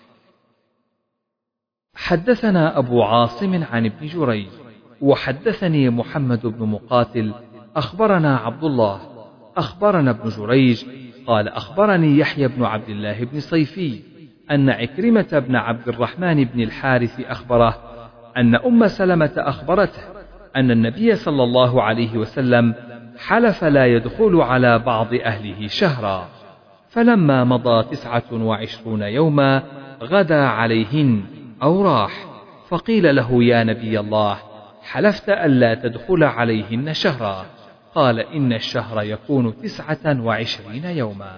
حدثنا أبو عاصم عن ابن جريج وحدثني محمد بن مقاتل أخبرنا عبد الله أخبرنا ابن جريج قال أخبرني يحيى بن عبد الله بن صيفي أن عكرمة بن عبد الرحمن بن الحارث أخبره أن أم سلمة أخبرته أن النبي صلى الله عليه وسلم حلف لا يدخل على بعض أهله شهرا، فلما مضى تسعة وعشرون يوما غدا عليهن أو راح، فقيل له يا نبي الله حلفت ألا تدخل عليهن شهرا؟ قال إن الشهر يكون تسعة وعشرين يوما.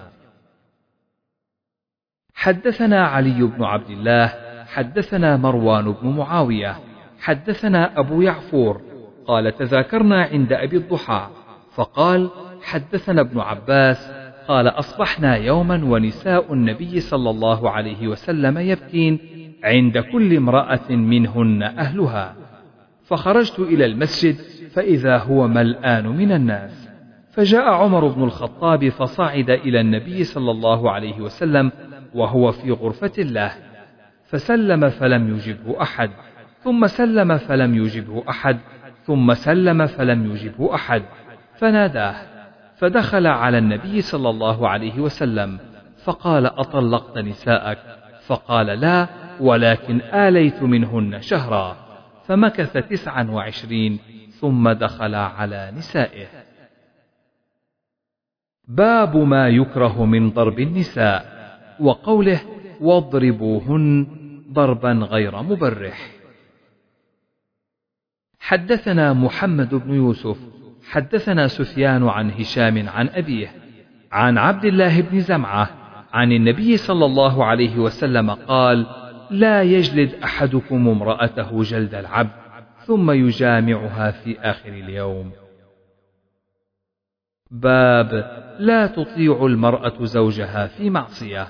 حدثنا علي بن عبد الله حدثنا مروان بن معاوية حدثنا أبو يعفور قال تذاكرنا عند أبي الضحى فقال حدثنا ابن عباس قال أصبحنا يوما ونساء النبي صلى الله عليه وسلم يبكين عند كل امرأة منهن أهلها، فخرجت إلى المسجد فإذا هو ملآن من الناس، فجاء عمر بن الخطاب فصعد إلى النبي صلى الله عليه وسلم وهو في غرفة له، فسلم فلم يجبه أحد، ثم سلم فلم يجبه أحد، ثم سلم فلم يجبه أحد، فناداه فدخل على النبي صلى الله عليه وسلم فقال أطلقت نساءك؟ فقال لا، ولكن آليت منهن شهرا، فمكث تسعا وعشرين ثم دخل على نسائه. باب ما يكره من ضرب النساء، وقوله واضربوهن ضربا غير مبرح. حدثنا محمد بن يوسف حدثنا سفيان عن هشام عن أبيه عن عبد الله بن زمعة عن النبي صلى الله عليه وسلم قال لا يجلد أحدكم امرأته جلد العبد ثم يجامعها في آخر اليوم. باب لا تطيع المرأة زوجها في معصية.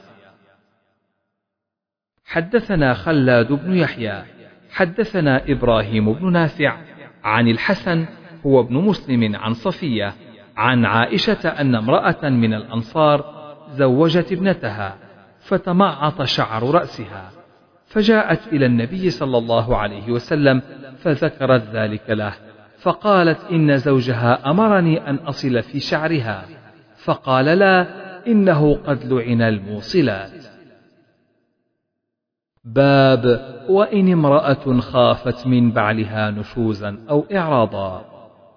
حدثنا خلاد بن يحيى حدثنا إبراهيم بن نافع عن الحسن هو ابن مسلم عن صفية عن عائشة أن امرأة من الأنصار زوجت ابنتها فتمعط شعر رأسها، فجاءت إلى النبي صلى الله عليه وسلم فذكرت ذلك له، فقالت إن زوجها أمرني أن أصل في شعرها، فقال لا، إنه قد لعن الموصلات. باب وإن امرأة خافت من بعلها نشوزا أو إعراضا.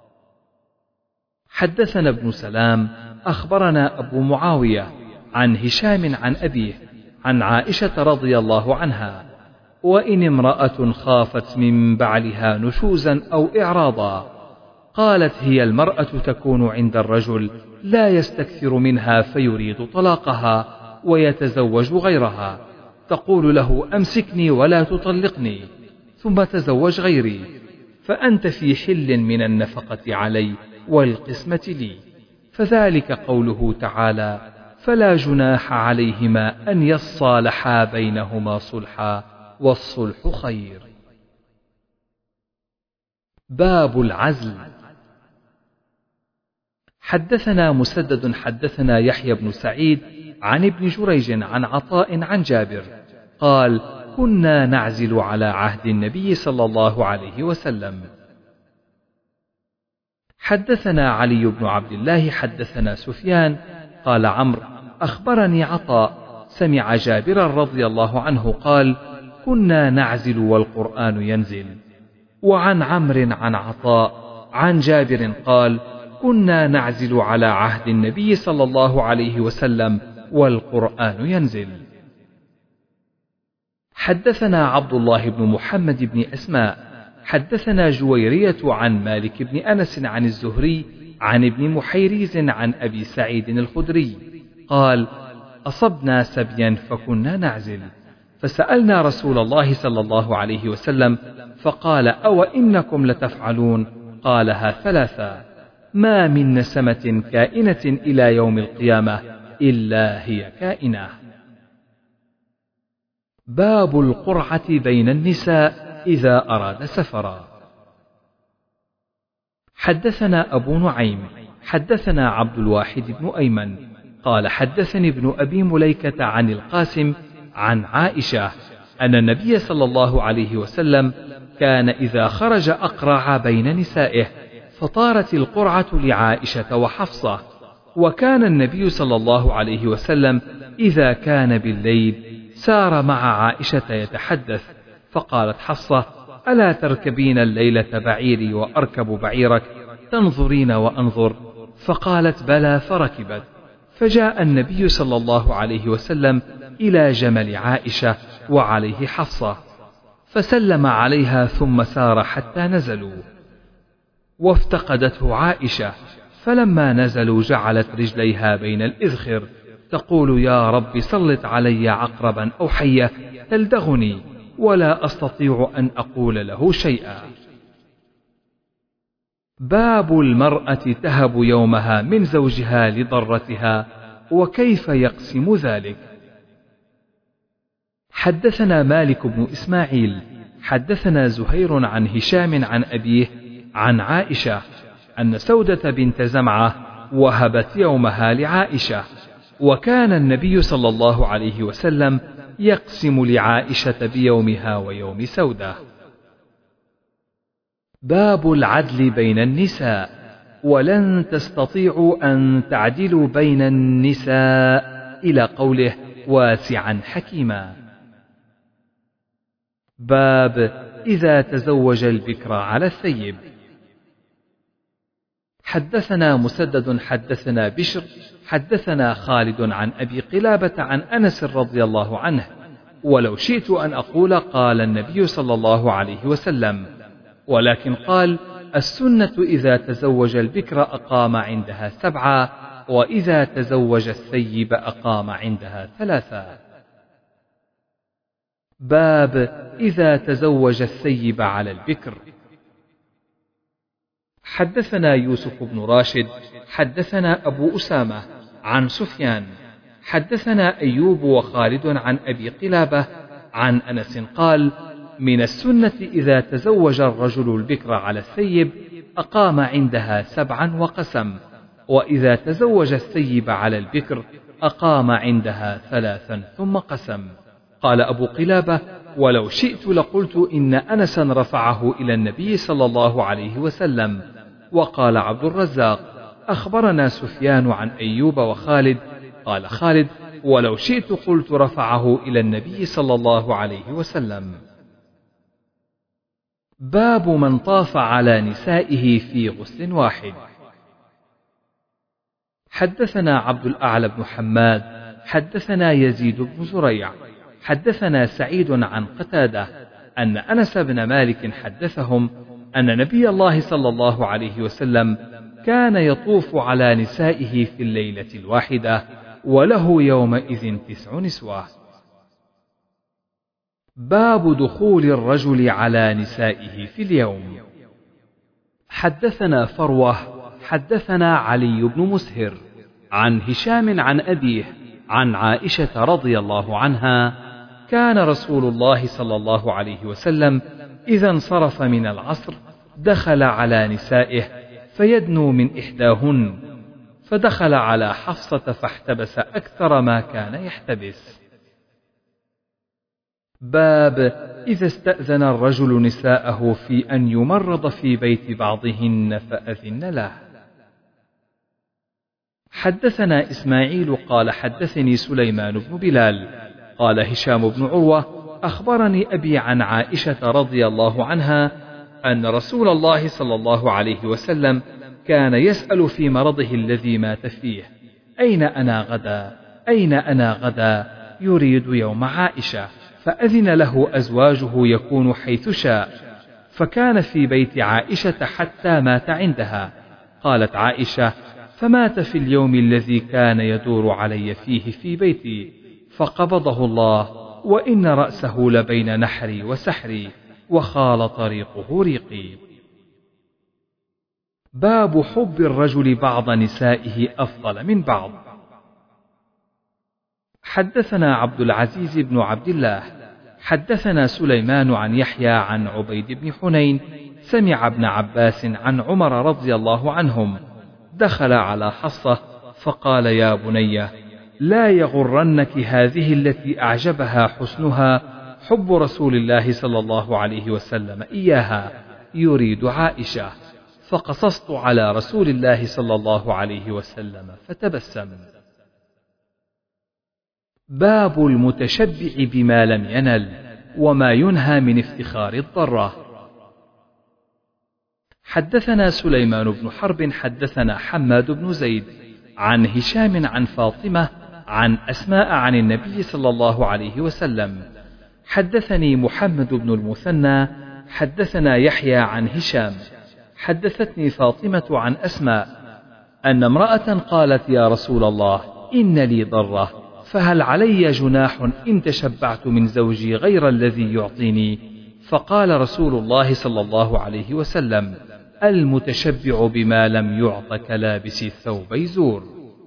حدثنا ابن سلام أخبرنا أبو معاوية عن هشام عن أبيه عن عائشة رضي الله عنها وإن امرأة خافت من بعلها نشوزا أو إعراضا، قالت هي المرأة تكون عند الرجل لا يستكثر منها فيريد طلاقها ويتزوج غيرها، تقول له أمسكني ولا تطلقني ثم تزوج غيري، فأنت في حل من النفقة علي والقسمة لي، فذلك قوله تعالى فلا جناح عليهما أن يصالحا بينهما صلحا والصلح خير. باب العزل. حدثنا مسدد حدثنا يحيى بن سعيد عن ابن جريج عن عطاء عن جابر قال كنا نعزل على عهد النبي صلى الله عليه وسلم. حدثنا علي بن عبد الله حدثنا سفيان قال عمرو أخبرني عطاء سمع جابرا رضي الله عنه قال كنا نعزل والقرآن ينزل. وعن عمرو عن عطاء عن جابر قال كنا نعزل على عهد النبي صلى الله عليه وسلم والقرآن ينزل. حدثنا عبد الله بن محمد بن أسماء حدثنا جويرية عن مالك بن أنس عن الزهري عن ابن محيريز عن أبي سعيد الخدري قال أصبنا سبيا فكنا نعزل، فسألنا رسول الله صلى الله عليه وسلم فقال أو إنكم لتفعلون؟ قالها ثلاثا، ما من نسمة كائنة إلى يوم القيامة إلا هي كائنة. باب القرعة بين النساء إذا أراد سفرا. حدثنا أبو نعيم حدثنا عبد الواحد بن أيمن قال حدثني ابن أبي مليكة عن القاسم عن عائشة أن النبي صلى الله عليه وسلم كان إذا خرج أقرع بين نسائه، فطارت القرعة لعائشة وحفصة. وكان النبي صلى الله عليه وسلم إذا كان بالليل سار مع عائشة يتحدث، فقالت حفصة: ألا تركبين الليلة بعيري وأركب بعيرك، تنظرين وأنظر؟ فقالت: بلى، فركبت. فجاء النبي صلى الله عليه وسلم إلى جمل عائشة وعليه حفصة، فسلم عليها ثم سار حتى نزلوا، وافتقدته عائشة، فلما نزلوا جعلت رجليها بين الإذخر تقول: يا رب سلط علي عقربا أو حية تلدغني ولا أستطيع أن أقول له شيئا. باب المرأة تهب يومها من زوجها لضرتها وكيف يقسم ذلك. حدثنا مالك بن إسماعيل حدثنا زهير عن هشام عن أبيه عن عائشة أن سودة بنت زمعة وهبت يومها لعائشة، وكان النبي صلى الله عليه وسلم يقسم لعائشة بيومها ويوم سودة. باب العدل بين النساء، ولن تستطيعوا أن تعدلوا بين النساء إلى قوله: واسعا حكيما. باب إذا تزوج البكر على الثيب. حدثنا مسدد حدثنا بشر حدثنا خالد عن أبي قلابة عن أنس رضي الله عنه: ولو شئت أن أقول قال النبي صلى الله عليه وسلم، ولكن قال: السنة إذا تزوج البكر أقام عندها سبعة، وإذا تزوج الثيب أقام عندها ثلاثة. باب إذا تزوج الثيب على البكر. حدثنا يوسف بن راشد حدثنا أبو أسامة عن سفيان حدثنا أيوب وخالد عن أبي قلابة عن أنس قال: من السنة إذا تزوج الرجل البكر على الثيب أقام عندها سبعا وقسم، وإذا تزوج الثيب على البكر أقام عندها ثلاثا ثم قسم. قال أبو قلابة: ولو شئت لقلت إن أنسا رفعه إلى النبي صلى الله عليه وسلم. وقال عبد الرزاق: أخبرنا سفيان عن أيوب وخالد. قال خالد: ولو شئت قلت رفعه إلى النبي صلى الله عليه وسلم. باب من طاف على نسائه في غسل واحد. حدثنا عبد الأعلى بن حماد حدثنا يزيد بن زريع حدثنا سعيد عن قتادة أن أنس بن مالك حدثهم أن نبي الله صلى الله عليه وسلم كان يطوف على نسائه في الليلة الواحدة، وله يومئذ تسع نسوة. باب دخول الرجل على نسائه في اليوم. حدثنا فروة حدثنا علي بن مسهر عن هشام عن أبيه عن عائشة رضي الله عنها: كان رسول الله صلى الله عليه وسلم إذا انصرف من العصر دخل على نسائه فيدنو من إحداهن، فدخل على حفصة فاحتبس أكثر ما كان يحتبس. باب إذا استأذن الرجل نساءه في أن يمرض في بيت بعضهن فأذن له. حدثنا إسماعيل قال حدثني سليمان بن بلال قال هشام بن عروة أخبرني أبي عن عائشة رضي الله عنها أن رسول الله صلى الله عليه وسلم كان يسأل في مرضه الذي مات فيه: أين أنا غدا؟ أين أنا غدا؟ يريد يوم عائشة، فأذن له أزواجه يكون حيث شاء، فكان في بيت عائشة حتى مات عندها. قالت عائشة: فمات في اليوم الذي كان يدور علي فيه في بيتي، فقبضه الله، وإن رأسه لبين نحري وسحري، وخال طريقه ريقي. باب حب الرجل بعض نسائه أفضل من بعض. حدثنا عبد العزيز بن عبد الله حدثنا سليمان عن يحيى عن عبيد بن حنين سمع ابن عباس عن عمر رضي الله عنهم دخل على حصة فقال يا بني لا يغرنك هذه التي أعجبها حسنها حب رسول الله صلى الله عليه وسلم إياها، يريد عائشة، فقصصت على رسول الله صلى الله عليه وسلم فتبسم. باب المتشبع بما لم ينل وما ينهى من افتخار الضرة. حدثنا سليمان بن حرب حدثنا حماد بن زيد عن هشام عن فاطمة عن أسماء عن النبي صلى الله عليه وسلم. حدثني محمد بن المثنى حدثنا يحيى عن هشام حدثتني فاطمة عن أسماء أن امرأة قالت يا رسول الله إن لي ضرة فهل علي جناح إن تشبعت من زوجي غير الذي يعطيني؟ فقال رسول الله صلى الله عليه وسلم المتشبع بما لم يعط كلابس الثوب يزور.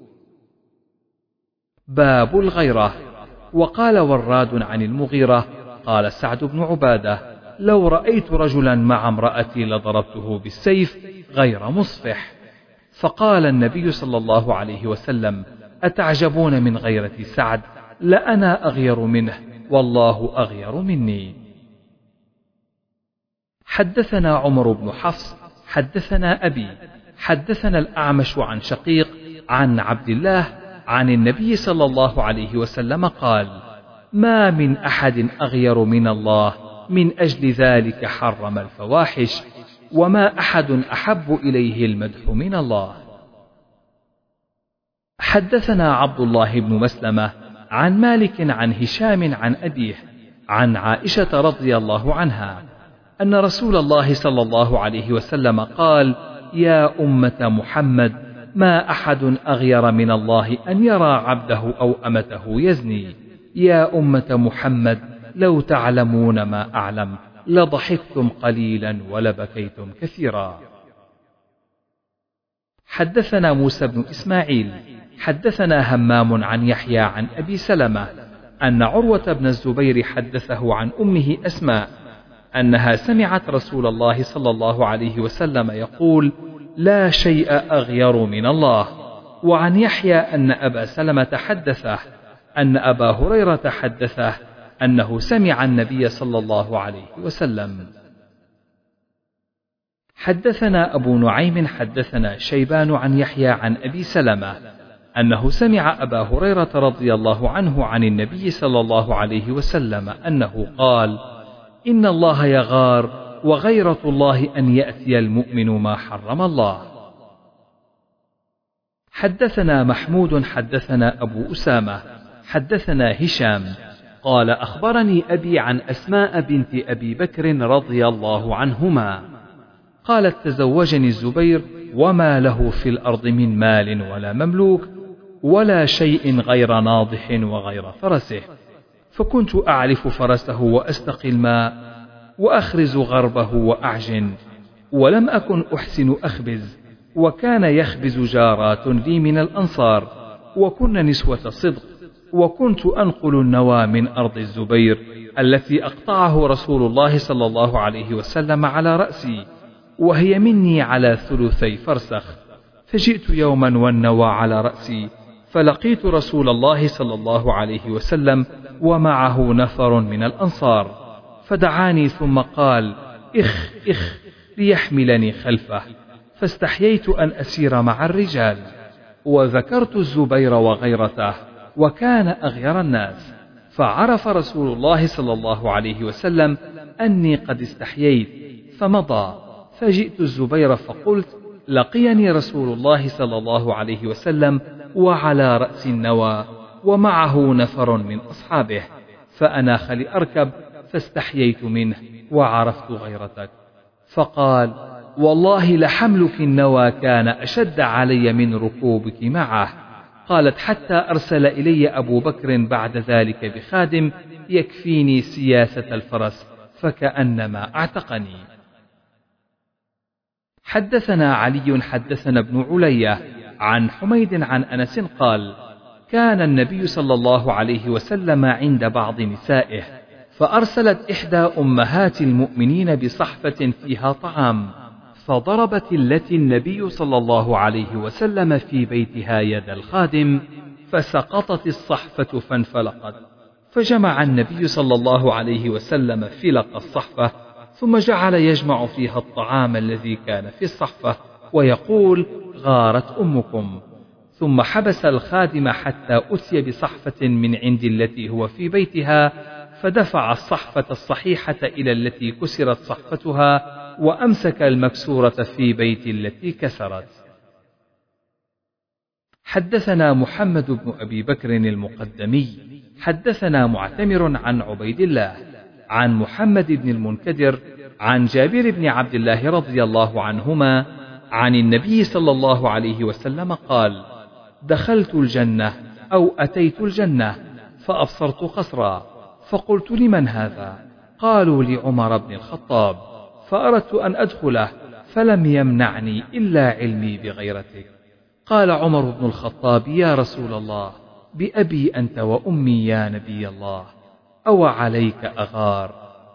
باب الغيرة. وقال وراد عن المغيرة قال سعد بن عبادة لو رأيت رجلا مع امرأتي لضربته بالسيف غير مصفح. فقال النبي صلى الله عليه وسلم أتعجبون من غيرة سعد؟ لأنا أغير منه والله أغير مني. حدثنا عمر بن حفص حدثنا أبي حدثنا الأعمش عن شقيق عن عبد الله عن النبي صلى الله عليه وسلم قال ما من أحد أغير من الله من أجل ذلك حرم الفواحش وما أحد أحب إليه المدح من الله. حدثنا عبد الله بن مسلمة عن مالك عن هشام عن أبيه عن عائشة رضي الله عنها أن رسول الله صلى الله عليه وسلم قال يا أمة محمد ما أحد أغير من الله أن يرى عبده أو أمته يزني. يا أمة محمد لو تعلمون ما أعلم لضحكتم قليلا ولبكيتم كثيرا. حدثنا موسى بن إسماعيل حدثنا همام عن يحيى عن أبي سلمة أن عروة بن الزبير حدثه عن أمه أسماء أنها سمعت رسول الله صلى الله عليه وسلم يقول لا شيء أغير من الله. وعن يحيى أن أبا سلمة حدثه أن أبا هريرة حدثه أنه سمع النبي صلى الله عليه وسلم. حدثنا أبو نعيم حدثنا شيبان عن يحيى عن أبي سلمة أنه سمع أبا هريرة رضي الله عنه عن النبي صلى الله عليه وسلم أنه قال إن الله يغار وغيرة الله أن يأتي المؤمن ما حرم الله. حدثنا محمود حدثنا أبو أسامة حدثنا هشام قال أخبرني أبي عن أسماء بنت أبي بكر رضي الله عنهما قالت تزوجني الزبير وما له في الأرض من مال ولا مملوك ولا شيء غير ناضح وغير فرسه، فكنت أعلف فرسه وأستقي الماء وأخرز غربه وأعجن، ولم أكن أحسن أخبز، وكان يخبز جارات لي من الأنصار وكن نسوة صدق، وكنت أنقل النوى من أرض الزبير التي أقطعه رسول الله صلى الله عليه وسلم على رأسي وهي مني على ثلثي فرسخ. فجئت يوما والنوى على رأسي فلقيت رسول الله صلى الله عليه وسلم ومعه نفر من الأنصار، فدعاني ثم قال إخ إخ ليحملني خلفه، فاستحييت أن أسير مع الرجال، وذكرت الزبير وغيرته وكان أغير الناس، فعرف رسول الله صلى الله عليه وسلم أني قد استحييت فمضى. فجئت الزبير فقلت لقيني رسول الله صلى الله عليه وسلم وعلى رأس النوى ومعه نفر من أصحابه، فأناخ لأركب فاستحييت منه وعرفت غيرتك. فقال والله لحملك النوى كان أشد علي من ركوبك معه. قالت حتى أرسل إلي أبو بكر بعد ذلك بخادم يكفيني سياسة الفرس فكأنما اعتقني. حدثنا علي حدثنا ابن علية عن حميد عن أنس قال كان النبي صلى الله عليه وسلم عند بعض نسائه فأرسلت إحدى أمهات المؤمنين بصحفة فيها طعام، فضربت التي النبي صلى الله عليه وسلم في بيتها يد الخادم، فسقطت الصحفة فانفلقت، فجمع النبي صلى الله عليه وسلم فلق الصحفة، ثم جعل يجمع فيها الطعام الذي كان في الصحفة ويقول: غارت أمكم. ثم حبس الخادم حتى أتي بصحفة من عند التي هو في بيتها، فدفع الصحفة الصحيحة إلى التي كسرت صحفتها، وأمسك المكسورة في بيت التي كسرت. حدثنا محمد بن أبي بكر المقدمي حدثنا معتمر عن عبيد الله عن محمد بن المنكدر عن جابر بن عبد الله رضي الله عنهما عن النبي صلى الله عليه وسلم قال: دخلت الجنة أو أتيت الجنة فأبصرت قصرا، فقلت: لمن هذا؟ قالوا: لعمر بن الخطاب، فأردت أن أدخله فلم يمنعني إلا علمي بغيرتك. قال عمر بن الخطاب: يا رسول الله، بأبي أنت وأمي يا نبي الله، أو عليك أغار.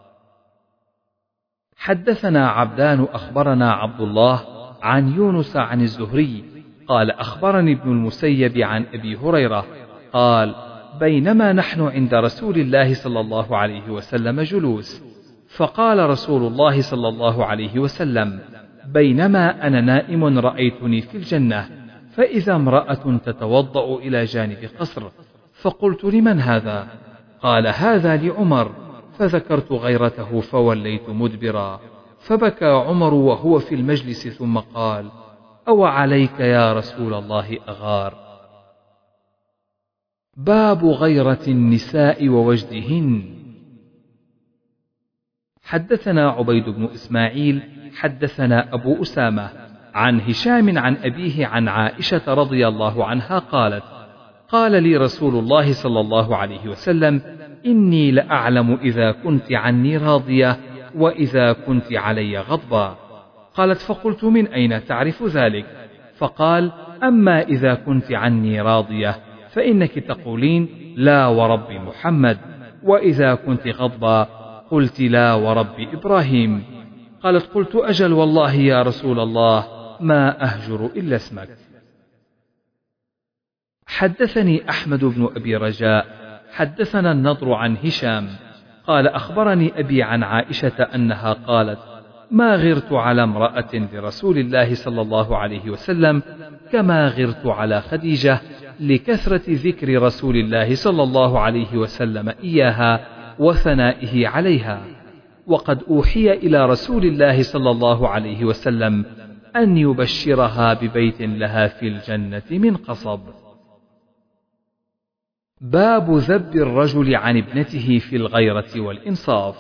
حدثنا عبدان أخبرنا عبد الله عن يونس عن الزهري قال: أخبرني ابن المسيب عن أبي هريرة قال: بينما نحن عند رسول الله صلى الله عليه وسلم جلوس، فقال رسول الله صلى الله عليه وسلم: بينما أنا نائم رأيتني في الجنة، فإذا امرأة تتوضأ إلى جانب قصر، فقلت: لمن هذا؟ قال: هذا لعمر، فذكرت غيرته فوليت مدبرا، فبكى عمر وهو في المجلس ثم قال: أو عليك يا رسول الله أغار. باب غيرة النساء ووجدهن. حدثنا عبيد بن إسماعيل حدثنا أبو أسامة عن هشام عن أبيه عن عائشة رضي الله عنها قالت: قال لي رسول الله صلى الله عليه وسلم: إني لأعلم إذا كنت عني راضية وإذا كنت علي غضبا. قالت: فقلت: من أين تعرف ذلك؟ فقال: أما إذا كنت عني راضية فإنك تقولين: لا ورب محمد، وإذا كنت غضبا قلت: لا ورب إبراهيم. قالت: قلت: أجل والله يا رسول الله ما أهجر إلا اسمك. حدثني أحمد بن أبي رجاء حدثنا النضر عن هشام قال: أخبرني أبي عن عائشة أنها قالت: ما غرت على امرأة لرسول الله صلى الله عليه وسلم كما غرت على خديجة، لكثرة ذكر رسول الله صلى الله عليه وسلم إياها وثنائه عليها، وقد أوحي إلى رسول الله صلى الله عليه وسلم أن يبشرها ببيت لها في الجنة من قصب. باب ذب الرجل عن ابنته في الغيرة والإنصاف.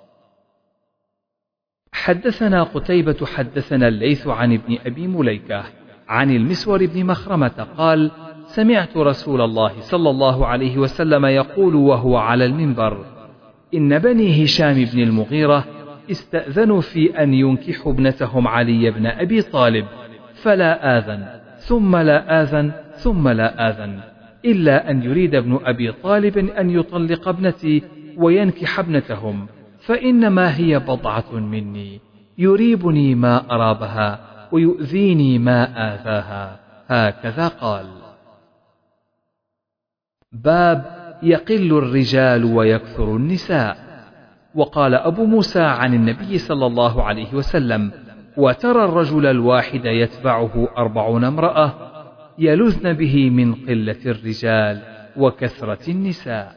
حدثنا قتيبة حدثنا الليث عن ابن أبي مليكة عن المسور بن مخرمة قال: سمعت رسول الله صلى الله عليه وسلم يقول وهو على المنبر: إن بني هشام بن المغيرة استأذنوا في أن ينكحوا ابنتهم علي بن أبي طالب، فلا آذن ثم لا آذن ثم لا آذن، إلا أن يريد ابن أبي طالب أن يطلق ابنتي وينكح ابنتهم، فإنما هي بضعة مني، يريبني ما أرابها ويؤذيني ما آذاها. هكذا قال. باب يقل الرجال ويكثر النساء. وقال أبو موسى عن النبي صلى الله عليه وسلم: وترى الرجل الواحد يتبعه أربعون امرأة يلذن به من قلة الرجال وكثرة النساء.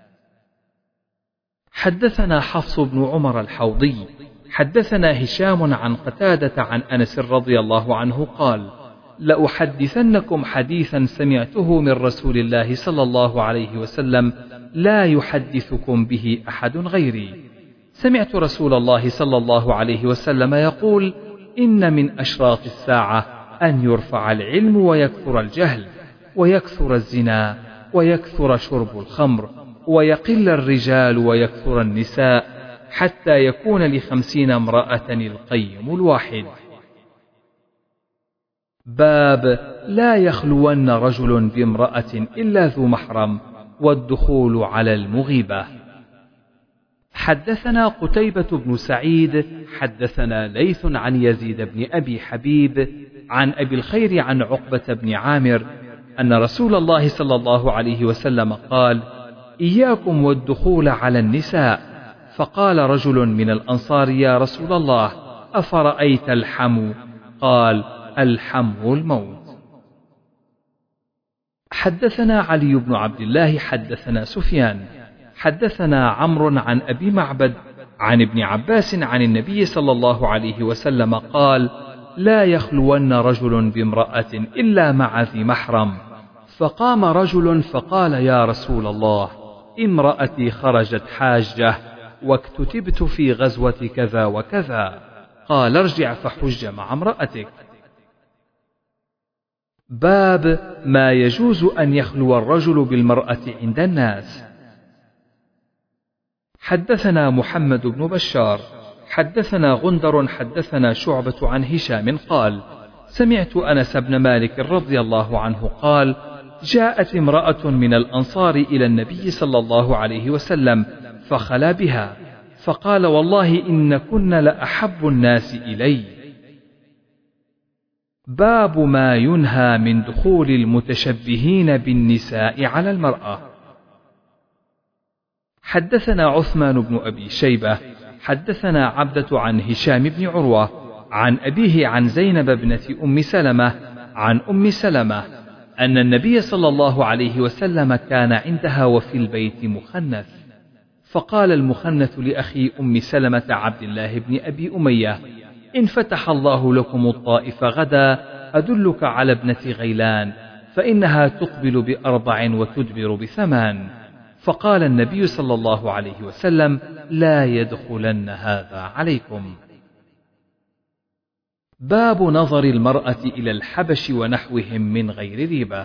حدثنا حفص بن عمر الحوضي حدثنا هشام عن قتادة عن أنس رضي الله عنه قال: لأحدثنكم حديثا سمعته من رسول الله صلى الله عليه وسلم لا يحدثكم به أحد غيري. سمعت رسول الله صلى الله عليه وسلم يقول: إن من أشراط الساعة أن يرفع العلم ويكثر الجهل ويكثر الزنا ويكثر شرب الخمر ويقل الرجال ويكثر النساء، حتى يكون لخمسين امرأة القيم الواحد. باب لا يخلون رجل بامرأة إلا ذو محرم والدخول على المغيبة. حدثنا قتيبة بن سعيد حدثنا ليث عن يزيد بن أبي حبيب عن أبي الخير عن عقبة بن عامر أن رسول الله صلى الله عليه وسلم قال: إياكم والدخول على النساء. فقال رجل من الأنصار: يا رسول الله، أفرأيت الحمو؟ قال: الحمو الموت. حدثنا علي بن عبد الله حدثنا سفيان حدثنا عمرو عن أبي معبد عن ابن عباس عن النبي صلى الله عليه وسلم قال: لا يخلون رجل بامرأة إلا مع ذي محرم. فقام رجل فقال: يا رسول الله، امرأتي خرجت حاجة واكتتبت في غزوة كذا وكذا. قال: ارجع فحج مع امرأتك. باب ما يجوز أن يخلو الرجل بالمرأة عند الناس. حدثنا محمد بن بشار حدثنا غندر حدثنا شعبة عن هشام قال: سمعت أنس بن مالك رضي الله عنه قال: جاءت امرأة من الأنصار إلى النبي صلى الله عليه وسلم فخلا بها، فقال: والله إن كن لأحب الناس إلي. باب ما ينهى من دخول المتشبهين بالنساء على المرأة. حدثنا عثمان بن أبي شيبة حدثنا عبدة عن هشام بن عروة عن أبيه عن زينب بنت أم سلمة عن أم سلمة أن النبي صلى الله عليه وسلم كان عندها وفي البيت مخنث، فقال المخنث لأخي أم سلمة عبد الله بن أبي أمية: إن فتح الله لكم الطائف غدا أدلك على ابنة غيلان، فإنها تقبل بأربع وتدبر بثمان. فقال النبي صلى الله عليه وسلم: لا يدخلن هذا عليكم. باب نظر المرأة إلى الحبش ونحوهم من غير ريبة.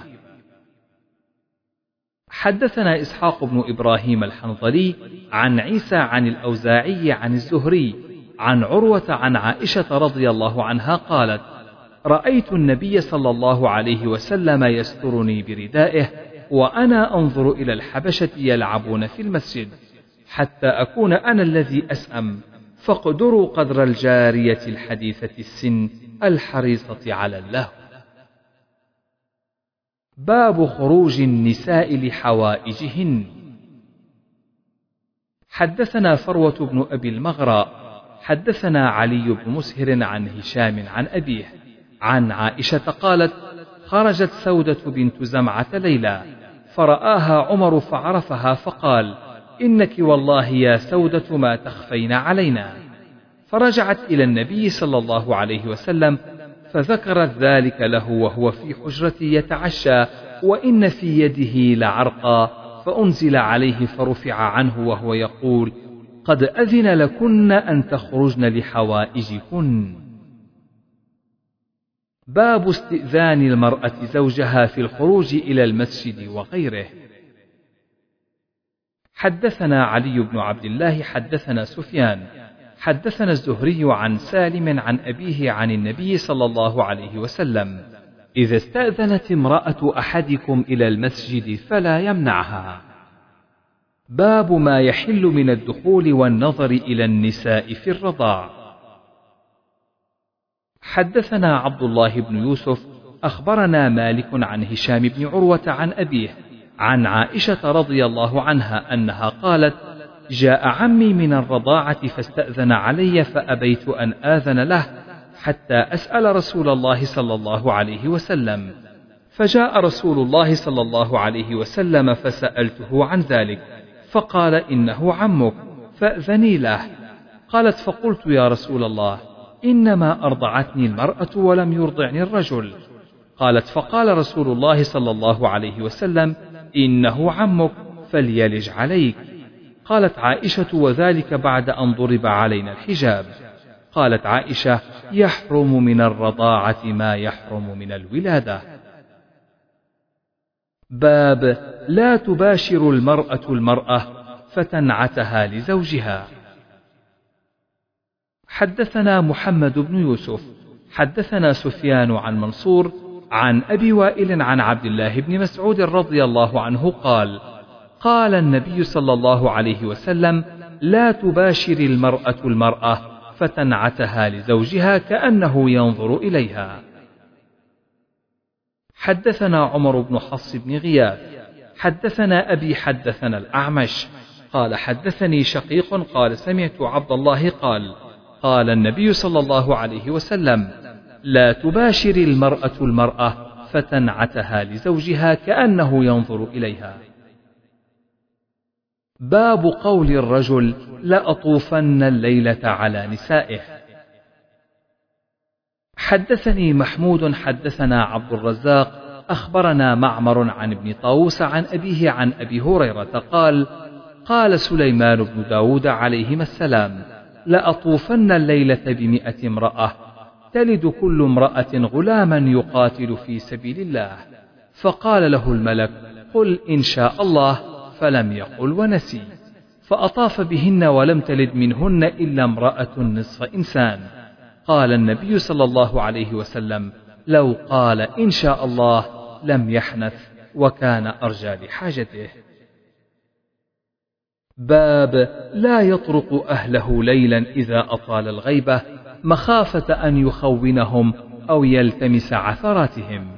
حدثنا إسحاق بن إبراهيم الحنظلي عن عيسى عن الأوزاعي عن الزهري عن عروة عن عائشة رضي الله عنها قالت: رأيت النبي صلى الله عليه وسلم يسترني بردائه وأنا أنظر إلى الحبشة يلعبون في المسجد حتى أكون أنا الذي أسأم، فاقدروا قدر الجارية الحديثة السن الحريصة على اللهو. باب خروج النساء لحوائجهن. حدثنا فروة بن أبي المغراء حدثنا علي بن مسهر عن هشام عن أبيه عن عائشة قالت: خرجت سودة بنت زمعة ليلى فرآها عمر فعرفها فقال: إنك والله يا سودة ما تخفين علينا. فرجعت إلى النبي صلى الله عليه وسلم فذكرت ذلك له وهو في حجرتي يتعشى وإن في يده لعرقا، فأنزل عليه فرفع عنه وهو يقول: قد أذن لكن أن تخرجن لحوائجكن. باب استئذان المرأة زوجها في الخروج إلى المسجد وغيره. حدثنا علي بن عبد الله حدثنا سفيان حدثنا الزهري عن سالم عن أبيه عن النبي صلى الله عليه وسلم: إذا استأذنت امرأة أحدكم إلى المسجد فلا يمنعها. باب ما يحل من الدخول والنظر إلى النساء في الرضاع. حدثنا عبد الله بن يوسف أخبرنا مالك عن هشام بن عروة عن أبيه عن عائشة رضي الله عنها أنها قالت: جاء عمي من الرضاعة فاستأذن علي فأبيت أن آذن له حتى أسأل رسول الله صلى الله عليه وسلم، فجاء رسول الله صلى الله عليه وسلم فسألته عن ذلك فقال: إنه عمك فأذني له. قالت: فقلت: يا رسول الله، إنما أرضعتني المرأة ولم يرضعني الرجل. قالت: فقال رسول الله صلى الله عليه وسلم: إنه عمك فليلج عليك. قالت عائشة: وذلك بعد أن ضرب علينا الحجاب. قالت عائشة: يحرم من الرضاعة ما يحرم من الولادة. باب لا تباشر المرأة المرأة فتنعتها لزوجها. حدثنا محمد بن يوسف حدثنا سفيان عن منصور عن أبي وائل عن عبد الله بن مسعود رضي الله عنه قال: قال النبي صلى الله عليه وسلم: لا تباشر المرأة المرأة فتنعتها لزوجها كأنه ينظر إليها. حدثنا عمر بن حفص بن غياث حدثنا أبي حدثنا الأعمش قال حدثني شقيق قال سمعت عبد الله قال قال النبي صلى الله عليه وسلم لا تباشر المرأة المرأة فتنعتها لزوجها كأنه ينظر إليها. باب قول الرجل لأطوفن الليلة على نسائه. حدثني محمود حدثنا عبد الرزاق أخبرنا معمر عن ابن طاووس عن أبيه عن أبي هريرة قال قال سليمان بن داود عليهما السلام لأطوفن الليلة بمئة امرأة تلد كل امرأة غلاما يقاتل في سبيل الله. فقال له الملك قل إن شاء الله، فلم يقل ونسي. فأطاف بهن ولم تلد منهن إلا امرأة نصف إنسان. قال النبي صلى الله عليه وسلم لو قال إن شاء الله لم يحنث وكان أرجى لحاجته. باب لا يطرق أهله ليلا إذا أطال الغيبة مخافة أن يخونهم أو يلتمس عثراتهم.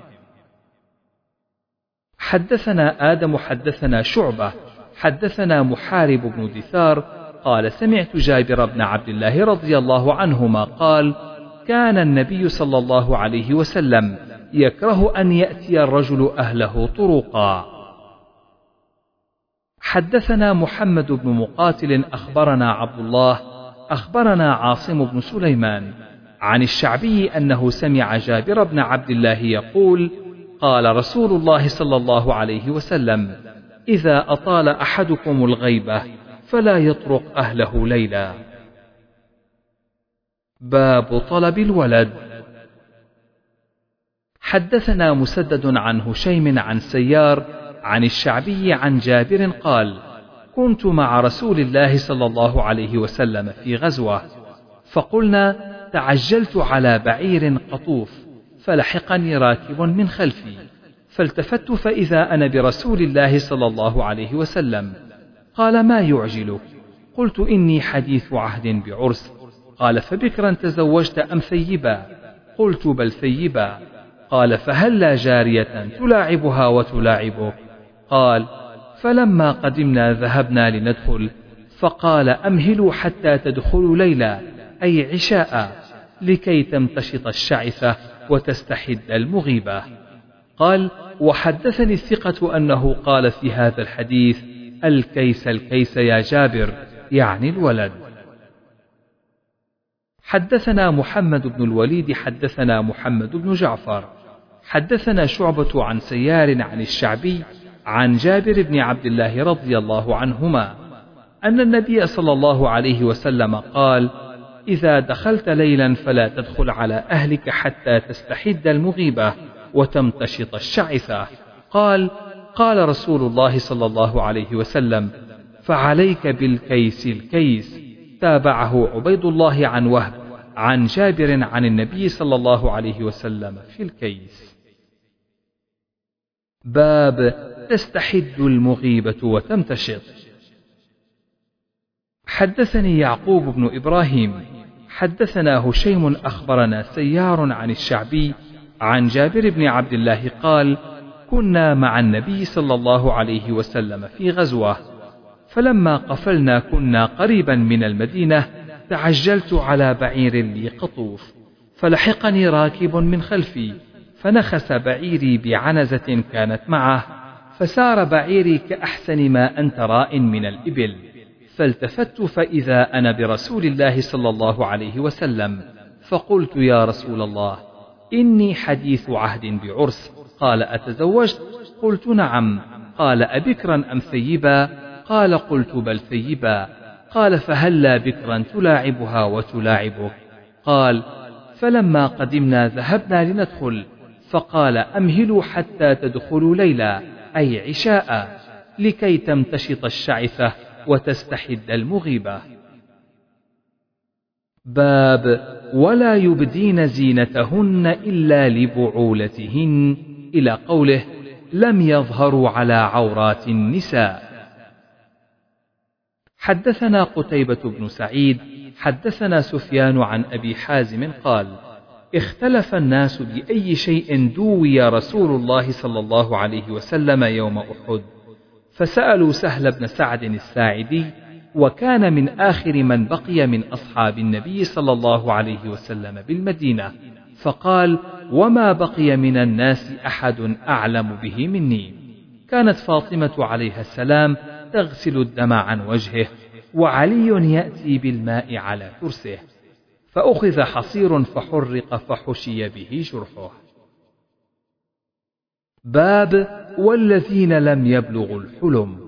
حدثنا آدم حدثنا شعبة حدثنا محارب بن دثار قال سمعت جابر بن عبد الله رضي الله عنهما قال كان النبي صلى الله عليه وسلم يكره أن يأتي الرجل أهله طرقا. حدثنا محمد بن مقاتل أخبرنا عبد الله أخبرنا عاصم بن سليمان عن الشعبي أنه سمع جابر بن عبد الله يقول قال رسول الله صلى الله عليه وسلم إذا أطال أحدكم الغيبة فلا يطرق أهله ليلا. باب طلب الولد. حدثنا مسدد عن هشيم عن سيار عن الشعبي عن جابر قال كنت مع رسول الله صلى الله عليه وسلم في غزوة فقلنا تعجلت على بعير قطوف فلحقني راكب من خلفي فالتفت فإذا أنا برسول الله صلى الله عليه وسلم. قال ما يعجلك؟ قلت إني حديث عهد بعرس. قال فبكرا تزوجت أم ثيبا؟ قلت بل ثيبا. قال فهلا جارية تلاعبها وتلاعبك؟ قال فلما قدمنا ذهبنا لندخل فقال أمهلوا حتى تدخلوا ليلا أي عشاء لكي تمتشط الشعثة وتستحد المغيبة. قال وحدثني الثقة أنه قال في هذا الحديث الكيس الكيس يا جابر يعني الولد. حدثنا محمد بن الوليد حدثنا محمد بن جعفر حدثنا شعبة عن سيار عن الشعبي عن جابر بن عبد الله رضي الله عنهما أن النبي صلى الله عليه وسلم قال إذا دخلت ليلا فلا تدخل على أهلك حتى تستحد المغيبة وتمتشط الشعثة. قال قال رسول الله صلى الله عليه وسلم فعليك بالكيس الكيس. تابعه عبيد الله عن وهب عن جابر عن النبي صلى الله عليه وسلم في الكيس. باب تستحد المغيبة وتمتشط. حدثني يعقوب بن إبراهيم حدثنا هشيم أخبرنا سيار عن الشعبي عن جابر بن عبد الله قال كنا مع النبي صلى الله عليه وسلم في غزوة فلما قفلنا كنا قريبا من المدينة تعجلت على بعير لي قطوف فلحقني راكب من خلفي فنخس بعيري بعنزة كانت معه فسار بعيري كأحسن ما أنت راء من الإبل فالتفت فإذا أنا برسول الله صلى الله عليه وسلم فقلت يا رسول الله إني حديث عهد بعرس. قال أتزوجت؟ قلت نعم. قال أبكرا أم ثيبا؟ قال قلت بل ثيبا. قال فهلا بكرا تلاعبها وتلاعبك؟ قال فلما قدمنا ذهبنا لندخل فقال أمهلوا حتى تدخلوا ليلا أي عشاء لكي تمتشط الشعثة وتستحد المغيبة. باب ولا يبدين زينتهن إلا لبعولتهن إلى قوله لم يظهروا على عورات النساء. حدثنا قتيبة بن سعيد حدثنا سفيان عن أبي حازم قال: اختلف الناس بأي شيء دوي رسول الله صلى الله عليه وسلم يوم أحد، فسألوا سهل بن سعد الساعدي، وكان من آخر من بقي من أصحاب النبي صلى الله عليه وسلم بالمدينة، فقال: وما بقي من الناس أحد أعلم به مني. كانت فاطمة عليها السلام تغسل الدم عن وجهه، وعلي يأتي بالماء على ترسه، فأخذ حصير فحرق فحشي به جرحه. باب والذين لم يبلغوا الحلم.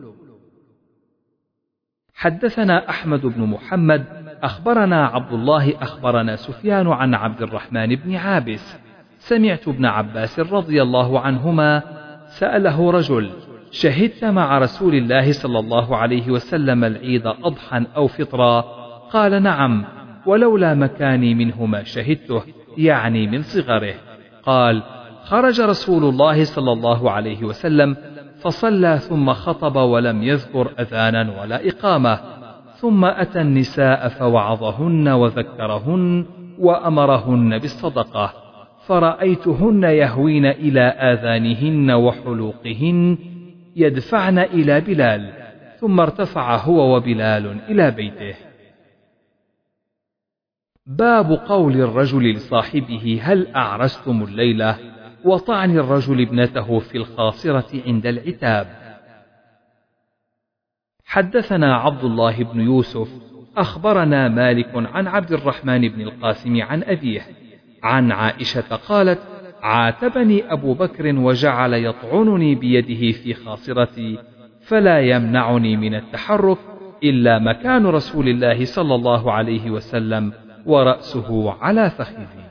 حدثنا أحمد بن محمد أخبرنا عبد الله أخبرنا سفيان عن عبد الرحمن بن عابس سمعت ابن عباس رضي الله عنهما سأله رجل: شهدت مع رسول الله صلى الله عليه وسلم العيد أضحى أو فطرا؟ قال: نعم، ولولا مكاني منه ما شهدته، يعني من صغره. قال: خرج رسول الله صلى الله عليه وسلم فصلى ثم خطب ولم يذكر أذانا ولا إقامة، ثم أتى النساء فوعظهن وذكرهن وأمرهن بالصدقة، فرأيتهن يهوين إلى آذانهن وحلوقهن يدفعن إلى بلال، ثم ارتفع هو وبلال إلى بيته. باب قول الرجل لصاحبه: هل أعرستم الليلة؟ وطعن الرجل ابنته في الخاصرة عند العتاب. حدثنا عبد الله بن يوسف أخبرنا مالك عن عبد الرحمن بن القاسم عن أبيه عن عائشة قالت: عاتبني أبو بكر وجعل يطعنني بيده في خاصرتي، فلا يمنعني من التحرك إلا مكان رسول الله صلى الله عليه وسلم ورأسه على فخذي.